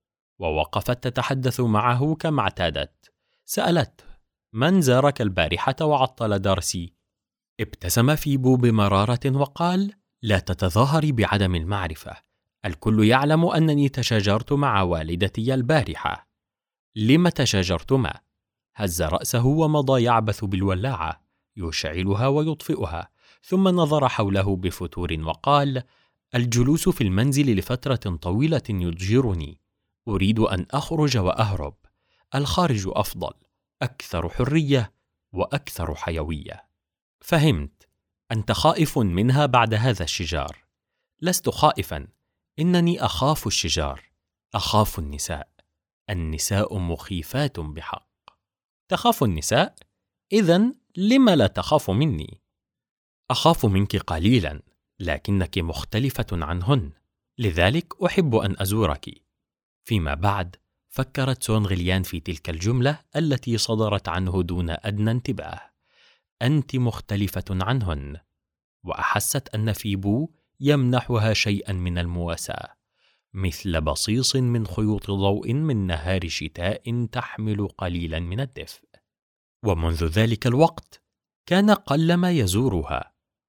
ووقفت تتحدث معه كما اعتادت. سألته: من زارك البارحة وعطل درسي؟ ابتسم فيبو بمرارة وقال: لا تتظاهري بعدم المعرفة، الكل يعلم أنني تشاجرت مع والدتي البارحة. لم تشاجرتما؟ هز رأسه ومضى يعبث بالولاعة يشعلها ويطفئها، ثم نظر حوله بفتور وقال: الجلوس في المنزل لفترة طويلة يضجرني. أريد أن أخرج وأهرب. الخارج أفضل، أكثر حرية وأكثر حيوية. فهمت. أنت خائف منها بعد هذا الشجار. لست خائفا، إنني أخاف الشجار، أخاف النساء. النساء مخيفات بحق. تخاف النساء؟ إذن لم لا تخاف مني؟ أخاف منك قليلا، لكنك مختلفة عنهن، لذلك أحب أن أزورك. فيما بعد فكرت سونغليان في تلك الجملة التي صدرت عنه دون أدنى انتباه: أنت مختلفة عنهن، وأحست أن فيبو يمنحها شيئا من المواساة، مثل بصيص من خيوط ضوء من نهار شتاء تحمل قليلا من الدفء. ومنذ ذلك الوقت كان قلما يزورها،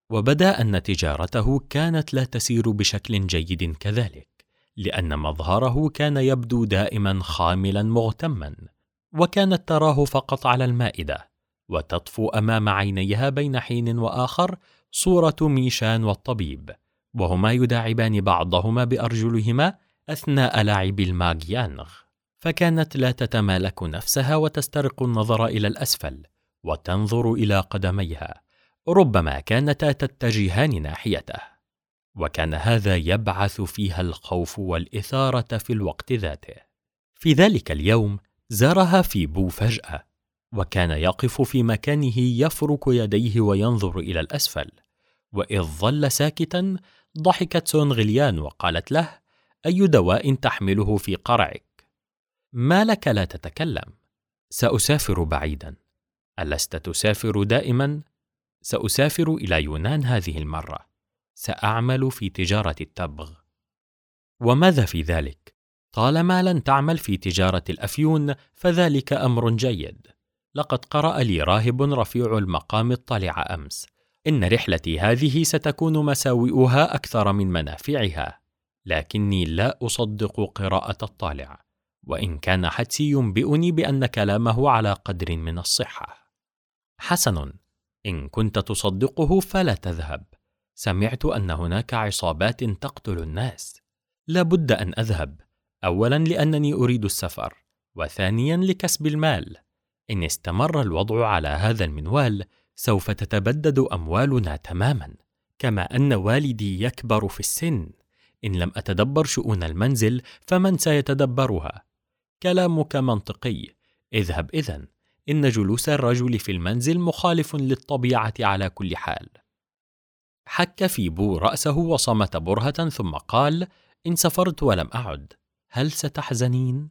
وبدا أن تجارته كانت لا تسير بشكل جيد كذلك، لأن مظهره كان يبدو دائما خاملا مغتما، وكانت تراه فقط على المائدة، وتطفو أمام عينيها بين حين وآخر صورة ميشان والطبيب، وهما يداعبان بعضهما بأرجلهما أثناء لعب الماغيانغ. فكانت لا تتمالك نفسها وتسترق النظر إلى الأسفل وتنظر إلى قدميها، ربما كانتا تتجهان ناحيته، وكان هذا يبعث فيها الخوف والإثارة في الوقت ذاته. في ذلك اليوم زارها فيبو فجأة، وكان يقف في مكانه يفرك يديه وينظر إلى الأسفل، وإذ ظل ساكتا ضحكت سون غليان وقالت له: أي دواء تحمله في قرعك؟ ما لك لا تتكلم؟ سأسافر بعيدا. ألست تسافر دائما؟ سأسافر إلى يونان هذه المرة. سأعمل في تجارة التبغ. وماذا في ذلك؟ طالما لن تعمل في تجارة الأفيون فذلك أمر جيد. لقد قرأ لي راهب رفيع المقام الطالع أمس إن رحلتي هذه ستكون مساوئها أكثر من منافعها، لكني لا أصدق قراءة الطالع، وإن كان حدسي ينبئني بأن كلامه على قدر من الصحة. حسن، إن كنت تصدقه فلا تذهب. سمعت أن هناك عصابات تقتل الناس. لابد أن أذهب، أولا لأنني أريد السفر، وثانيا لكسب المال. إن استمر الوضع على هذا المنوال سوف تتبدد أموالنا تماما، كما أن والدي يكبر في السن. إن لم أتدبر شؤون المنزل فمن سيتدبرها؟ كلامك منطقي. اذهب إذن. إن جلوس الرجل في المنزل مخالف للطبيعة على كل حال. حك فيبو رأسه وصمت برهة ثم قال: إن سافرت ولم أعد، هل ستحزنين؟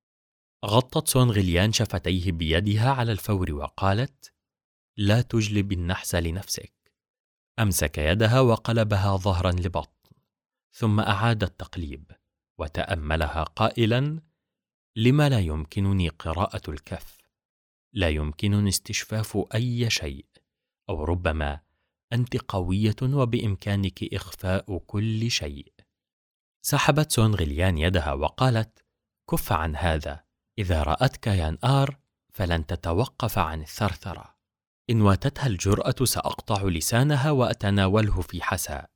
غطت سون غليان شفتيه بيدها على الفور وقالت: لا تجلب النحس لنفسك. أمسك يدها وقلبها ظهرا لبطن، ثم أعاد التقليب وتأملها قائلا: لما لا يمكنني قراءة الكف؟ لا يمكنني استشفاف أي شيء، أو ربما أنت قوية وبإمكانك إخفاء كل شيء. سحبت سون غليان يدها وقالت: كف عن هذا. إذا رأتك يان آر فلن تتوقف عن الثرثرة. إن واتتها الجرأة سأقطع لسانها وأتناوله في حساء.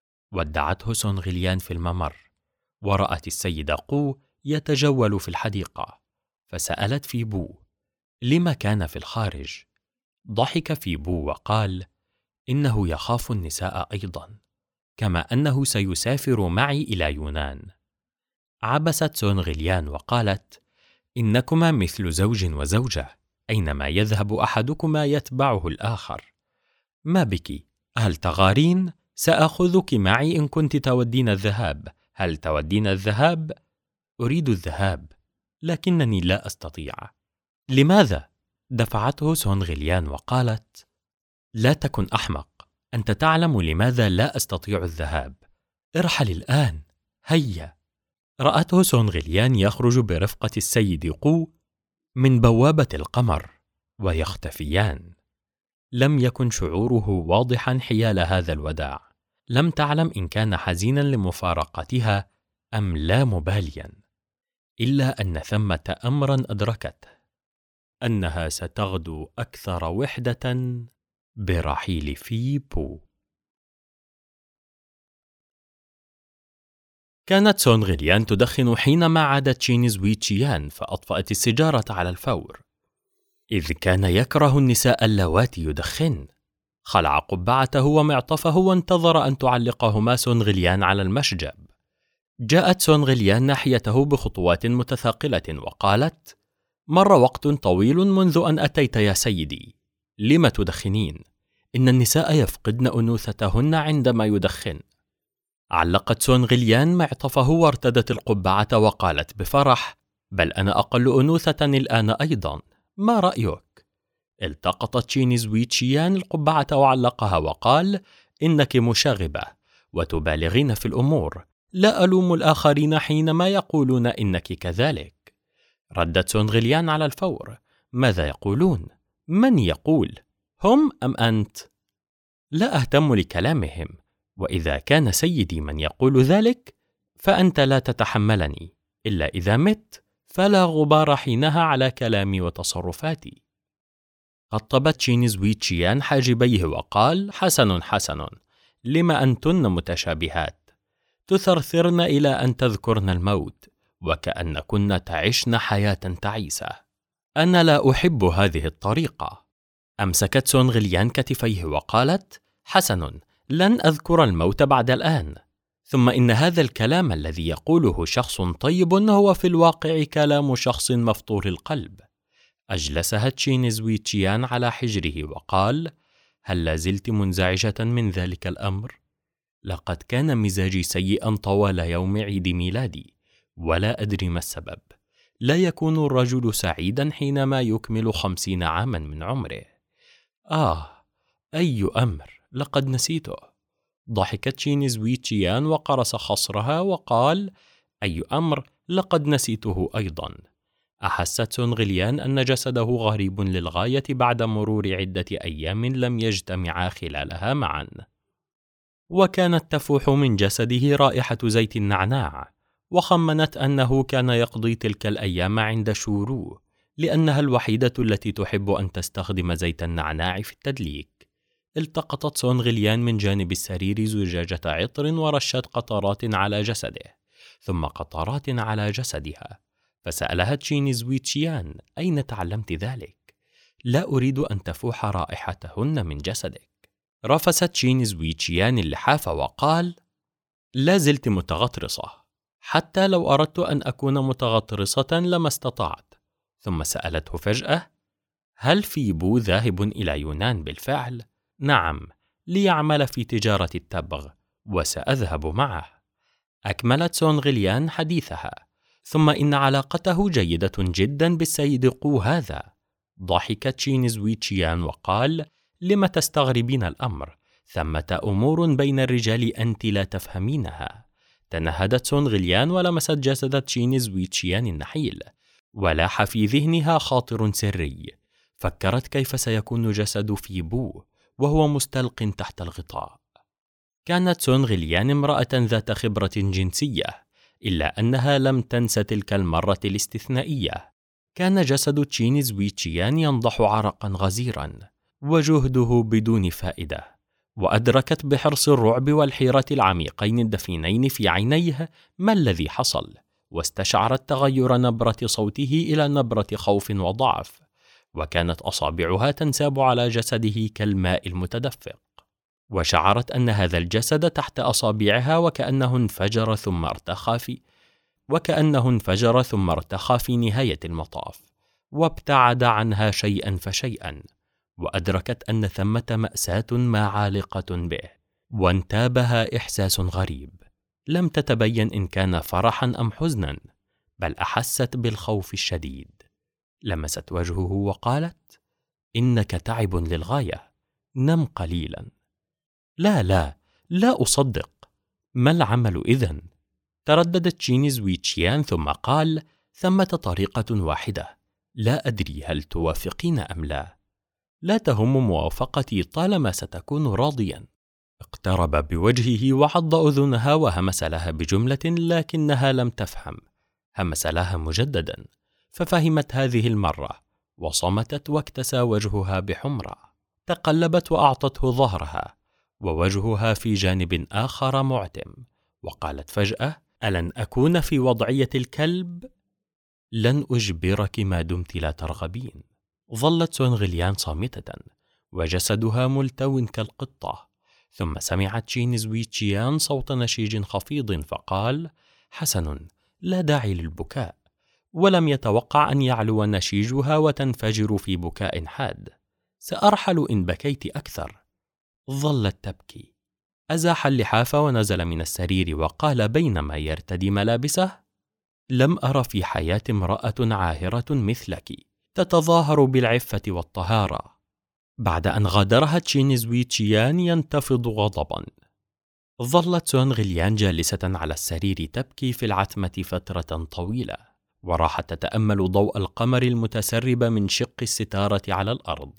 ودعته سون غليان في الممر، ورأت السيد قو يتجول في الحديقة، فسألت فيبو: لما كان في الخارج؟ ضحك فيبو وقال: إنه يخاف النساء أيضا، كما أنه سيسافر معي إلى يونان. عبست سون غليان وقالت: إنكما مثل زوج وزوجة، أينما يذهب أحدكما يتبعه الآخر. ما بك؟ هل تغارين؟ سأخذك معي إن كنت تودين الذهاب. هل تودين الذهاب؟ أريد الذهاب، لكنني لا أستطيع. لماذا؟ دفعته سون غليان وقالت: لا تكن أحمق، أنت تعلم لماذا لا أستطيع الذهاب. ارحل الآن، هيا. رأته سون غليان يخرج برفقة السيد قو من بوابة القمر ويختفيان. لم يكن شعوره واضحا حيال هذا الوداع. لم تعلم إن كان حزينا لمفارقتها أم لا مباليا، إلا أن ثمة أمرا أدركته، أنها ستغدو أكثر وحدة برحيل فيبو. كانت سون غليان تدخن حينما عاد تشينيز وي تشيان، فأطفأت السيجارة على الفور، إذ كان يكره النساء اللواتي يدخن. خلع قبعته ومعطفه وانتظر أن تعلقهما سون غليان على المشجب. جاءت سون غليان ناحيته بخطوات متثاقلة وقالت: مر وقت طويل منذ أن أتيت يا سيدي، لم تدخنين؟ إن النساء يفقدن أنوثتهن عندما يدخن. علقت سون غليان معطفه وارتدت القبعة وقالت بفرح: بل أنا أقل أنوثة الآن أيضا، ما رأيك؟ التقط تشينيز وي تشيان القبعة وعلقها وقال: إنك مشاغبة وتبالغين في الأمور، لا ألوم الآخرين حينما يقولون إنك كذلك. ردت سون غليان على الفور: ماذا يقولون؟ من يقول؟ هم أم أنت؟ لا أهتم لكلامهم، وإذا كان سيدي من يقول ذلك فأنت لا تتحملني، إلا إذا مت فلا غبار حينها على كلامي وتصرفاتي. قطب تشين زوي تشيان حاجبيه وقال: حسن حسن، لم أنتن متشابهات، تثرثرن إلى أن تذكرن الموت، وكأنكن تعشن حياة تعيسة. أنا لا أحب هذه الطريقة. أمسكت سون غليان كتفيه وقالت: حسن، لن أذكر الموت بعد الآن. ثم إن هذا الكلام الذي يقوله شخص طيب هو في الواقع كلام شخص مفطور القلب. أجلسها تشين زوي تشيان على حجره وقال: هل لازلت منزعجة من ذلك الأمر؟ لقد كان مزاجي سيئا طوال يوم عيد ميلادي، ولا أدري ما السبب. لا يكون الرجل سعيدا حينما يكمل 50 عاما من عمره. أي أمر، لقد نسيته. ضحكت تشين زوي تشيان وقرص خصرها وقال: أي أمر، لقد نسيته أيضا. أحست سون غليان أن جسده غريب للغاية بعد مرور عدة أيام لم يجتمعا خلالها معا، وكانت تفوح من جسده رائحة زيت النعناع، وخمنت أنه كان يقضي تلك الأيام عند شورو، لأنها الوحيدة التي تحب أن تستخدم زيت النعناع في التدليك. التقطت سون غليان من جانب السرير زجاجة عطر ورشت قطرات على جسده، ثم قطرات على جسدها، فسألها تشين زوي تشيان: أين تعلمت ذلك؟ لا أريد أن تفوح رائحتهن من جسدك. رفست تشين زوي تشيان اللحاف وقال: لا زلت متغطرسة، حتى لو أردت أن أكون متغطرسة لما استطعت. ثم سألته فجأة: هل في بو ذاهب إلى يونان بالفعل؟ نعم، ليعمل في تجارة التبغ، وسأذهب معه. أكملت سون غليان حديثها: ثم إن علاقته جيدة جدا بالسيد قو هذا. ضحك تشين زوي تشيان وقال: لم تستغربين الأمر؟ ثمة أمور بين الرجال أنت لا تفهمينها. تنهدت سون غليان ولمست جسد تشين زوي تشيان النحيل، ولاح في ذهنها خاطر سري. فكرت كيف سيكون جسد في بو وهو مستلق تحت الغطاء. كانت سون غليان امرأة ذات خبرة جنسية، إلا أنها لم تنس تلك المرة الاستثنائية. كان جسد تشين زوي تشيان ينضح عرقا غزيرا، وجهده بدون فائدة، وأدركت بحرص الرعب والحيرة العميقين الدفينين في عينيه ما الذي حصل، واستشعرت تغير نبرة صوته إلى نبرة خوف وضعف، وكانت أصابعها تنساب على جسده كالماء المتدفق، وشعرت أن هذا الجسد تحت أصابعها وكأنه انفجر ثم ارتخى في نهاية المطاف، وابتعد عنها شيئا فشيئا، وأدركت أن ثمة مأساة ما عالقة به، وانتابها إحساس غريب لم تتبين إن كان فرحا أم حزنا، بل أحست بالخوف الشديد. لمست وجهه وقالت: إنك تعب للغاية، نم قليلا. لا أصدق، ما العمل إذن؟ ترددت تشين زوي تشيان ثم قال: ثمة طريقة واحدة، لا أدري هل توافقين أم لا. لا تهم موافقتي طالما ستكون راضيا. اقترب بوجهه وعض أذنها وهمس لها بجملة، لكنها لم تفهم. همس لها مجددا، ففهمت هذه المرة، وصمتت واكتسى وجهها بحمرة. تقلبت وأعطته ظهرها، ووجهها في جانب آخر معتم، وقالت فجأة: ألن أكون في وضعية الكلب؟ لن أجبرك ما دمت لا ترغبين. ظلت سون غليان صامتة، وجسدها ملتو كالقطة. ثم سمعت تشين زوي تشيان صوت نشيج خفيض فقال: حسن، لا داعي للبكاء. ولم يتوقع أن يعلو نشيجها وتنفجر في بكاء حاد. سأرحل إن بكيت أكثر. ظلت تبكي. أزاح اللحاف ونزل من السرير وقال بينما يرتدي ملابسه: لم أر في حياة امرأة عاهرة مثلك، تتظاهر بالعفة والطهارة. بعد أن غادرها تشين زوي تشيان ينتفض غضبا. ظلت سون غليان جالسة على السرير تبكي في العتمة فترة طويلة، وراحت تتأمل ضوء القمر المتسرب من شق الستارة على الأرض،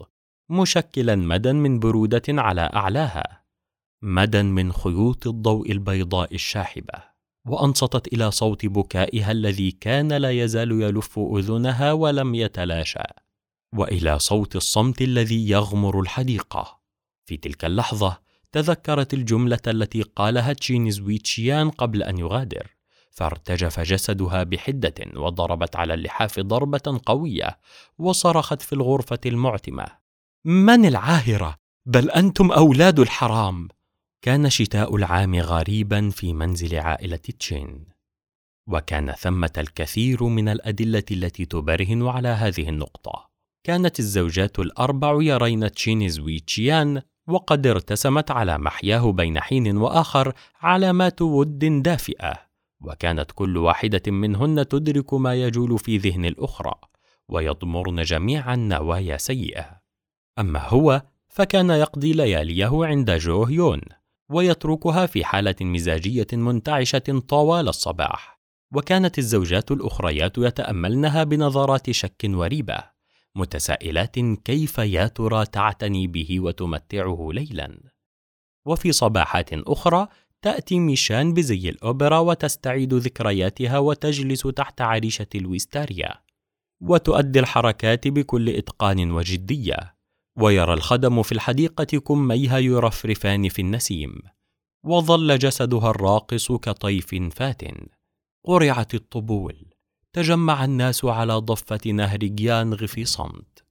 مشكلا مدى من برودة على أعلاها، مدى من خيوط الضوء البيضاء الشاحبة، وأنصتت إلى صوت بكائها الذي كان لا يزال يلف أذنها ولم يتلاشى، وإلى صوت الصمت الذي يغمر الحديقة. في تلك اللحظة تذكرت الجملة التي قالها تشين زويتشيان قبل أن يغادر، فارتجف جسدها بحدة وضربت على اللحاف ضربة قوية، وصرخت في الغرفة المعتمة: من العاهرة؟ بل أنتم أولاد الحرام! كان شتاء العام غريبا في منزل عائلة تشين، وكان ثمة الكثير من الأدلة التي تبرهن على هذه النقطة. كانت الزوجات الأربع يرين تشين زويتشيان وقد ارتسمت على محياه بين حين وآخر علامات ود دافئة، وكانت كل واحدة منهن تدرك ما يجول في ذهن الأخرى، ويضمرن جميعا نوايا سيئة. أما هو فكان يقضي لياليه عند جو هيون، ويتركها في حالة مزاجية منتعشة طوال الصباح. وكانت الزوجات الأخريات يتأملنها بنظرات شك وريبة، متسائلات كيف يا ترى تعتني به وتمتعه ليلا. وفي صباحات أخرى تأتي ميشان بزي الأوبرا وتستعيد ذكرياتها وتجلس تحت عريشة الويستاريا، وتؤدي الحركات بكل إتقان وجدية، ويرى الخدم في الحديقة كميها يرفرفان في النسيم، وظل جسدها الراقص كطيف فات. قرعت الطبول، تجمع الناس على ضفة نهر جيانغ في صمت،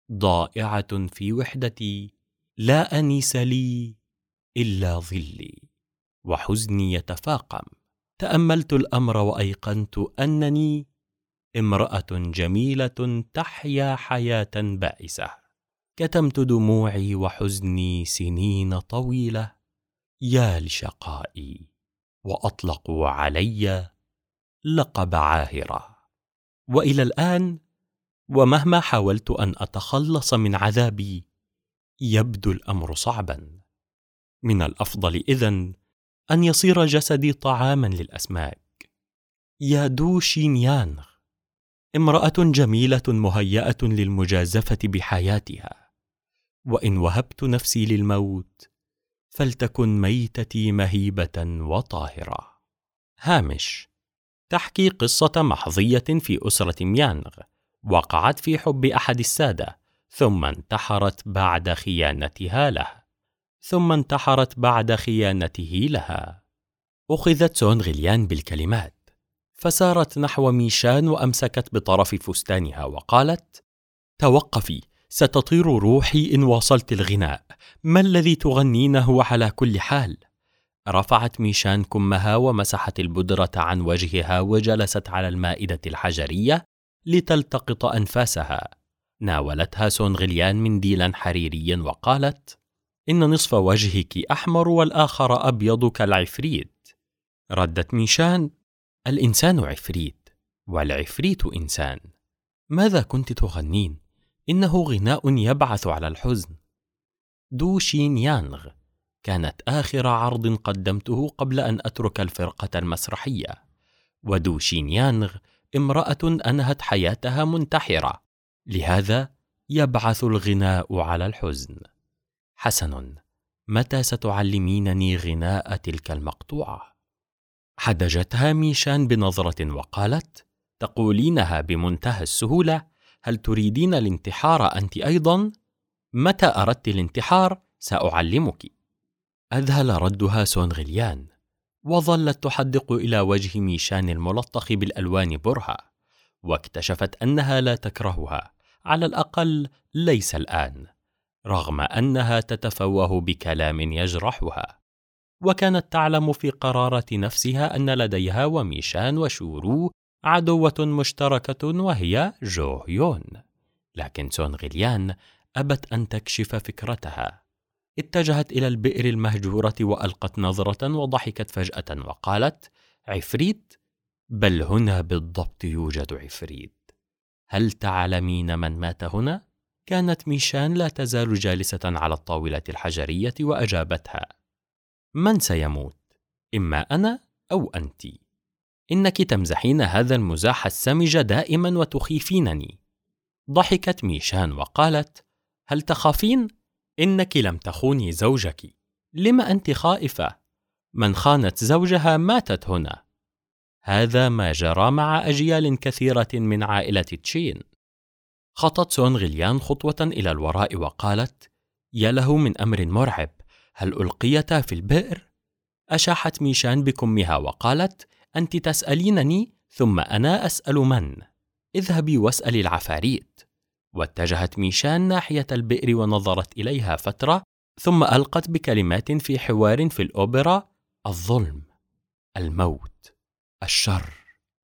ضائعة في وحدتي، لا أنيس لي إلا ظلي، وحزني يتفاقم. تأملت الأمر وأيقنت أنني امرأة جميلة تحيا حياة بائسة. كتمت دموعي وحزني سنين طويلة، يا لشقائي، وأطلقوا علي لقب عاهرة. وإلى الآن، ومهما حاولت أن أتخلص من عذابي، يبدو الأمر صعبا. من الأفضل إذن أن يصير جسدي طعاما للأسماك. يا دو شينيانغ، امرأة جميلة مهيئة للمجازفة بحياتها، وإن وهبت نفسي للموت فلتكن ميتتي مهيبة وطاهرة. هامش: تحكي قصة محظية في أسرة ميانغ وقعت في حب أحد السادة، ثم انتحرت بعد خيانته لها. أخذت سون غليان بالكلمات، فسارت نحو ميشان وأمسكت بطرف فستانها وقالت: توقفي، ستطير روحي إن واصلت الغناء. ما الذي تغنينه على كل حال؟ رفعت ميشان كمها ومسحت البودرة عن وجهها وجلست على المائدة الحجرية لتلتقط أنفاسها. ناولتها سون غليان منديلا حريريا وقالت: إن نصف وجهك أحمر والآخر أبيض كالعفريت. ردت ميشان: الإنسان عفريت والعفريت إنسان. ماذا كنت تغنين؟ إنه غناء يبعث على الحزن. دو شينيانغ كانت آخر عرض قدمته قبل أن أترك الفرقة المسرحية، ودو شينيانغ امرأة أنهت حياتها منتحرة، لهذا يبعث الغناء على الحزن. حسن، متى ستعلمينني غناء تلك المقطوعة؟ حدجتها ميشان بنظرة وقالت: تقولينها بمنتهى السهولة. هل تريدين الانتحار أنت أيضا؟ متى أردت الانتحار سأعلمك. أذهل ردها سون غليان، وظلت تحدق إلى وجه ميشان الملطخ بالألوان برهة، واكتشفت أنها لا تكرهها، على الأقل ليس الآن، رغم أنها تتفوه بكلام يجرحها. وكانت تعلم في قرارة نفسها أن لديها وميشان وشورو عدوة مشتركة، وهي جو هيون. لكن سون غليان أبت أن تكشف فكرتها. اتجهت إلى البئر المهجورة وألقت نظرة وضحكت فجأة وقالت: عفريت؟ بل هنا بالضبط يوجد عفريت. هل تعلمين من مات هنا؟ كانت ميشان لا تزال جالسة على الطاولة الحجرية وأجابتها: من سيموت؟ إما أنا أو أنت. إنك تمزحين هذا المزاح السمج دائما وتخيفينني. ضحكت ميشان وقالت: هل تخافين؟ إنك لم تخوني زوجك. لم أنت خائفة؟ من خانت زوجها ماتت هنا. هذا ما جرى مع أجيال كثيرة من عائلة تشين. خطت سون غيليان خطوة إلى الوراء وقالت: يا له من أمر مرعب، هل ألقيتا في البئر؟ أشاحت ميشان بكمها وقالت: أنت تسألينني ثم أنا أسأل من؟ اذهبي واسألي العفاريت. واتجهت ميشان ناحية البئر ونظرت إليها فترة، ثم ألقت بكلمات في حوار في الأوبرا: الظلم، الموت، الشر.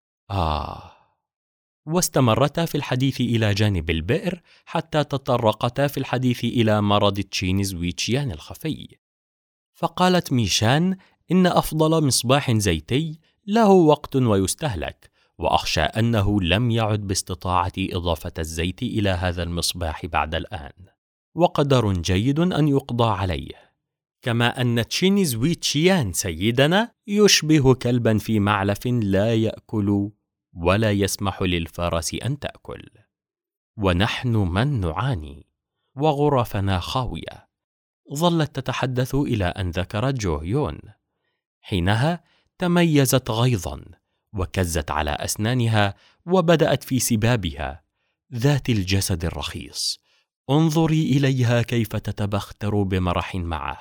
واستمرتا في الحديث إلى جانب البئر حتى تطرقتا في الحديث إلى مرض تشينز ويتشيان الخفي. فقالت ميشان: إن أفضل مصباح زيتي له وقت ويستهلك، وأخشى أنه لم يعد باستطاعتي إضافة الزيت إلى هذا المصباح بعد الآن، وقدر جيد أن يقضى عليه. كما أن تشينز ويتشيان سيدنا يشبه كلبا في معلف لا يأكل ولا يسمح للفرس أن تأكل. ونحن من نعاني، وغرفنا خاوية. ظلت تتحدث إلى أن ذكرت جو هيون. حينها تميزت غيظا وكزت على أسنانها وبدأت في سبابها: ذات الجسد الرخيص، انظري إليها كيف تتبختر بمرح معه.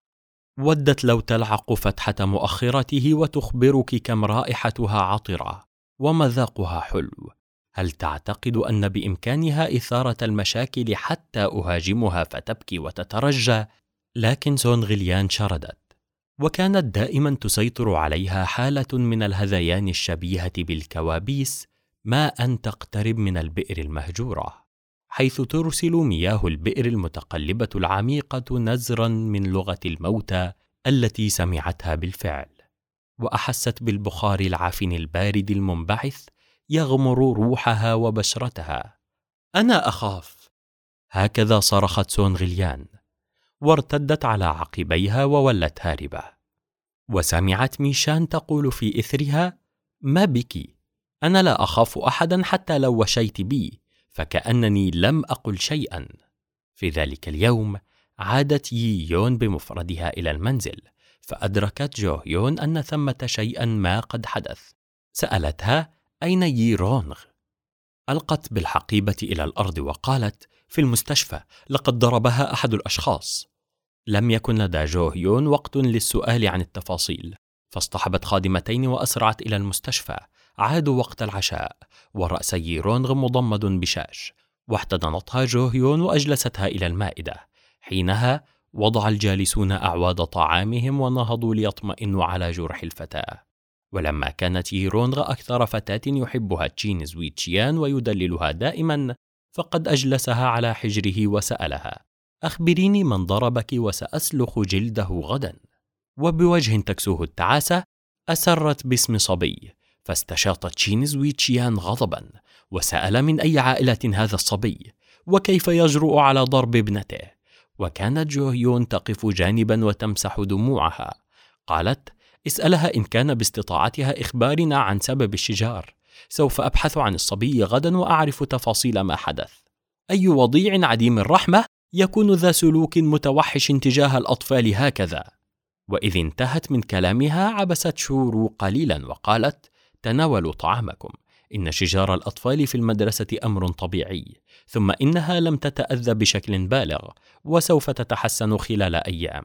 ودت لو تلعق فتحة مؤخرته وتخبرك كم رائحتها عطرة ومذاقها حلو. هل تعتقد أن بإمكانها إثارة المشاكل حتى أهاجمها فتبكي وتترجى؟ لكن سون غيليان شردت، وكانت دائما تسيطر عليها حالة من الهذيان الشبيهة بالكوابيس ما أن تقترب من البئر المهجورة، حيث ترسل مياه البئر المتقلبة العميقة نزرا من لغة الموتى التي سمعتها بالفعل، وأحست بالبخار العفن البارد المنبعث يغمر روحها وبشرتها. أنا أخاف. هكذا صرخت سون غيليان، وارتدت على عقبيها وولت هاربة. وسمعت ميشان تقول في إثرها: ما بك؟ أنا لا أخاف أحدا حتى لو وشيت بي، فكأنني لم أقل شيئا. في ذلك اليوم عادت يي يون بمفردها إلى المنزل، فأدركت جو هيون أن ثمة شيئا ما قد حدث. سألتها: أين يي رونغ؟ ألقت بالحقيبة إلى الأرض وقالت: في المستشفى، لقد ضربها أحد الأشخاص. لم يكن لدى جو هيون وقت للسؤال عن التفاصيل، فاصطحبت خادمتين وأسرعت إلى المستشفى. عادوا وقت العشاء، ورأس يي رونغ مضمد بشاش، واحتضنتها جو هيون وأجلستها إلى المائدة. حينها وضع الجالسون أعواد طعامهم ونهضوا ليطمئنوا على جرح الفتاة. ولما كانت يي رونغ أكثر فتاة يحبها تشينز ويتشيان ويدللها دائما، فقد أجلسها على حجره وسألها: أخبريني من ضربك وسأسلخ جلده غدا. وبوجه تكسوه التعاسة أسرت باسم صبي، فاستشاط تشينز ويتشيان غضبا وسأل: من أي عائلة هذا الصبي؟ وكيف يجرؤ على ضرب ابنته؟ وكانت جو هيون تقف جانبا وتمسح دموعها. قالت: اسألها إن كان باستطاعتها إخبارنا عن سبب الشجار. سوف أبحث عن الصبي غدا وأعرف تفاصيل ما حدث. أي وضيع عديم الرحمة يكون ذا سلوك متوحش تجاه الأطفال هكذا؟ وإذ انتهت من كلامها عبست شورو قليلا وقالت: تناولوا طعامكم، إن شجار الأطفال في المدرسة أمر طبيعي، ثم إنها لم تتأذى بشكل بالغ وسوف تتحسن خلال أيام.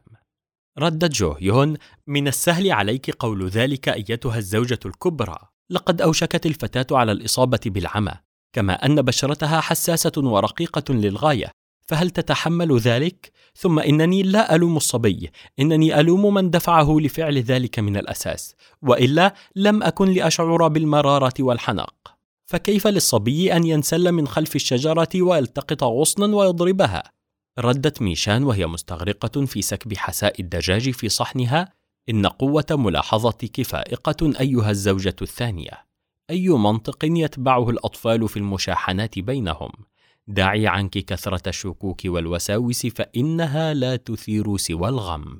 ردت جو هيون: من السهل عليك قول ذلك أيتها الزوجة الكبرى، لقد أوشكت الفتاة على الإصابة بالعمى، كما أن بشرتها حساسة ورقيقة للغاية، فهل تتحمل ذلك؟ ثم إنني لا ألوم الصبي، إنني ألوم من دفعه لفعل ذلك من الأساس، وإلا لم أكن لأشعر بالمرارة والحنق. فكيف للصبي أن ينسل من خلف الشجرة ويلتقط غصنا ويضربها؟ ردت ميشان وهي مستغرقة في سكب حساء الدجاج في صحنها: إن قوة ملاحظتك فائقة أيها الزوجة الثانية. أي منطق يتبعه الأطفال في المشاحنات بينهم؟ دعي عنك كثرة الشكوك والوساوس، فإنها لا تثير سوى الغم.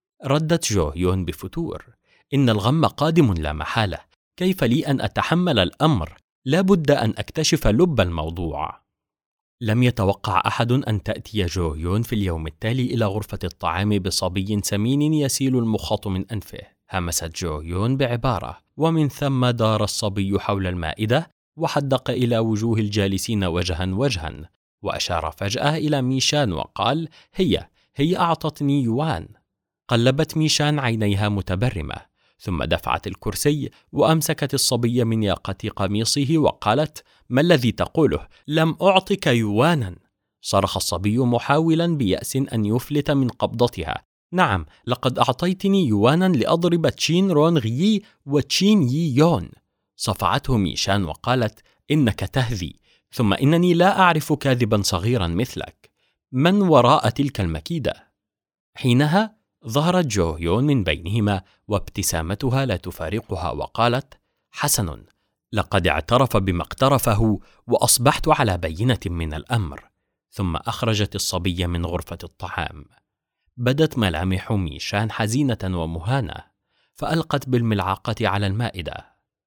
ردت جو هيون بفتور: إن الغم قادم لا محالة، كيف لي أن أتحمل الأمر؟ لا بد أن أكتشف لب الموضوع. لم يتوقع أحد أن تأتي جو يون في اليوم التالي إلى غرفة الطعام بصبي سمين يسيل المخاط من أنفه. همست جو يون بعبارة، ومن ثم دار الصبي حول المائدة وحدق إلى وجوه الجالسين وجها، وأشار فجأة إلى ميشان وقال: هي أعطتني يوان. قلبت ميشان عينيها متبرمة، ثم دفعت الكرسي وأمسكت الصبي من ياقة قميصه وقالت: ما الذي تقوله؟ لم أعطك يوانا. صرخ الصبي محاولا بيأس أن يفلت من قبضتها: نعم، لقد أعطيتني يوانا لأضرب تشين رون غيي وتشين يي يون. صفعته ميشان وقالت: إنك تهذي، ثم إنني لا أعرف كاذبا صغيرا مثلك. من وراء تلك المكيدة؟ حينها ظهرت جو يون من بينهما وابتسامتها لا تفارقها وقالت: حسن، لقد اعترف بما اقترفه وأصبحت على بينة من الأمر. ثم أخرجت الصبي من غرفة الطعام. بدت ملامح ميشان حزينة ومهانة، فألقت بالملعقة على المائدة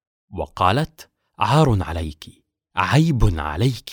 وقالت: عار عليك، عيب عليك.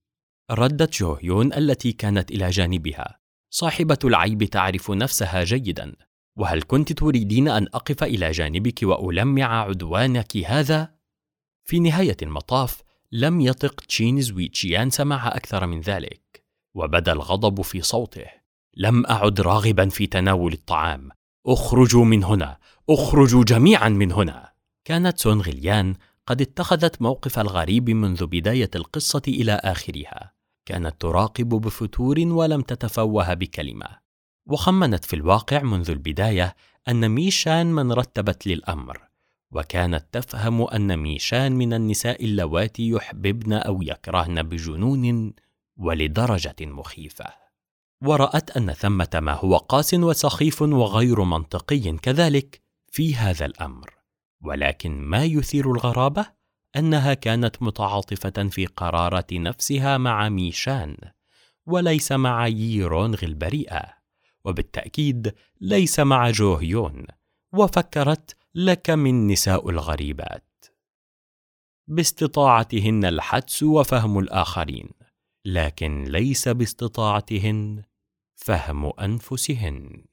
ردت جو يون التي كانت إلى جانبها: صاحبة العيب تعرف نفسها جيدا، وهل كنت تريدين أن أقف إلى جانبك وألمع عدوانك هذا؟ في نهاية المطاف لم يطق تشين زوي تشيان سماع أكثر من ذلك، وبدا الغضب في صوته: لم أعد راغبا في تناول الطعام، اخرجوا من هنا، اخرجوا جميعا من هنا. كانت سون غليان قد اتخذت موقف الغريب منذ بداية القصة إلى آخرها. كانت تراقب بفتور ولم تتفوه بكلمة، وخمنت في الواقع منذ البداية أن ميشان من رتبت للأمر، وكانت تفهم أن ميشان من النساء اللواتي يحببن أو يكرهن بجنون ولدرجة مخيفة. ورأت أن ثمة ما هو قاس وسخيف وغير منطقي كذلك في هذا الأمر، ولكن ما يثير الغرابة أنها كانت متعاطفة في قرارة نفسها مع ميشان، وليس مع يي رونغ البريئة، وبالتأكيد ليس مع جو هيون. وفكرت: لك من نساء الغريبات، باستطاعتهن الحدس وفهم الآخرين، لكن ليس باستطاعتهن فهم أنفسهن.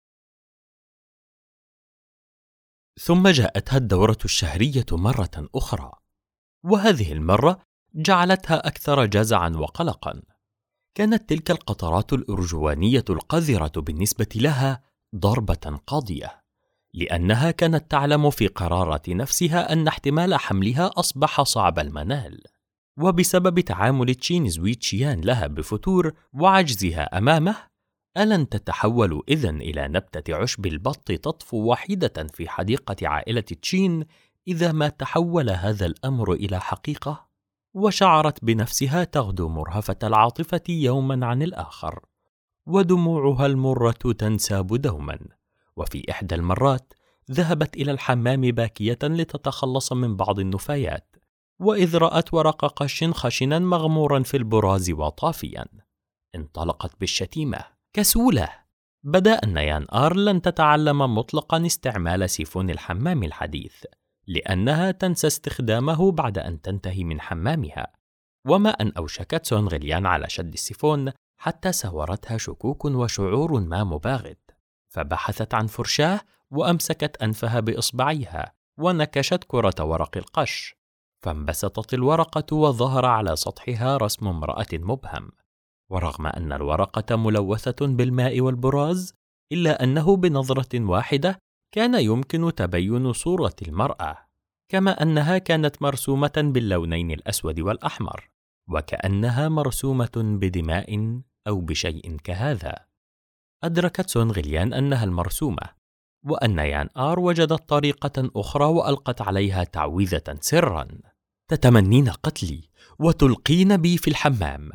ثم جاءتها الدورة الشهرية مرة أخرى، وهذه المرة جعلتها أكثر جزعا وقلقا. كانت تلك القطرات الأرجوانية القذرة بالنسبة لها ضربة قاضية، لأنها كانت تعلم في قرارة نفسها أن احتمال حملها أصبح صعب المنال، وبسبب تعامل تشين زوي تشيان لها بفتور وعجزها أمامه، ألن تتحول إذن إلى نبتة عشب البط تطفو وحيدة في حديقة عائلة تشين إذا ما تحول هذا الأمر إلى حقيقة؟ وشعرت بنفسها تغدو مرهفة العاطفة يوما عن الآخر، ودموعها المرة تنساب دوما. وفي إحدى المرات ذهبت إلى الحمام باكية لتتخلص من بعض النفايات، وإذ رأت ورق قش خشنا مغمورا في البراز وطافيا، انطلقت بالشتيمة: كسولة! بدا أن يان آر لن تتعلم مطلقا استعمال سيفون الحمام الحديث، لأنها تنسى استخدامه بعد أن تنتهي من حمامها. وما أن أوشكت سون غليان على شد السيفون حتى ساورتها شكوك وشعور ما مباغت، فبحثت عن فرشاة وأمسكت أنفها بإصبعيها ونكشت كرة ورق القش، فانبسطت الورقة وظهر على سطحها رسم امرأة مبهم. ورغم أن الورقة ملوثة بالماء والبراز، إلا أنه بنظرة واحدة كان يمكن تبين صورة المرأة، كما أنها كانت مرسومة باللونين الأسود والأحمر، وكأنها مرسومة بدماء أو بشيء كهذا. أدركت سون غليان أنها المرسومة، وأن يان آر وجدت طريقة أخرى وألقت عليها تعويذة سرا: تتمنين قتلي وتلقين بي في الحمام.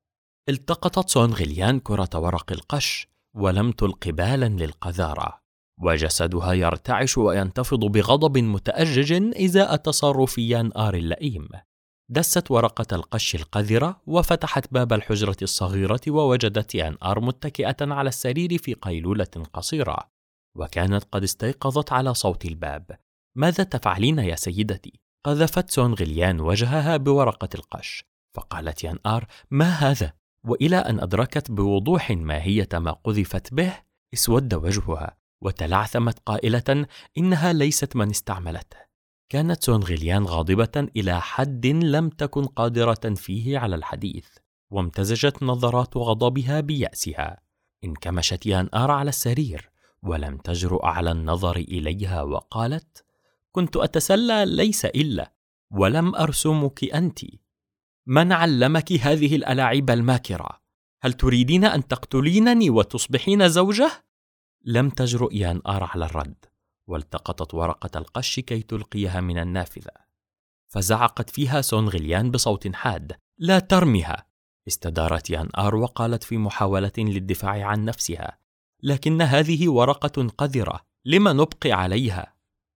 التقطت سون غليان كرة ورق القش ولم تلق بالا للقذارة، وجسدها يرتعش وينتفض بغضب متأجج إزاء تصرف يان آر اللئيم. دست ورقة القش القذرة وفتحت باب الحجرة الصغيرة، ووجدت يان آر متكئة على السرير في قيلولة قصيرة، وكانت قد استيقظت على صوت الباب. ماذا تفعلين يا سيدتي؟ قذفت سون غليان وجهها بورقة القش، فقالت يان آر: ما هذا؟ وإلى أن أدركت بوضوح ماهية ما قذفت به اسود وجهها وتلعثمت قائلة إنها ليست من استعملته. كانت سونغليان غاضبة إلى حد لم تكن قادرة فيه على الحديث، وامتزجت نظرات غضبها بيأسها. انكمشت يان آر على السرير ولم تجرؤ على النظر إليها وقالت: كنت أتسلى ليس إلا، ولم أرسمك أنت. من علمك هذه الألاعيب الماكرة؟ هل تريدين أن تقتلينني وتصبحين زوجة؟ لم تجرؤ يان آر على الرد، والتقطت ورقة القش كي تلقيها من النافذة، فزعقت فيها سونغليان بصوت حاد: لا ترمها! استدارت يان آر وقالت في محاولة للدفاع عن نفسها: لكن هذه ورقة قذرة، لم نبقي عليها؟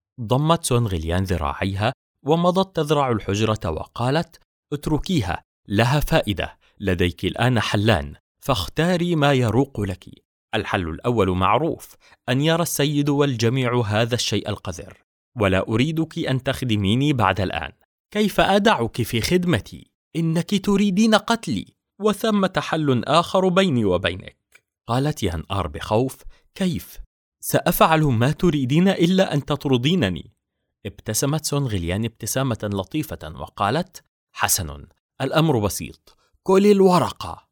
ضمت سونغليان ذراعيها ومضت تذرع الحجرة وقالت: اتركيها، لها فائدة، لديك الآن حلان، فاختاري ما يروق لك. الحل الأول معروف، أن يرى السيد والجميع هذا الشيء القذر، ولا أريدك أن تخدميني بعد الآن. كيف أدعك في خدمتي؟ إنك تريدين قتلي، وثمة حل آخر بيني وبينك. قالت يان آر بخوف: كيف؟ سأفعل ما تريدين إلا أن تطردينني. ابتسمت سونغليان ابتسامة لطيفة وقالت: حسن، الأمر بسيط، كلي الورقة.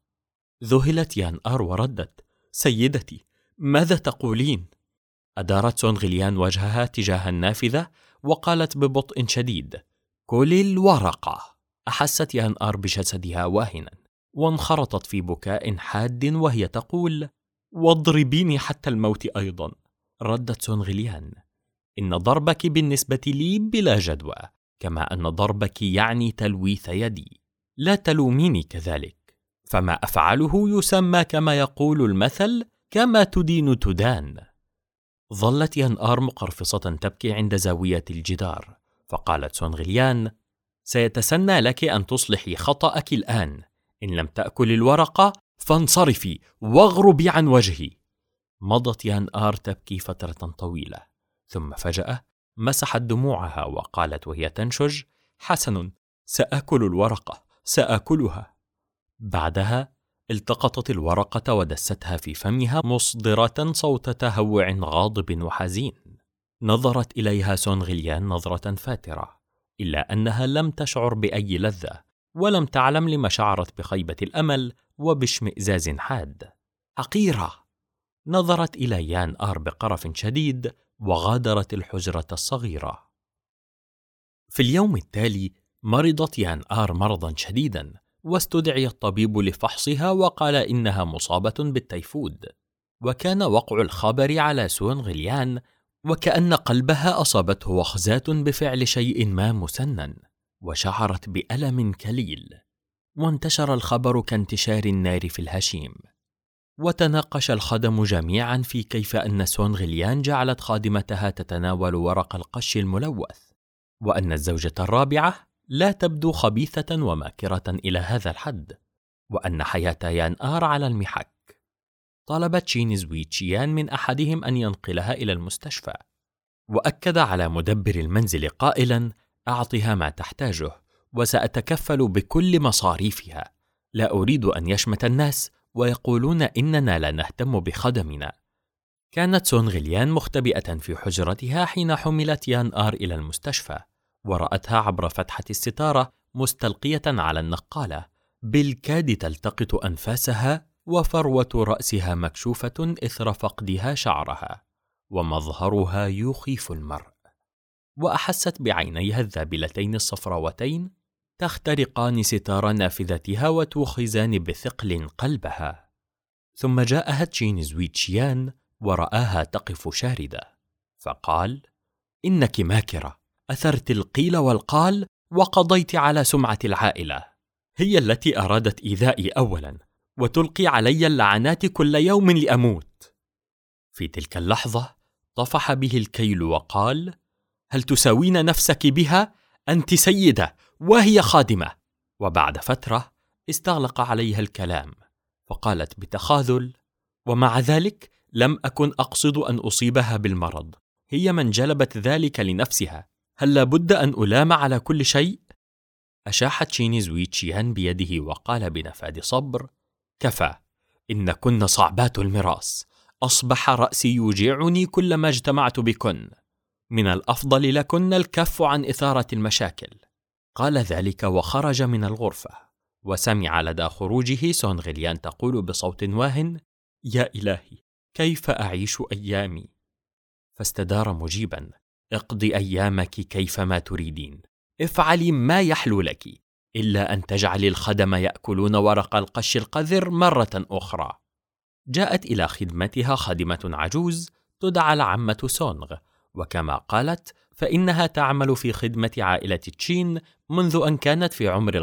ذهلت يان آر وردت: سيدتي، ماذا تقولين؟ أدارت سونغليان وجهها تجاه النافذة وقالت ببطء شديد: كلي الورقة. أحست يان آر بجسدها واهنا، وانخرطت في بكاء حاد وهي تقول: واضربيني حتى الموت أيضا. ردت سونغليان: إن ضربك بالنسبة لي بلا جدوى، كما أن ضربك يعني تلويث يدي. لا تلوميني كذلك، فما أفعله يسمى كما يقول المثل: كما تدين تدان. ظلت يان آر مقرفصة تبكي عند زاوية الجدار، فقالت سونغليان: سيتسنى لك أن تصلحي خطأك الآن، إن لم تأكل الورقة فانصرفي واغربي عن وجهي. مضت يان آر تبكي فترة طويلة، ثم فجأة مسحت دموعها وقالت وهي تنشج: حسن، سأكل الورقة، سأكلها. بعدها التقطت الورقة ودستها في فمها مصدرة صوت تهوع غاضب وحزين. نظرت إليها سونغليان نظرة فاترة، إلا أنها لم تشعر بأي لذة، ولم تعلم لما شعرت بخيبة الأمل وباشمئزاز حاد. حقيرة! نظرت إلى يان آر بقرف شديد وغادرت الحجرة الصغيرة. في اليوم التالي مرضت يان آر مرضا شديدا، واستدعي الطبيب لفحصها وقال إنها مصابة بالتيفود. وكان وقع الخبر على سونغليان وكأن قلبها أصابته وخزات بفعل شيء ما مسنن، وشعرت بألم كليل. وانتشر الخبر كانتشار النار في الهشيم، وتناقش الخدم جميعا في كيف أن سونغليان جعلت خادمتها تتناول ورق القش الملوث، وأن الزوجة الرابعة لا تبدو خبيثة وماكرة إلى هذا الحد، وأن حياة يان آر على المحك. طلبت شين زوي تشيان من أحدهم أن ينقلها إلى المستشفى، وأكد على مدبر المنزل قائلا: أعطها ما تحتاجه، وسأتكفل بكل مصاريفها. لا أريد أن يشمت الناس ويقولون إننا لا نهتم بخدمنا. كانت سونغليان مختبئة في حجرتها حين حملت يان آر إلى المستشفى، ورأتها عبر فتحة الستارة مستلقية على النقالة، بالكاد تلتقط أنفاسها، وفروة رأسها مكشوفة إثر فقدها شعرها، ومظهرها يخيف المرء. وأحست بعينيها الذابلتين الصفراوتين تخترقان ستار نافذتها وتوخزان بثقل قلبها. ثم جاءها تشين زوي تشيان ورآها تقف شاردة، فقال: إنك ماكرة، أثرت القيل والقال وقضيت على سمعة العائلة. هي التي أرادت إيذائي أولا، وتلقي علي اللعنات كل يوم لأموت. في تلك اللحظة طفح به الكيل وقال: هل تساوين نفسك بها؟ أنت سيدة وهي خادمة. وبعد فترة استغلق عليها الكلام، فقالت بتخاذل: ومع ذلك لم أكن أقصد أن أصيبها بالمرض، هي من جلبت ذلك لنفسها. هل لابد أن ألام على كل شيء؟ أشاح تشين زويتشيان بيده وقال بنفاد صبر: كفى، إن كن صعبات المراس، أصبح رأسي يوجعني كلما اجتمعت بكن، من الأفضل لكن الكف عن إثارة المشاكل. قال ذلك وخرج من الغرفة، وسمع لدى خروجه سون غليان تقول بصوت واه: يا إلهي، كيف أعيش أيامي؟ فاستدار مجيبا: اقضي أيامك كيفما تريدين، افعلي ما يحلو لك، إلا أن تجعلي الخدم يأكلون ورق القش القذر مرة أخرى. جاءت إلى خدمتها خادمة عجوز تدعى العمة سونغ، وكما قالت فإنها تعمل في خدمة عائلة تشين منذ أن كانت في عمر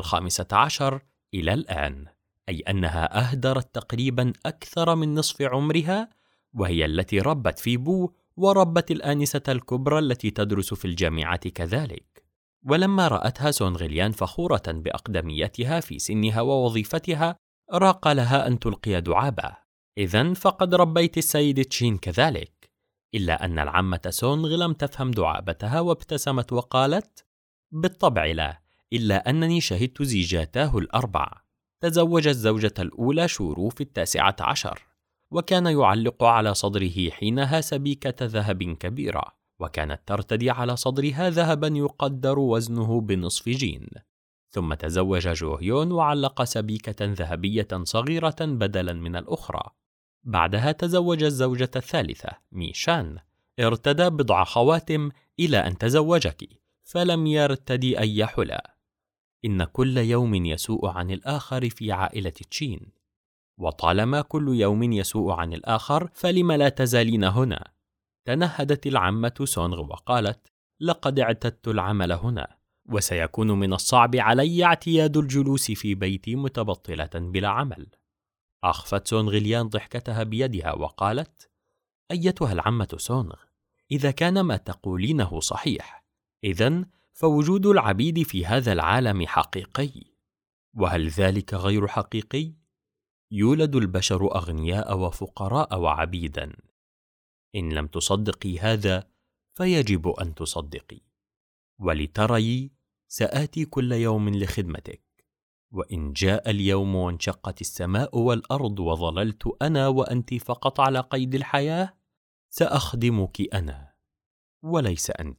15 إلى الآن، أي أنها أهدرت تقريبا أكثر من نصف عمرها، وهي التي ربت في بو وربت الآنسة الكبرى التي تدرس في الجامعة كذلك. ولما رأتها سون غليان فخورة بأقدميتها في سنها ووظيفتها، راق لها أن تلقي دعابة: إذن فقد ربيت السيد تشين كذلك. إلا أن العمة سونغ لم تفهم دعابتها وابتسمت وقالت: بالطبع لا، إلا أنني شهدت زيجاتاه الأربع. تزوج الزوجة الأولى شورو في 19، وكان يعلق على صدره حينها سبيكة ذهب كبيرة، وكانت ترتدي على صدرها ذهبا يقدر وزنه بنصف جين. ثم تزوج جو هيون وعلق سبيكة ذهبية صغيرة بدلا من الأخرى. بعدها تزوج الزوجة الثالثة مي شان، ارتدى بضع خواتم إلى أن تزوجك، فلم يرتدي أي حلى. إن كل يوم يسوء عن الآخر في عائلة تشين، وطالما كل يوم يسوء عن الآخر فلم لا تزالين هنا؟ تنهدت العمة سونغ وقالت: لقد اعتدت العمل هنا، وسيكون من الصعب علي اعتياد الجلوس في بيتي متبطلة بلا عمل. أخفت سون غليان ضحكتها بيدها وقالت: أيتها العمة سونغ، إذا كان ما تقولينه صحيح، إذن فوجود العبيد في هذا العالم حقيقي. وهل ذلك غير حقيقي؟ يولد البشر أغنياء وفقراء وعبيدا. إن لم تصدقي هذا فيجب أن تصدقي. ولتري سآتي كل يوم لخدمتك، وإن جاء اليوم وانشقت السماء والأرض وظللت أنا وأنت فقط على قيد الحياة، سأخدمك أنا وليس أنت.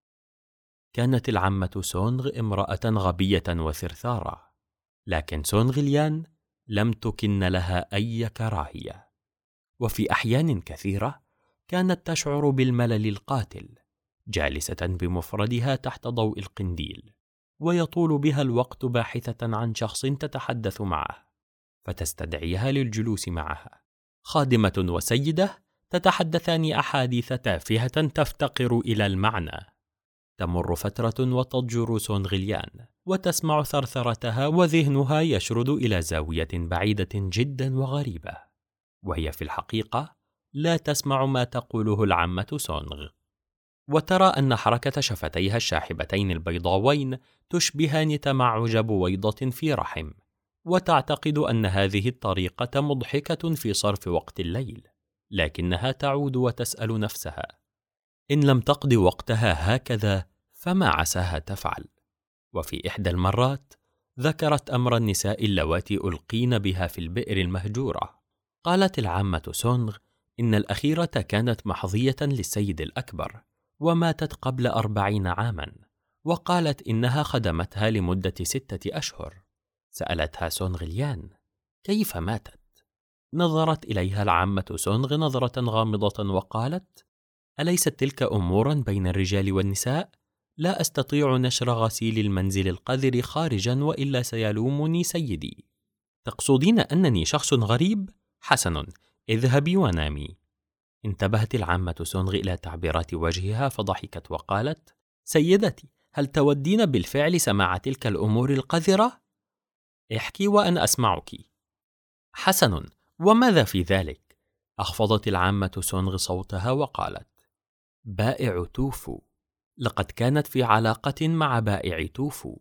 كانت العمة سونغ امرأة غبية وثرثارة، لكن سون غليان لم تكن لها أي كراهية، وفي أحيان كثيرة كانت تشعر بالملل القاتل جالسة بمفردها تحت ضوء القنديل، ويطول بها الوقت باحثة عن شخص تتحدث معه، فتستدعيها للجلوس معها. خادمة وسيدة تتحدثان أحاديث تافهة تفتقر إلى المعنى. تمر فترة وتضجر سون غليان وتسمع ثرثرتها، وذهنها يشرد إلى زاوية بعيدة جدا وغريبة، وهي في الحقيقة لا تسمع ما تقوله العمة سونغ. وترى أن حركة شفتيها الشاحبتين البيضاوين تشبهان تمعج بويضة في رحم، وتعتقد أن هذه الطريقة مضحكة في صرف وقت الليل، لكنها تعود وتسأل نفسها: إن لم تقض وقتها هكذا فما عساها تفعل؟ وفي إحدى المرات ذكرت أمر النساء اللواتي ألقين بها في البئر المهجورة. قالت العمة سونغ إن الأخيرة كانت محظية للسيد الأكبر، وماتت قبل 40 عاما، وقالت إنها خدمتها لمدة 6 أشهر. سألتها سون غليان: كيف ماتت؟ نظرت إليها العمة سونغ نظرة غامضة وقالت: أليست تلك أمورا بين الرجال والنساء؟ لا أستطيع نشر غسيل المنزل القذر خارجا، وإلا سيلومني سيدي. تقصدين أنني شخص غريب؟ حسن، اذهبي ونامي. انتبهت العمة سونغ إلى تعبيرات وجهها فضحكت وقالت: سيدتي، هل تودين بالفعل سماع تلك الأمور القذرة؟ احكي وأنا أسمعك. حسن، وماذا في ذلك؟ أخفضت العمة سونغ صوتها وقالت: بائع توفو. لقد كانت في علاقة مع بائع توفو.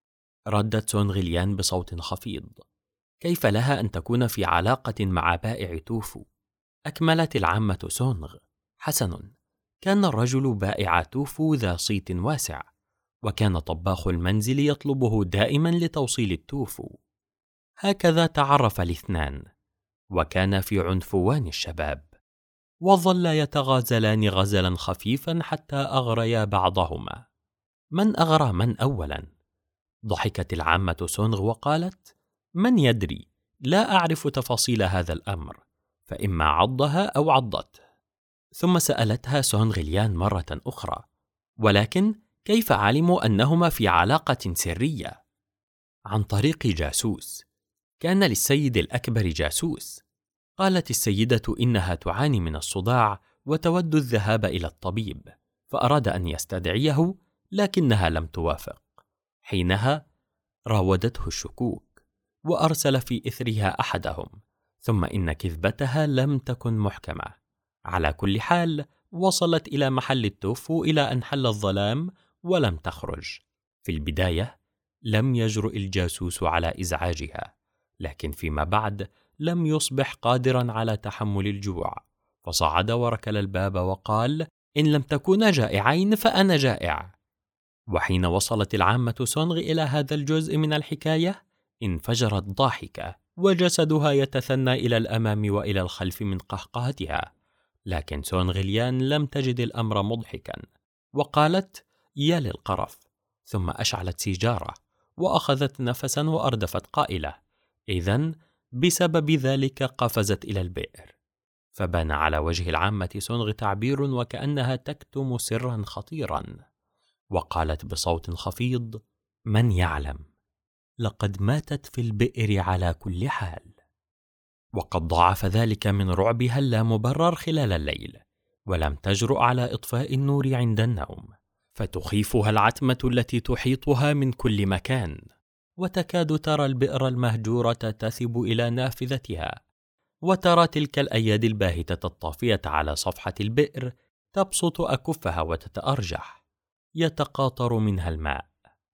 ردت سون غليان بصوت خفيض: كيف لها أن تكون في علاقة مع بائع توفو؟ أكملت العمة سونغ: حسن، كان الرجل بائع توفو ذا صيت واسع، وكان طباخ المنزل يطلبه دائما لتوصيل التوفو. هكذا تعرف الاثنان، وكان في عنفوان الشباب، وظلا يتغازلان غزلا خفيفا حتى أغريا بعضهما. من أغرى من أولا؟ ضحكت العامة سونغ وقالت: من يدري، لا أعرف تفاصيل هذا الأمر، فإما عضها أو عضته. ثم سألتها سونغ ليان مرة أخرى: ولكن كيف علموا أنهما في علاقة سرية؟ عن طريق جاسوس. كان للسيد الأكبر جاسوس. قالت السيدة إنها تعاني من الصداع وتود الذهاب إلى الطبيب، فأراد أن يستدعيه، لكنها لم توافق. حينها راودته الشكوك، وأرسل في إثرها أحدهم، ثم إن كذبتها لم تكن محكمة. على كل حال، وصلت إلى محل التوفو إلى أن حل الظلام ولم تخرج. في البداية لم يجرؤ الجاسوس على إزعاجها، لكن فيما بعد لم يصبح قادرا على تحمل الجوع، فصعد وركل الباب وقال: إن لم تكونا جائعين فأنا جائع. وحين وصلت العامة سونغ إلى هذا الجزء من الحكاية انفجرت ضاحكة، وجسدها يتثنى إلى الأمام وإلى الخلف من قهقهتها. لكن سونغ ليان لم تجد الأمر مضحكا، وقالت: يا للقرف. ثم أشعلت سيجارة وأخذت نفسا وأردفت قائلة: إذن بسبب ذلك قفزت إلى البئر. فبان على وجه العامة سونغ تعبير وكأنها تكتم سرا خطيرا، وقالت بصوت خفيض: من يعلم، لقد ماتت في البئر على كل حال. وقد ضاعف ذلك من رعبها اللامبرر خلال الليل، ولم تجرؤ على إطفاء النور عند النوم، فتخيفها العتمة التي تحيطها من كل مكان، وتكاد ترى البئر المهجورة تثب إلى نافذتها، وترى تلك الأيادي الباهتة الطافية على صفحة البئر تبسط أكفها وتتأرجح، يتقاطر منها الماء.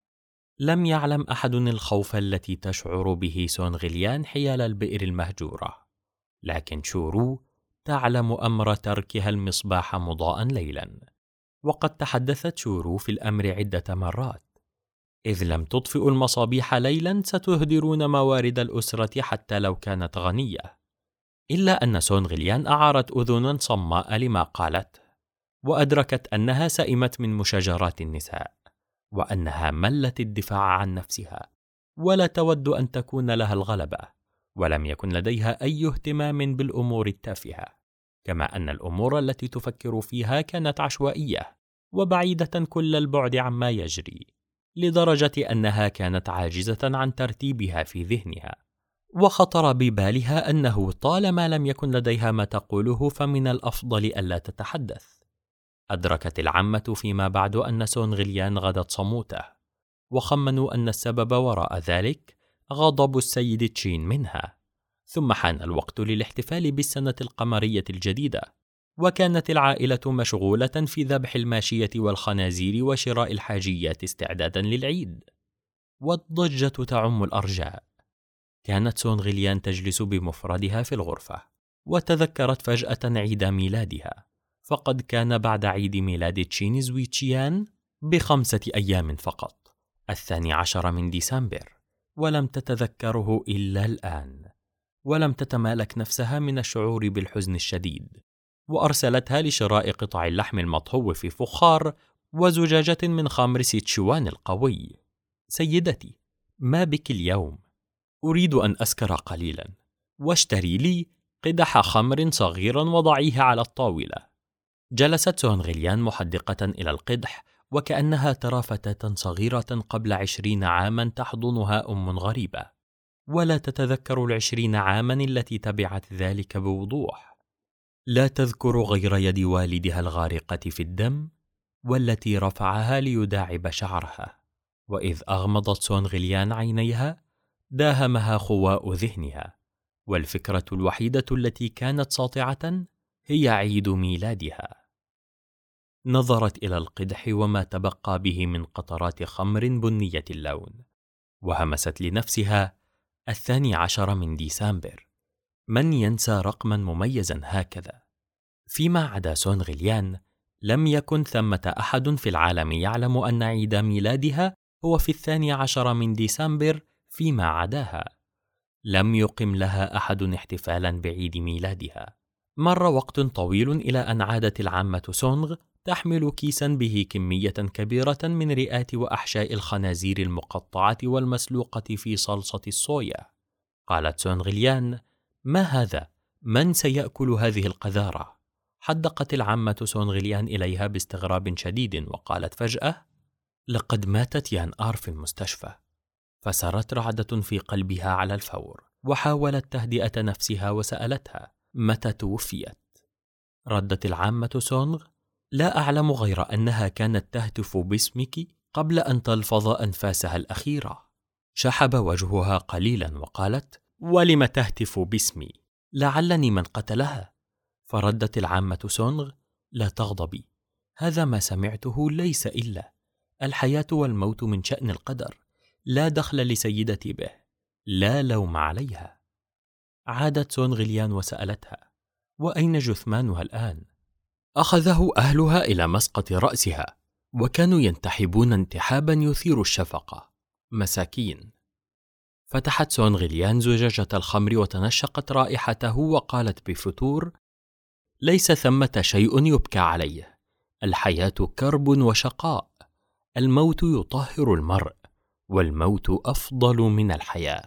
لم يعلم أحد الخوف التي تشعر به سونغ ليان حيال البئر المهجورة، لكن شورو تعلم أمر تركها المصباح مضاء ليلا. وقد تحدثت شورو في الأمر عدة مرات: إذ لم تطفئوا المصابيح ليلا ستهدرون موارد الأسرة حتى لو كانت غنية. إلا أن سونغ ليان أعارت أذنا صماء لما قالت، وأدركت أنها سئمت من مشاجرات النساء، وأنها ملت الدفاع عن نفسها، ولا تود أن تكون لها الغلبة، ولم يكن لديها أي اهتمام بالأمور التافهة، كما أن الأمور التي تفكر فيها كانت عشوائية وبعيدة كل البعد عما يجري، لدرجة أنها كانت عاجزة عن ترتيبها في ذهنها. وخطر ببالها أنه طالما لم يكن لديها ما تقوله فمن الأفضل ألا تتحدث. أدركت العمة فيما بعد أن سونغ ليان غدت صموته، وخمنوا أن السبب وراء ذلك غضب السيد تشين منها. ثم حان الوقت للاحتفال بالسنة القمرية الجديدة، وكانت العائلة مشغولة في ذبح الماشية والخنازير وشراء الحاجيات استعدادا للعيد، والضجة تعم الأرجاء. كانت سونغ ليان تجلس بمفردها في الغرفة، وتذكرت فجأة عيد ميلادها، فقد كان بعد عيد ميلاد تشين زويتشيان ب5 أيام فقط، 12 من ديسمبر، ولم تتذكره إلا الآن، ولم تتمالك نفسها من الشعور بالحزن الشديد، وأرسلتها لشراء قطع اللحم المطهو في فخار وزجاجة من خمر سيتشوان القوي. سيدتي، ما بك اليوم؟ أريد أن أسكر قليلا، واشتري لي قدح خمر صغيرا وضعيه على الطاولة. جلست سونغ ليان محدقة إلى القدح، وكأنها ترى فتاة صغيرة قبل 20 عاما تحضنها أم غريبة، ولا تتذكر 20 عاما التي تبعت ذلك بوضوح. لا تذكر غير يد والدها الغارقة في الدم، والتي رفعها ليداعب شعرها. وإذ أغمضت سونغ ليان عينيها داهمها خواء ذهنها، والفكرة الوحيدة التي كانت ساطعة هي عيد ميلادها. نظرت إلى القدح وما تبقى به من قطرات خمر بنية اللون، وهمست لنفسها 12 من ديسمبر. من ينسى رقما مميزا هكذا؟ فيما عدا سونغ ليان، لم يكن ثمة أحد في العالم يعلم أن عيد ميلادها هو في 12 من ديسمبر فيما عداها. لم يقم لها أحد احتفالا بعيد ميلادها. مر وقت طويل إلى أن عادت العمة سونغ تحمل كيسا به كمية كبيرة من رئات وأحشاء الخنازير المقطعة والمسلوقة في صلصة الصويا. قالت سونغ ليان: ما هذا؟ من سيأكل هذه القذارة؟ حدقت العمة سونغ ليان إليها باستغراب شديد وقالت فجأة: لقد ماتت يان آر في المستشفى. فسرت رعدة في قلبها على الفور، وحاولت تهدئة نفسها وسألتها: متى توفيت؟ ردت العامة سونغ: لا أعلم غير أنها كانت تهتف باسمك قبل أن تلفظ أنفاسها الأخيرة. شحب وجهها قليلا وقالت: ولم تهتف باسمي؟ لعلني من قتلها. فردت العامة سونغ: لا تغضبي، هذا ما سمعته ليس إلا الحياة والموت من شأن القدر، لا دخل لسيدتي به، لا لوم عليها. عادت سونغ ليان وسألتها: وأين جثمانها الآن؟ أخذه أهلها إلى مسقط رأسها، وكانوا ينتحبون انتحابا يثير الشفقة. مساكين. فتحت سونغ ليان زجاجة الخمر وتنشقت رائحته وقالت بفتور: ليس ثمة شيء يبكى عليه، الحياة كرب وشقاء، الموت يطهر المرء، والموت أفضل من الحياة.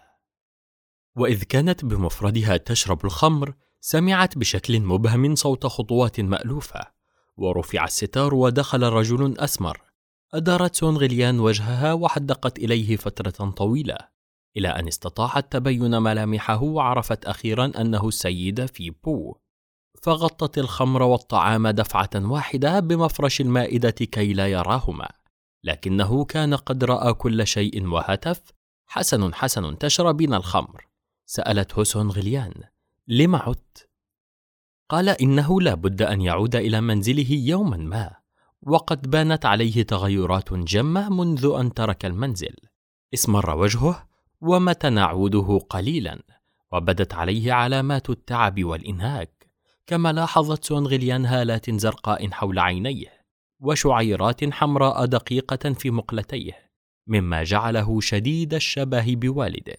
وإذ كانت بمفردها تشرب الخمر، سمعت بشكل مبهم صوت خطوات مألوفة، ورفع الستار ودخل رجل أسمر. أدارت سونغ ليان وجهها وحدقت إليه فترة طويلة، إلى أن استطاعت تبين ملامحه وعرفت أخيرا أنه السيد في بو. فغطت الخمر والطعام دفعة واحدة بمفرش المائدة كي لا يراهما، لكنه كان قد رأى كل شيء وهتف: حسن حسن، تشربين الخمر. سألته سونغ ليان: لم عدت؟ قال: إنه لا بد أن يعود إلى منزله يوما ما، وقد بانت عليه تغيرات جمة منذ أن ترك المنزل. اسمر وجهه ومتن عوده قليلا، وبدت عليه علامات التعب والإنهاك، كما لاحظت سونغ ليان هالات زرقاء حول عينيه وشعيرات حمراء دقيقة في مقلتيه، مما جعله شديد الشبه بوالده.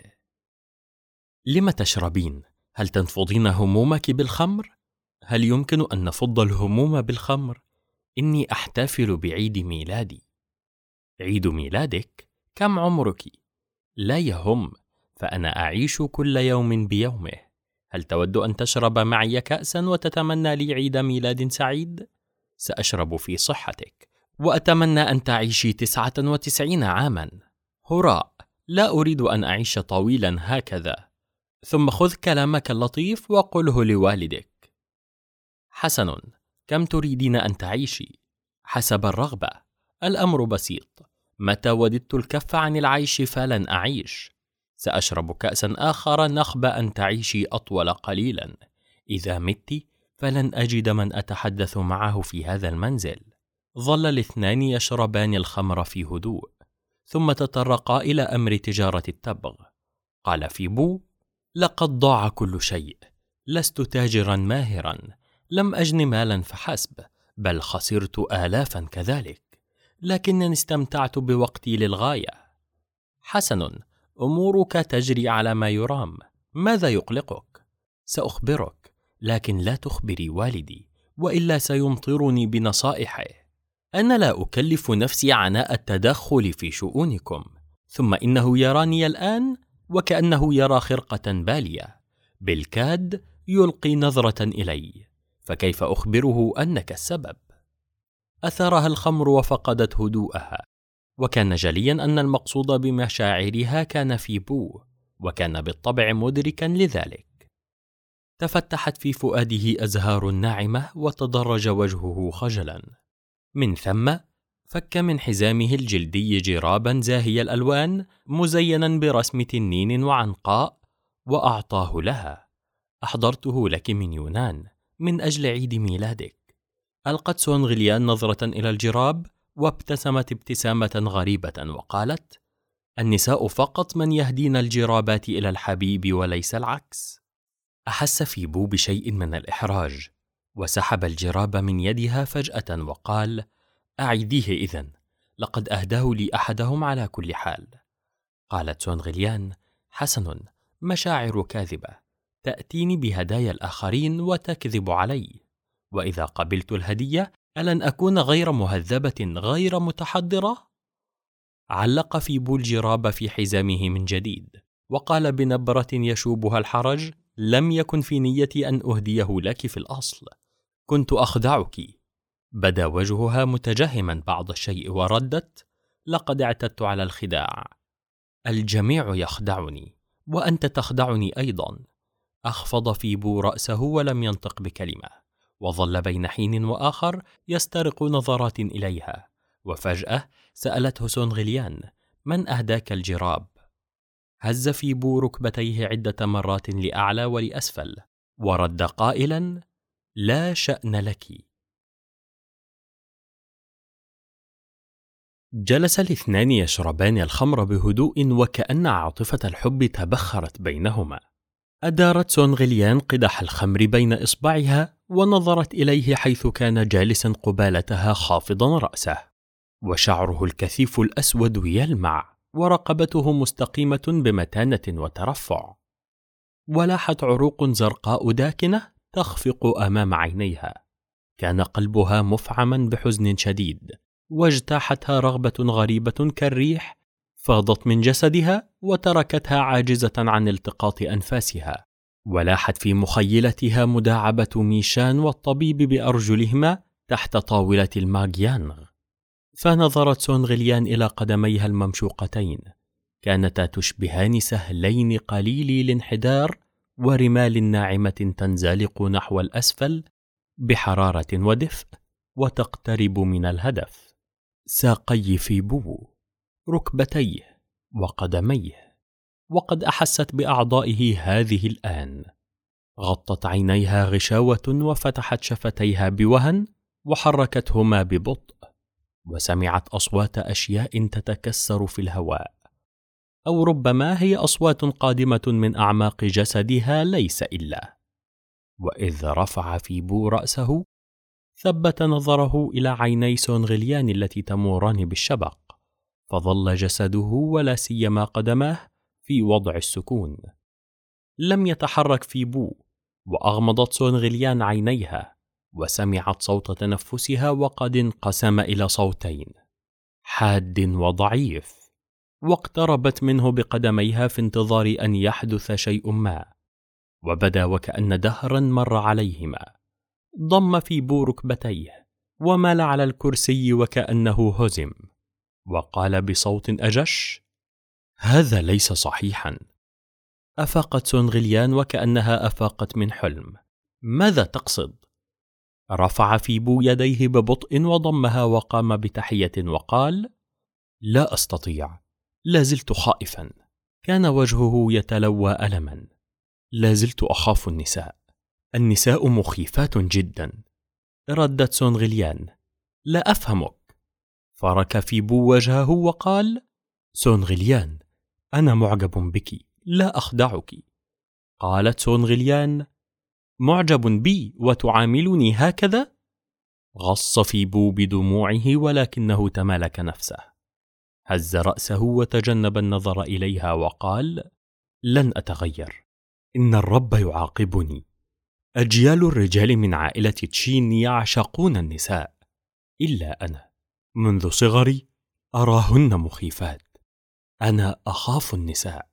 لم تشربين؟ هل تنفضين همومك بالخمر؟ هل يمكن أن نفض الهموم بالخمر؟ إني أحتفل بعيد ميلادي. عيد ميلادك؟ كم عمرك؟ لا يهم، فأنا أعيش كل يوم بيومه. هل تود أن تشرب معي كأسا وتتمنى لي عيد ميلاد سعيد؟ سأشرب في صحتك، وأتمنى أن تعيشي 99 عاما. هراء، لا أريد أن أعيش طويلا هكذا. ثم خذ كلامك اللطيف وقله لوالدك. حسن، كم تريدين أن تعيشي؟ حسب الرغبة. الأمر بسيط، متى وددت الكف عن العيش فلن أعيش. سأشرب كأسا آخر نخبة أن تعيشي أطول قليلا. إذا مت فلن أجد من أتحدث معه في هذا المنزل. ظل الاثنان يشربان الخمر في هدوء، ثم تطرقا إلى أمر تجارة التبغ. قال فيبو: لقد ضاع كل شيء، لست تاجرا ماهرا، لم أجن مالا فحسب، بل خسرت آلافا كذلك، لكنني استمتعت بوقتي للغاية. حسن، أمورك تجري على ما يرام، ماذا يقلقك؟ سأخبرك، لكن لا تخبري والدي، وإلا سيمطرني بنصائحه. أنا لا أكلف نفسي عناء التدخل في شؤونكم، ثم إنه يراني الآن وكأنه يرى خرقة بالية، بالكاد يلقي نظرة إلي، فكيف أخبره أنك السبب؟ أثرها الخمر وفقدت هدوءها، وكان جليا أن المقصود بمشاعرها كان في بو، وكان بالطبع مدركا لذلك. تفتحت في فؤاده أزهار ناعمة وتدرج وجهه خجلا. من ثم فك من حزامه الجلدي جرابا زاهي الألوان مزينا برسم تنين وعنقاء وأعطاه لها. أحضرته لك من يونان من أجل عيد ميلادك. ألقت سونغ ليان نظرة إلى الجراب وابتسمت ابتسامة غريبة وقالت: النساء فقط من يهدين الجرابات إلى الحبيب وليس العكس. أحس فيبو بشيء من الإحراج. وسحب الجراب من يدها فجأة وقال: أعيديه إذن، لقد أهداه لي أحدهم على كل حال. قالت سون غليان: حسن، مشاعر كاذبة، تأتيني بهدايا الآخرين وتكذب علي، وإذا قبلت الهدية ألن أكون غير مهذبة غير متحضرة؟ علق فيبو الجراب في حزامه من جديد، وقال بنبرة يشوبها الحرج: لم يكن في نيتي أن أهديه لك في الأصل، كنت أخدعك. بدا وجهها متجهما بعض الشيء وردت: لقد اعتدت على الخداع، الجميع يخدعني وأنت تخدعني أيضا. أخفض فيبو رأسه ولم ينطق بكلمة، وظل بين حين وآخر يسترق نظرات إليها، وفجأة سألته سون غليان: من أهداك الجراب؟ هز فيبو ركبتيه عدة مرات لأعلى ولأسفل، ورد قائلا: لا شأن لك. جلس الاثنان يشربان الخمر بهدوء وكأن عاطفة الحب تبخرت بينهما. أدارت سون غليان قدح الخمر بين إصبعها ونظرت إليه حيث كان جالسا قبالتها خافضا رأسه، وشعره الكثيف الأسود يلمع، ورقبته مستقيمة بمتانة وترفع، ولاحت عروق زرقاء داكنة تخفق أمام عينيها. كان قلبها مفعما بحزن شديد، واجتاحتها رغبة غريبة كالريح فاضت من جسدها وتركتها عاجزة عن التقاط أنفاسها. ولاحت في مخيلتها مداعبة ميشان والطبيب بأرجلهما تحت طاولة الماغيانغ. فنظرت سون غليان إلى قدميها الممشوقتين، كانتا تشبهان سهلين قليلي الانحدار ورمال ناعمة تنزلق نحو الأسفل بحرارة ودفء وتقترب من الهدف. ساقي فيبو، ركبتيه، وقدميه، وقد أحست بأعضائه هذه الآن. غطت عينيها غشاوة وفتحت شفتيها بوهن وحركتهما ببطء، وسمعت أصوات أشياء تتكسر في الهواء، أو ربما هي أصوات قادمة من أعماق جسدها ليس إلا. وإذ رفع فيبو رأسه ثبت نظره إلى عيني سون غليان التي تموران بالشبق، فظل جسده ولا سيما قدماه في وضع السكون. لم يتحرك فيبو، وأغمضت سون غليان عينيها وسمعت صوت تنفسها، وقد انقسم إلى صوتين، حاد وضعيف، واقتربت منه بقدميها في انتظار أن يحدث شيء ما، وبدا وكأن دهرا مر عليهما. ضم فيبو ركبتيه ومال على الكرسي وكأنه هزم، وقال بصوت أجش: هذا ليس صحيحا. أفاقت سون غليان وكأنها أفاقت من حلم. ماذا تقصد؟ رفع فيبو يديه ببطء وضمها وقام بتحية وقال: لا أستطيع، لازلت خائفا. كان وجهه يتلوى ألما. لازلت أخاف النساء، النساء مخيفات جدا. ردت سون غليان: لا أفهمك. فرك فيبو وجهه وقال: سون غليان، أنا معجب بك، لا أخدعك. قالت سون غليان: معجب بي وتعاملني هكذا؟ غص فيبو بدموعه ولكنه تمالك نفسه. هز رأسه وتجنب النظر إليها وقال: لن أتغير، إن الرب يعاقبني. أجيال الرجال من عائلة تشين يعشقون النساء، إلا أنا منذ صغري أراهن مخيفات. أنا أخاف النساء،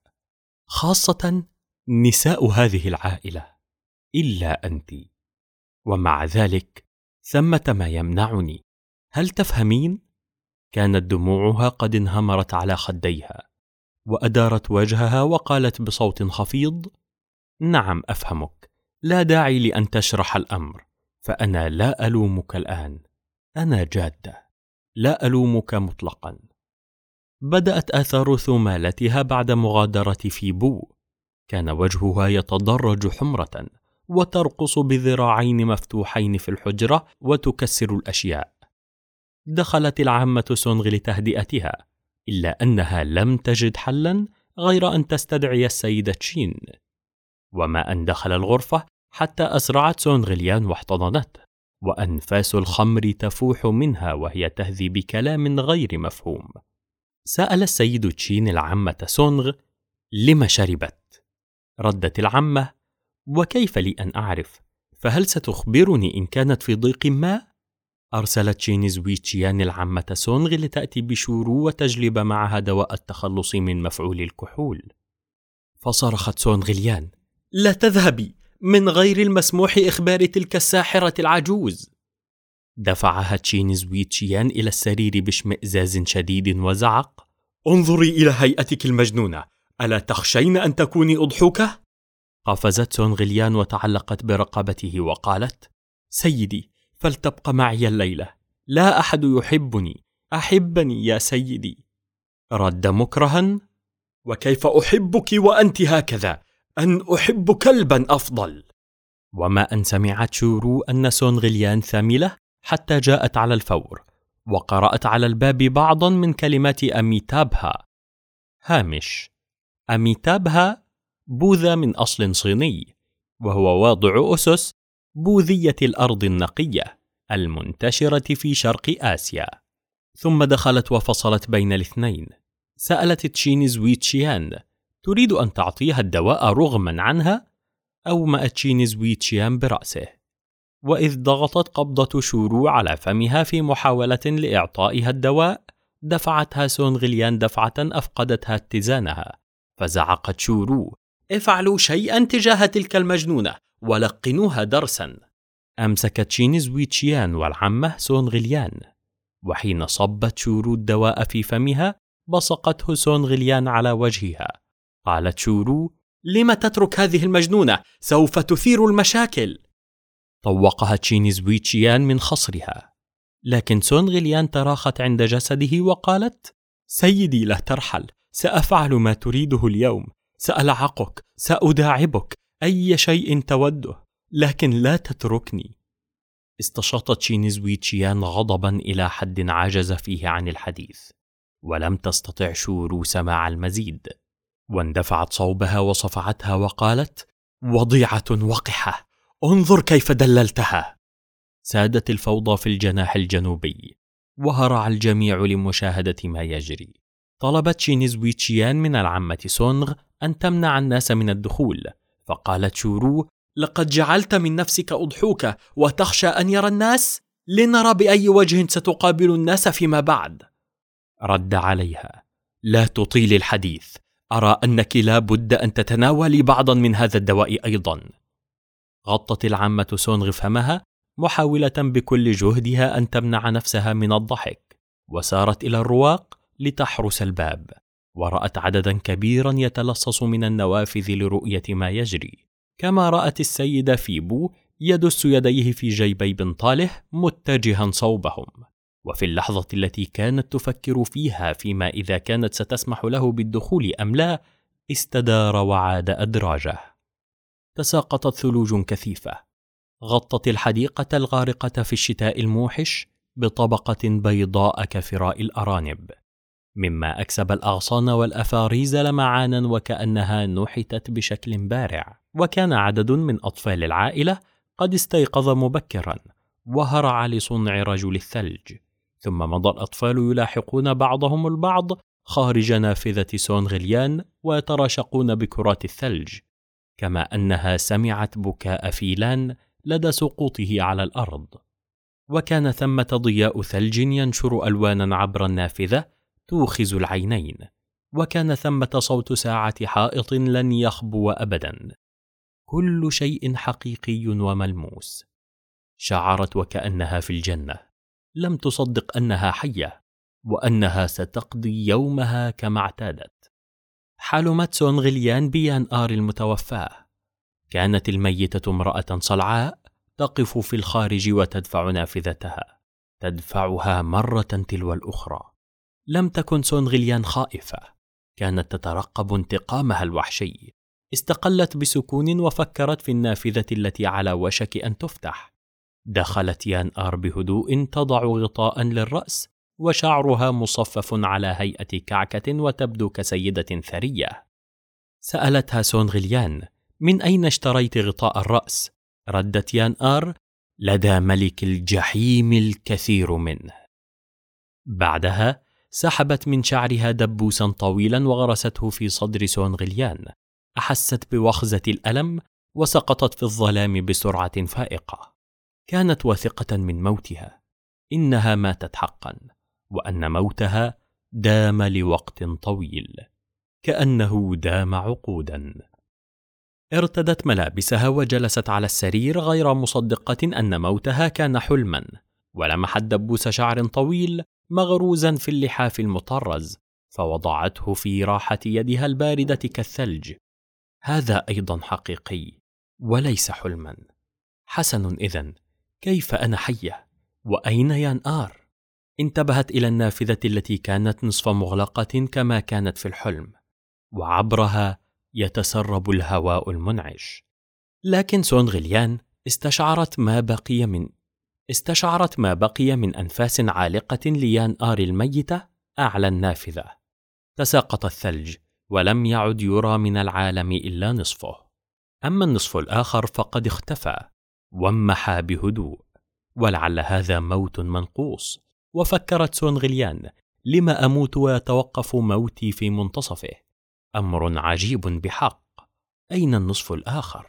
خاصة نساء هذه العائلة، إلا أنت. ومع ذلك ثمة ما يمنعني، هل تفهمين؟ كانت دموعها قد انهمرت على خديها، وأدارت وجهها وقالت بصوت خفيض: نعم أفهمك، لا داعي لأن تشرح الأمر، فأنا لا ألومك الآن، أنا جادة، لا ألومك مطلقا. بدأت آثار ثمالتها بعد مغادرة فيبو. كان وجهها يتدرج حمرة وترقص بذراعين مفتوحين في الحجرة وتكسر الأشياء. دخلت العامة سونغ لتهدئتها، إلا أنها لم تجد حلا غير أن تستدعي السيدة تشين. وما أن دخل الغرفة حتى أسرعت سونغليان واحتضنته، وأنفاس الخمر تفوح منها وهي تهذي بكلام غير مفهوم. سأل السيد تشين العمة سونغ: لم شربت؟ ردت العمة: وكيف لي أن أعرف؟ فهل ستخبرني إن كانت في ضيق ما؟ أرسلت تشين زويتشيان العمة سونغ لتأتي بشورو وتجلب معها دواء التخلص من مفعول الكحول. فصرخت سونغليان: لا تذهبي، من غير المسموح إخبار تلك الساحرة العجوز. دفعها تشين زويتشيان إلى السرير باشمئزاز شديد وزعق: انظري إلى هيئتك المجنونة، ألا تخشين أن تكوني أضحوكة؟ قفزت سونغليان وتعلقت برقبته وقالت: سيدي، فلتبقى معي الليلة، لا أحد يحبني، أحبني يا سيدي. رد مكرها: وكيف أحبك وأنت هكذا؟ أن أحب كلبا أفضل. وما أن سمعت شورو أن سونغليان ثاملة حتى جاءت على الفور وقرأت على الباب بعضا من كلمات أميتابها. هامش: أميتابها بوذا من أصل صيني، وهو واضع أسس بوذية الأرض النقية المنتشرة في شرق آسيا. ثم دخلت وفصلت بين الاثنين. سألت تشين زويتشيان: تريد أن تعطيها الدواء رغما عنها؟ أومأت تشين زويتشيان برأسه، وإذ ضغطت قبضة شورو على فمها في محاولة لإعطائها الدواء، دفعتها سونغليان دفعة أفقدتها اتزانها، فزعقت شورو: افعلوا شيئا تجاه تلك المجنونة ولقنوها درسا. أمسكت تشين زويتشيان والعمة سونغليان، وحين صبت شورو الدواء في فمها بصقته سونغليان على وجهها. قالت شورو: لم تترك هذه المجنونة؟ سوف تثير المشاكل. طوقها تشين زويتشيان من خصرها، لكن سونغليان تراخت عند جسده وقالت: سيدي لا ترحل، سأفعل ما تريده اليوم، سألعقك، سأداعبك، أي شيء توده، لكن لا تتركني. استشاطت تشين زويتشيان غضبا إلى حد عجز فيه عن الحديث، ولم تستطع شورو سماع المزيد، واندفعت صوبها وصفعتها وقالت: وضيعة وقحة، انظر كيف دللتها. سادت الفوضى في الجناح الجنوبي، وهرع الجميع لمشاهدة ما يجري. طلبت تشين زويتشيان من العمة سونغ أن تمنع الناس من الدخول، فقالت شورو: لقد جعلت من نفسك أضحوكة وتخشى أن يرى الناس؟ لنرى بأي وجه ستقابل الناس فيما بعد. رد عليها: لا تطيل الحديث، أرى أنك لا بد أن تتناولي بعضا من هذا الدواء أيضا. غطت العمة سونغ فمها محاولة بكل جهدها أن تمنع نفسها من الضحك، وسارت إلى الرواق لتحرس الباب، ورأت عددا كبيرا يتلصص من النوافذ لرؤية ما يجري، كما رأت السيد فيبو يدس يديه في جيبي بنطاله متجها صوبهم. وفي اللحظة التي كانت تفكر فيها فيما إذا كانت ستسمح له بالدخول أم لا، استدار وعاد أدراجه. تساقطت ثلوج كثيفة، غطت الحديقة الغارقة في الشتاء الموحش بطبقة بيضاء كفراء الأرانب، مما أكسب الأغصان والأفاريز لمعانا وكأنها نحتت بشكل بارع. وكان عدد من أطفال العائلة قد استيقظ مبكرا وهرع لصنع رجل الثلج، ثم مضى الأطفال يلاحقون بعضهم البعض خارج نافذة سونغليان ويتراشقون بكرات الثلج، كما أنها سمعت بكاء فيلان لدى سقوطه على الأرض. وكان ثمة ضياء ثلج ينشر ألوانا عبر النافذة توخز العينين، وكان ثمة صوت ساعة حائط لن يخبو أبدا. كل شيء حقيقي وملموس. شعرت وكأنها في الجنة، لم تصدق أنها حية وأنها ستقضي يومها كما اعتادت. حلمت سونغليان بيان آر المتوفاة. كانت الميتة امرأة صلعاء تقف في الخارج وتدفع نافذتها، تدفعها مرة تلو الأخرى. لم تكن سونغليان خائفة، كانت تترقب انتقامها الوحشي. استقلت بسكون وفكرت في النافذة التي على وشك أن تفتح. دخلت يان آر بهدوء تضع غطاء للرأس وشعرها مصفف على هيئة كعكة وتبدو كسيدة ثرية. سألتها سونغليان: من أين اشتريت غطاء الرأس؟ ردت يان آر: لدى ملك الجحيم الكثير منه. بعدها سحبت من شعرها دبوسا طويلا وغرسته في صدر سونغليان. أحست بوخزة الألم وسقطت في الظلام بسرعة فائقة. كانت واثقة من موتها، إنها ماتت حقا، وأن موتها دام لوقت طويل، كأنه دام عقودا. ارتدت ملابسها وجلست على السرير غير مصدقة أن موتها كان حلما، ولمحت دبوس شعر طويل مغروزا في اللحاف المطرز، فوضعته في راحة يدها الباردة كالثلج. هذا أيضا حقيقي وليس حلما. حسن، إذن كيف أنا حية؟ وأين يان آر؟ انتبهت إلى النافذة التي كانت نصف مغلقة كما كانت في الحلم، وعبرها يتسرب الهواء المنعش. لكن سونغليان استشعرت ما بقي من أنفاس عالقة ليان آر الميتة أعلى النافذة. تساقط الثلج ولم يعد يرى من العالم إلا نصفه، أما النصف الآخر فقد اختفى وانمحى بهدوء. ولعل هذا موت منقوص. وفكرت سونغليان: لما أموت ويتوقف موتي في منتصفه؟ أمر عجيب بحق. أين النصف الآخر؟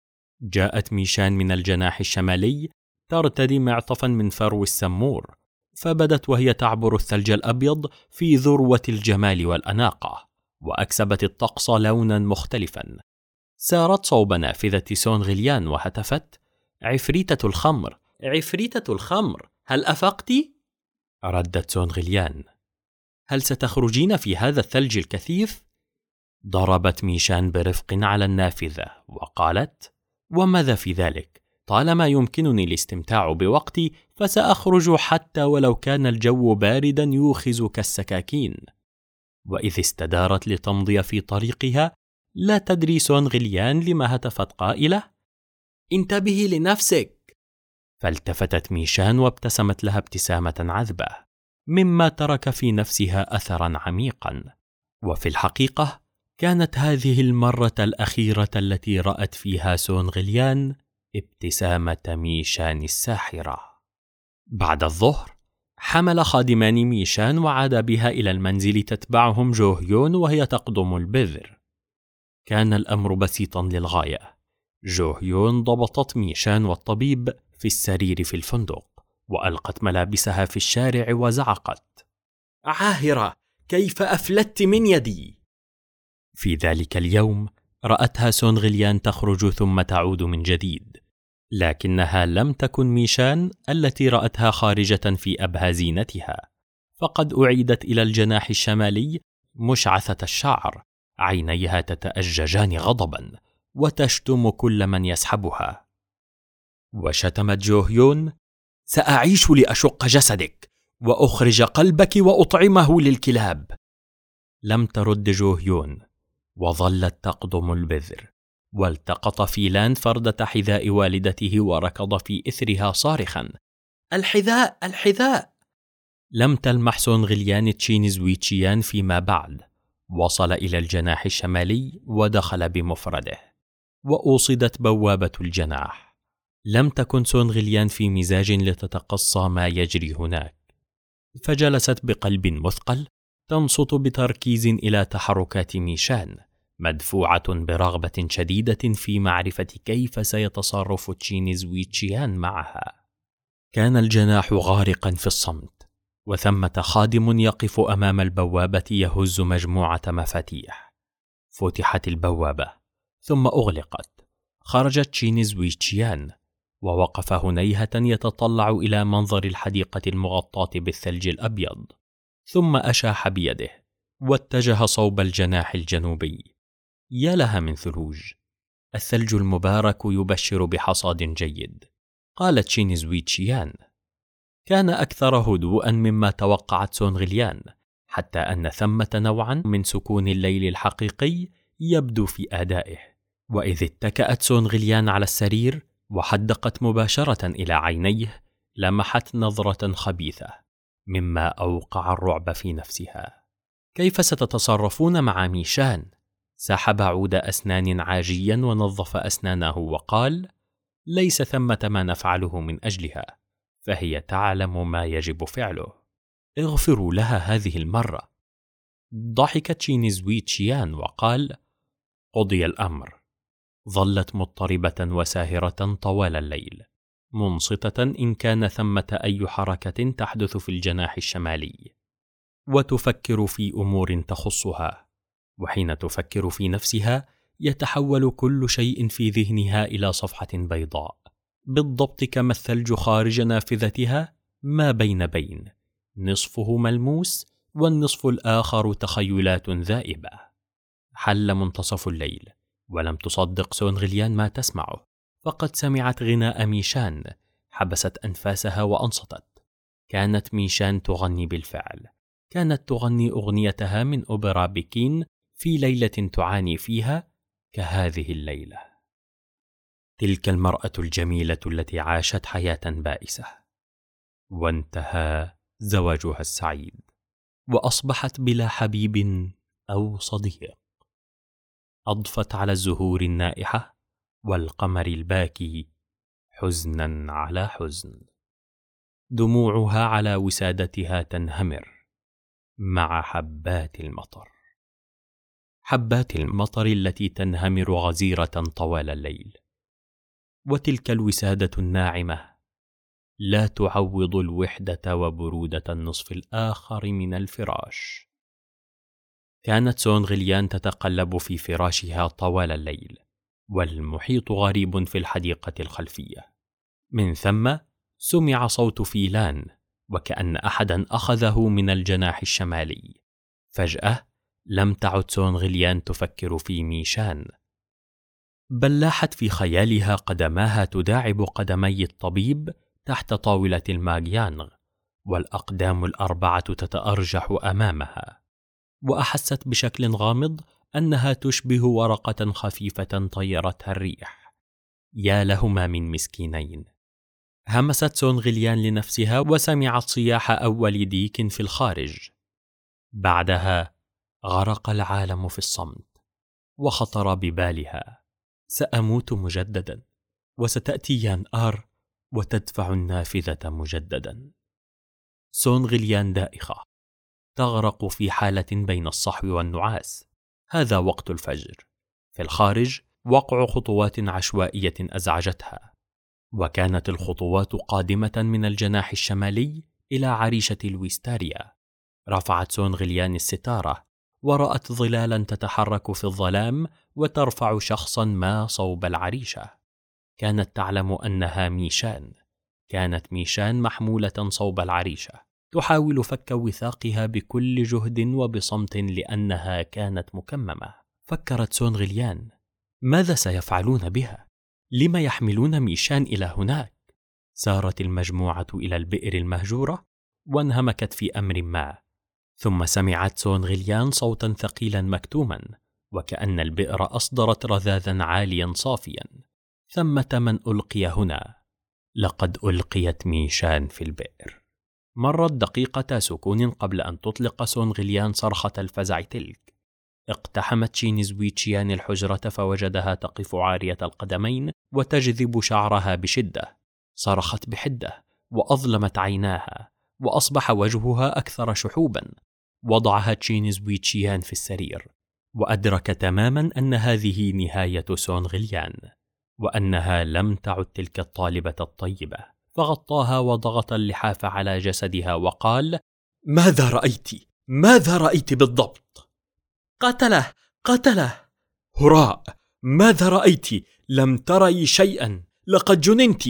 جاءت ميشان من الجناح الشمالي ترتدي معطفا من فرو السمور، فبدت وهي تعبر الثلج الأبيض في ذروة الجمال والأناقة، وأكسبت الطقس لونا مختلفا. سارت صوب نافذة سونغليان وهتفت: عفريتة الخمر، عفريتة الخمر، هل أفقت؟ ردت سونغليان: هل ستخرجين في هذا الثلج الكثيف؟ ضربت ميشان برفق على النافذة وقالت: وماذا في ذلك؟ طالما يمكنني الاستمتاع بوقتي فسأخرج حتى ولو كان الجو باردا يوخز كالسكاكين. وإذ استدارت لتمضي في طريقها، لا تدري سونغليان لما هتفت قائلة: انتبهي لنفسك. فالتفتت ميشان وابتسمت لها ابتسامة عذبة، مما ترك في نفسها أثرا عميقا. وفي الحقيقة كانت هذه المرة الأخيرة التي رأت فيها سونغليان ابتسامة ميشان الساحرة. بعد الظهر حمل خادمان ميشان وعاد بها إلى المنزل تتبعهم جو هيون وهي تقضم البذر. كان الأمر بسيطا للغاية. جو هيون ضبطت ميشان والطبيب في السرير في الفندق، وألقت ملابسها في الشارع وزعقت: عاهرة، كيف أفلتت من يدي؟ في ذلك اليوم رأتها سونغليان تخرج ثم تعود من جديد، لكنها لم تكن ميشان التي رأتها خارجة في أبهى زينتها، فقد أعيدت إلى الجناح الشمالي مشعثة الشعر، عينيها تتأججان غضبا وتشتم كل من يسحبها. وشتمت جو هيون: سأعيش لأشق جسدك وأخرج قلبك وأطعمه للكلاب. لم ترد جو هيون، وظلت تقضم البذر. والتقط فيلان فردة حذاء والدته وركض في إثرها صارخا: الحذاء، الحذاء! لم تلمح سونغليان تشينز ويتشيان فيما بعد. وصل إلى الجناح الشمالي ودخل بمفرده، وأوصدت بوابة الجناح. لم تكن سونغليان في مزاج لتتقصى ما يجري هناك، فجلست بقلب مثقل تنصت بتركيز إلى تحركات ميشان، مدفوعة برغبة شديدة في معرفة كيف سيتصرف تشينز ويتشيان معها. كان الجناح غارقا في الصمت، وثمة خادم يقف أمام البوابة يهز مجموعة مفاتيح. فتحت البوابة ثم أغلقت. خرجت تشينز ويتشيان، ووقف هنيهة يتطلع إلى منظر الحديقة المغطاة بالثلج الأبيض، ثم أشاح بيده واتجه صوب الجناح الجنوبي. يا لها من ثلوج! الثلج المبارك يبشر بحصاد جيد، قالت تشينز ويتشيان. كان أكثر هدوءا مما توقعت سونغليان، حتى أن ثمة نوعا من سكون الليل الحقيقي يبدو في أدائه. وإذ اتكأت سونغليان على السرير وحدقت مباشرة إلى عينيه، لمحت نظرة خبيثة مما أوقع الرعب في نفسها. كيف ستتصرفون مع ميشان؟ سحب عود أسنان عاجيا ونظف أسنانه وقال: ليس ثمة ما نفعله من أجلها، فهي تعلم ما يجب فعله. اغفروا لها هذه المرة. ضحك تشين زوي تشيان وقال: قضي الأمر. ظلت مضطربة وساهرة طوال الليل، منصتة إن كان ثمة أي حركة تحدث في الجناح الشمالي، وتفكر في أمور تخصها. وحين تفكر في نفسها يتحول كل شيء في ذهنها إلى صفحة بيضاء، بالضبط كما الثلج خارج نافذتها، ما بين نصفه ملموس والنصف الآخر تخيلات ذائبة. حل منتصف الليل ولم تصدق سون غليان ما تسمعه، فقد سمعت غناء ميشان. حبست أنفاسها وأنصتت. كانت ميشان تغني بالفعل. كانت تغني أغنيتها من أوبرا بكين في ليلة تعاني فيها كهذه الليلة. تلك المرأة الجميلة التي عاشت حياة بائسة، وانتهى زواجها السعيد، وأصبحت بلا حبيب أو صديق. أضفت على الزهور النائحة والقمر الباكي حزنا على حزن. دموعها على وسادتها تنهمر مع حبات المطر، حبات المطر التي تنهمر غزيرة طوال الليل. وتلك الوسادة الناعمة لا تعوض الوحدة وبرودة النصف الآخر من الفراش. كانت سون غليان تتقلب في فراشها طوال الليل، والمحيط غريب في الحديقة الخلفية. من ثم سمع صوت فيلان، وكأن أحدا أخذه من الجناح الشمالي. فجأة لم تعد سون غليان تفكر في ميشان، بل لاحت في خيالها قدماها تداعب قدمي الطبيب تحت طاولة الماغيانغ، والأقدام الأربعة تتأرجح أمامها. وأحست بشكل غامض أنها تشبه ورقة خفيفة طيرتها الريح. يا لهما من مسكينين. همست سون غليان لنفسها وسمعت صياح أول ديك في الخارج. بعدها غرق العالم في الصمت، وخطر ببالها: سأموت مجددا، وستأتي يان آر وتدفع النافذة مجددا. سون غليان دائخة، تغرق في حالة بين الصحو والنعاس. هذا وقت الفجر. في الخارج وقع خطوات عشوائية أزعجتها، وكانت الخطوات قادمة من الجناح الشمالي إلى عريشة الويستاريا. رفعت سون غليان الستارة ورأت ظلالا تتحرك في الظلام وترفع شخصا ما صوب العريشة. كانت تعلم أنها ميشان. كانت ميشان محمولة صوب العريشة، تحاول فك وثاقها بكل جهد وبصمت لأنها كانت مكممة. فكرت سون غليان: ماذا سيفعلون بها؟ لما يحملون ميشان إلى هناك؟ سارت المجموعة إلى البئر المهجورة وانهمكت في أمر ما، ثم سمعت سون غليان صوتا ثقيلا مكتوما، وكأن البئر أصدرت رذاذا عاليا صافيا: ثمة من ألقي هنا، لقد ألقيت ميشان في البئر. مرت دقيقة سكون قبل أن تطلق سون غليان صرخة الفزع تلك. اقتحمت شين زوي تشيان الحجرة فوجدها تقف عارية القدمين وتجذب شعرها بشدة. صرخت بحدة وأظلمت عيناها، وأصبح وجهها أكثر شحوبا. وضعها تشين زوي تشيان في السرير، وأدرك تماما أن هذه نهاية سون غليان، وأنها لم تعد تلك الطالبة الطيبة. فغطاها وضغط اللحاف على جسدها وقال: ماذا رأيت؟ ماذا رأيت بالضبط؟ قتله! قتله! هراء! ماذا رأيت؟ لم تري شيئا، لقد جننت.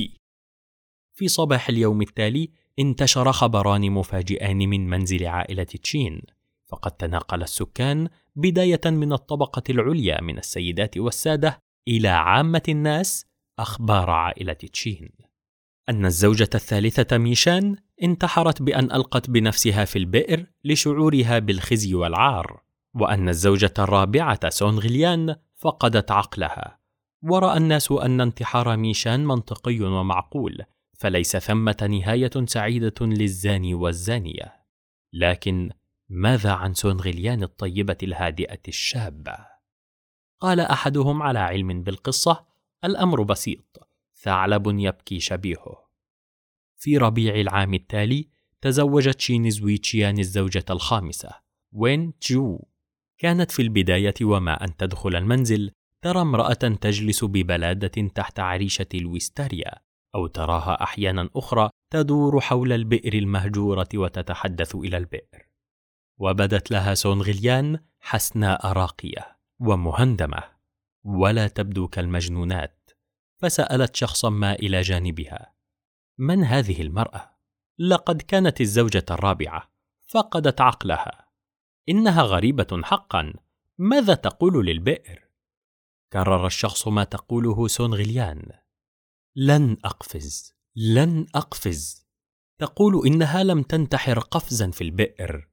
في صباح اليوم التالي انتشر خبران مفاجئان من منزل عائلة تشين، فقد تناقل السكان بداية من الطبقة العليا من السيدات والسادة إلى عامة الناس أخبار عائلة تشين: أن الزوجة الثالثة ميشان انتحرت بأن ألقت بنفسها في البئر لشعورها بالخزي والعار، وأن الزوجة الرابعة سون غليان فقدت عقلها. ورأى الناس أن انتحار ميشان منطقي ومعقول، فليس ثمة نهاية سعيدة للزاني والزانية. لكن ماذا عن سون غليان الطيبة الهادئة الشابة؟ قال أحدهم على علم بالقصة: الأمر بسيط، ثعلب يبكي شبيهه. في ربيع العام التالي تزوجت شين زويتشيان الزوجة الخامسة وين تشو. كانت في البداية وما أن تدخل المنزل ترى امرأة تجلس ببلادة تحت عريشة الويستاريا، أو تراها أحيانا أخرى تدور حول البئر المهجورة وتتحدث إلى البئر. وبدت لها سونغليان حسناء راقية ومهندمة ولا تبدو كالمجنونات، فسألت شخصا ما إلى جانبها: من هذه المرأة؟ لقد كانت الزوجة الرابعة، فقدت عقلها، إنها غريبة حقا، ماذا تقول للبئر؟ كرر الشخص ما تقوله سونغليان: لن أقفز، لن أقفز. تقول إنها لم تنتحر قفزا في البئر.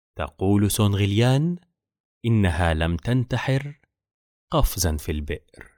تقول سونغليان إنها لم تنتحر قفزا في البئر.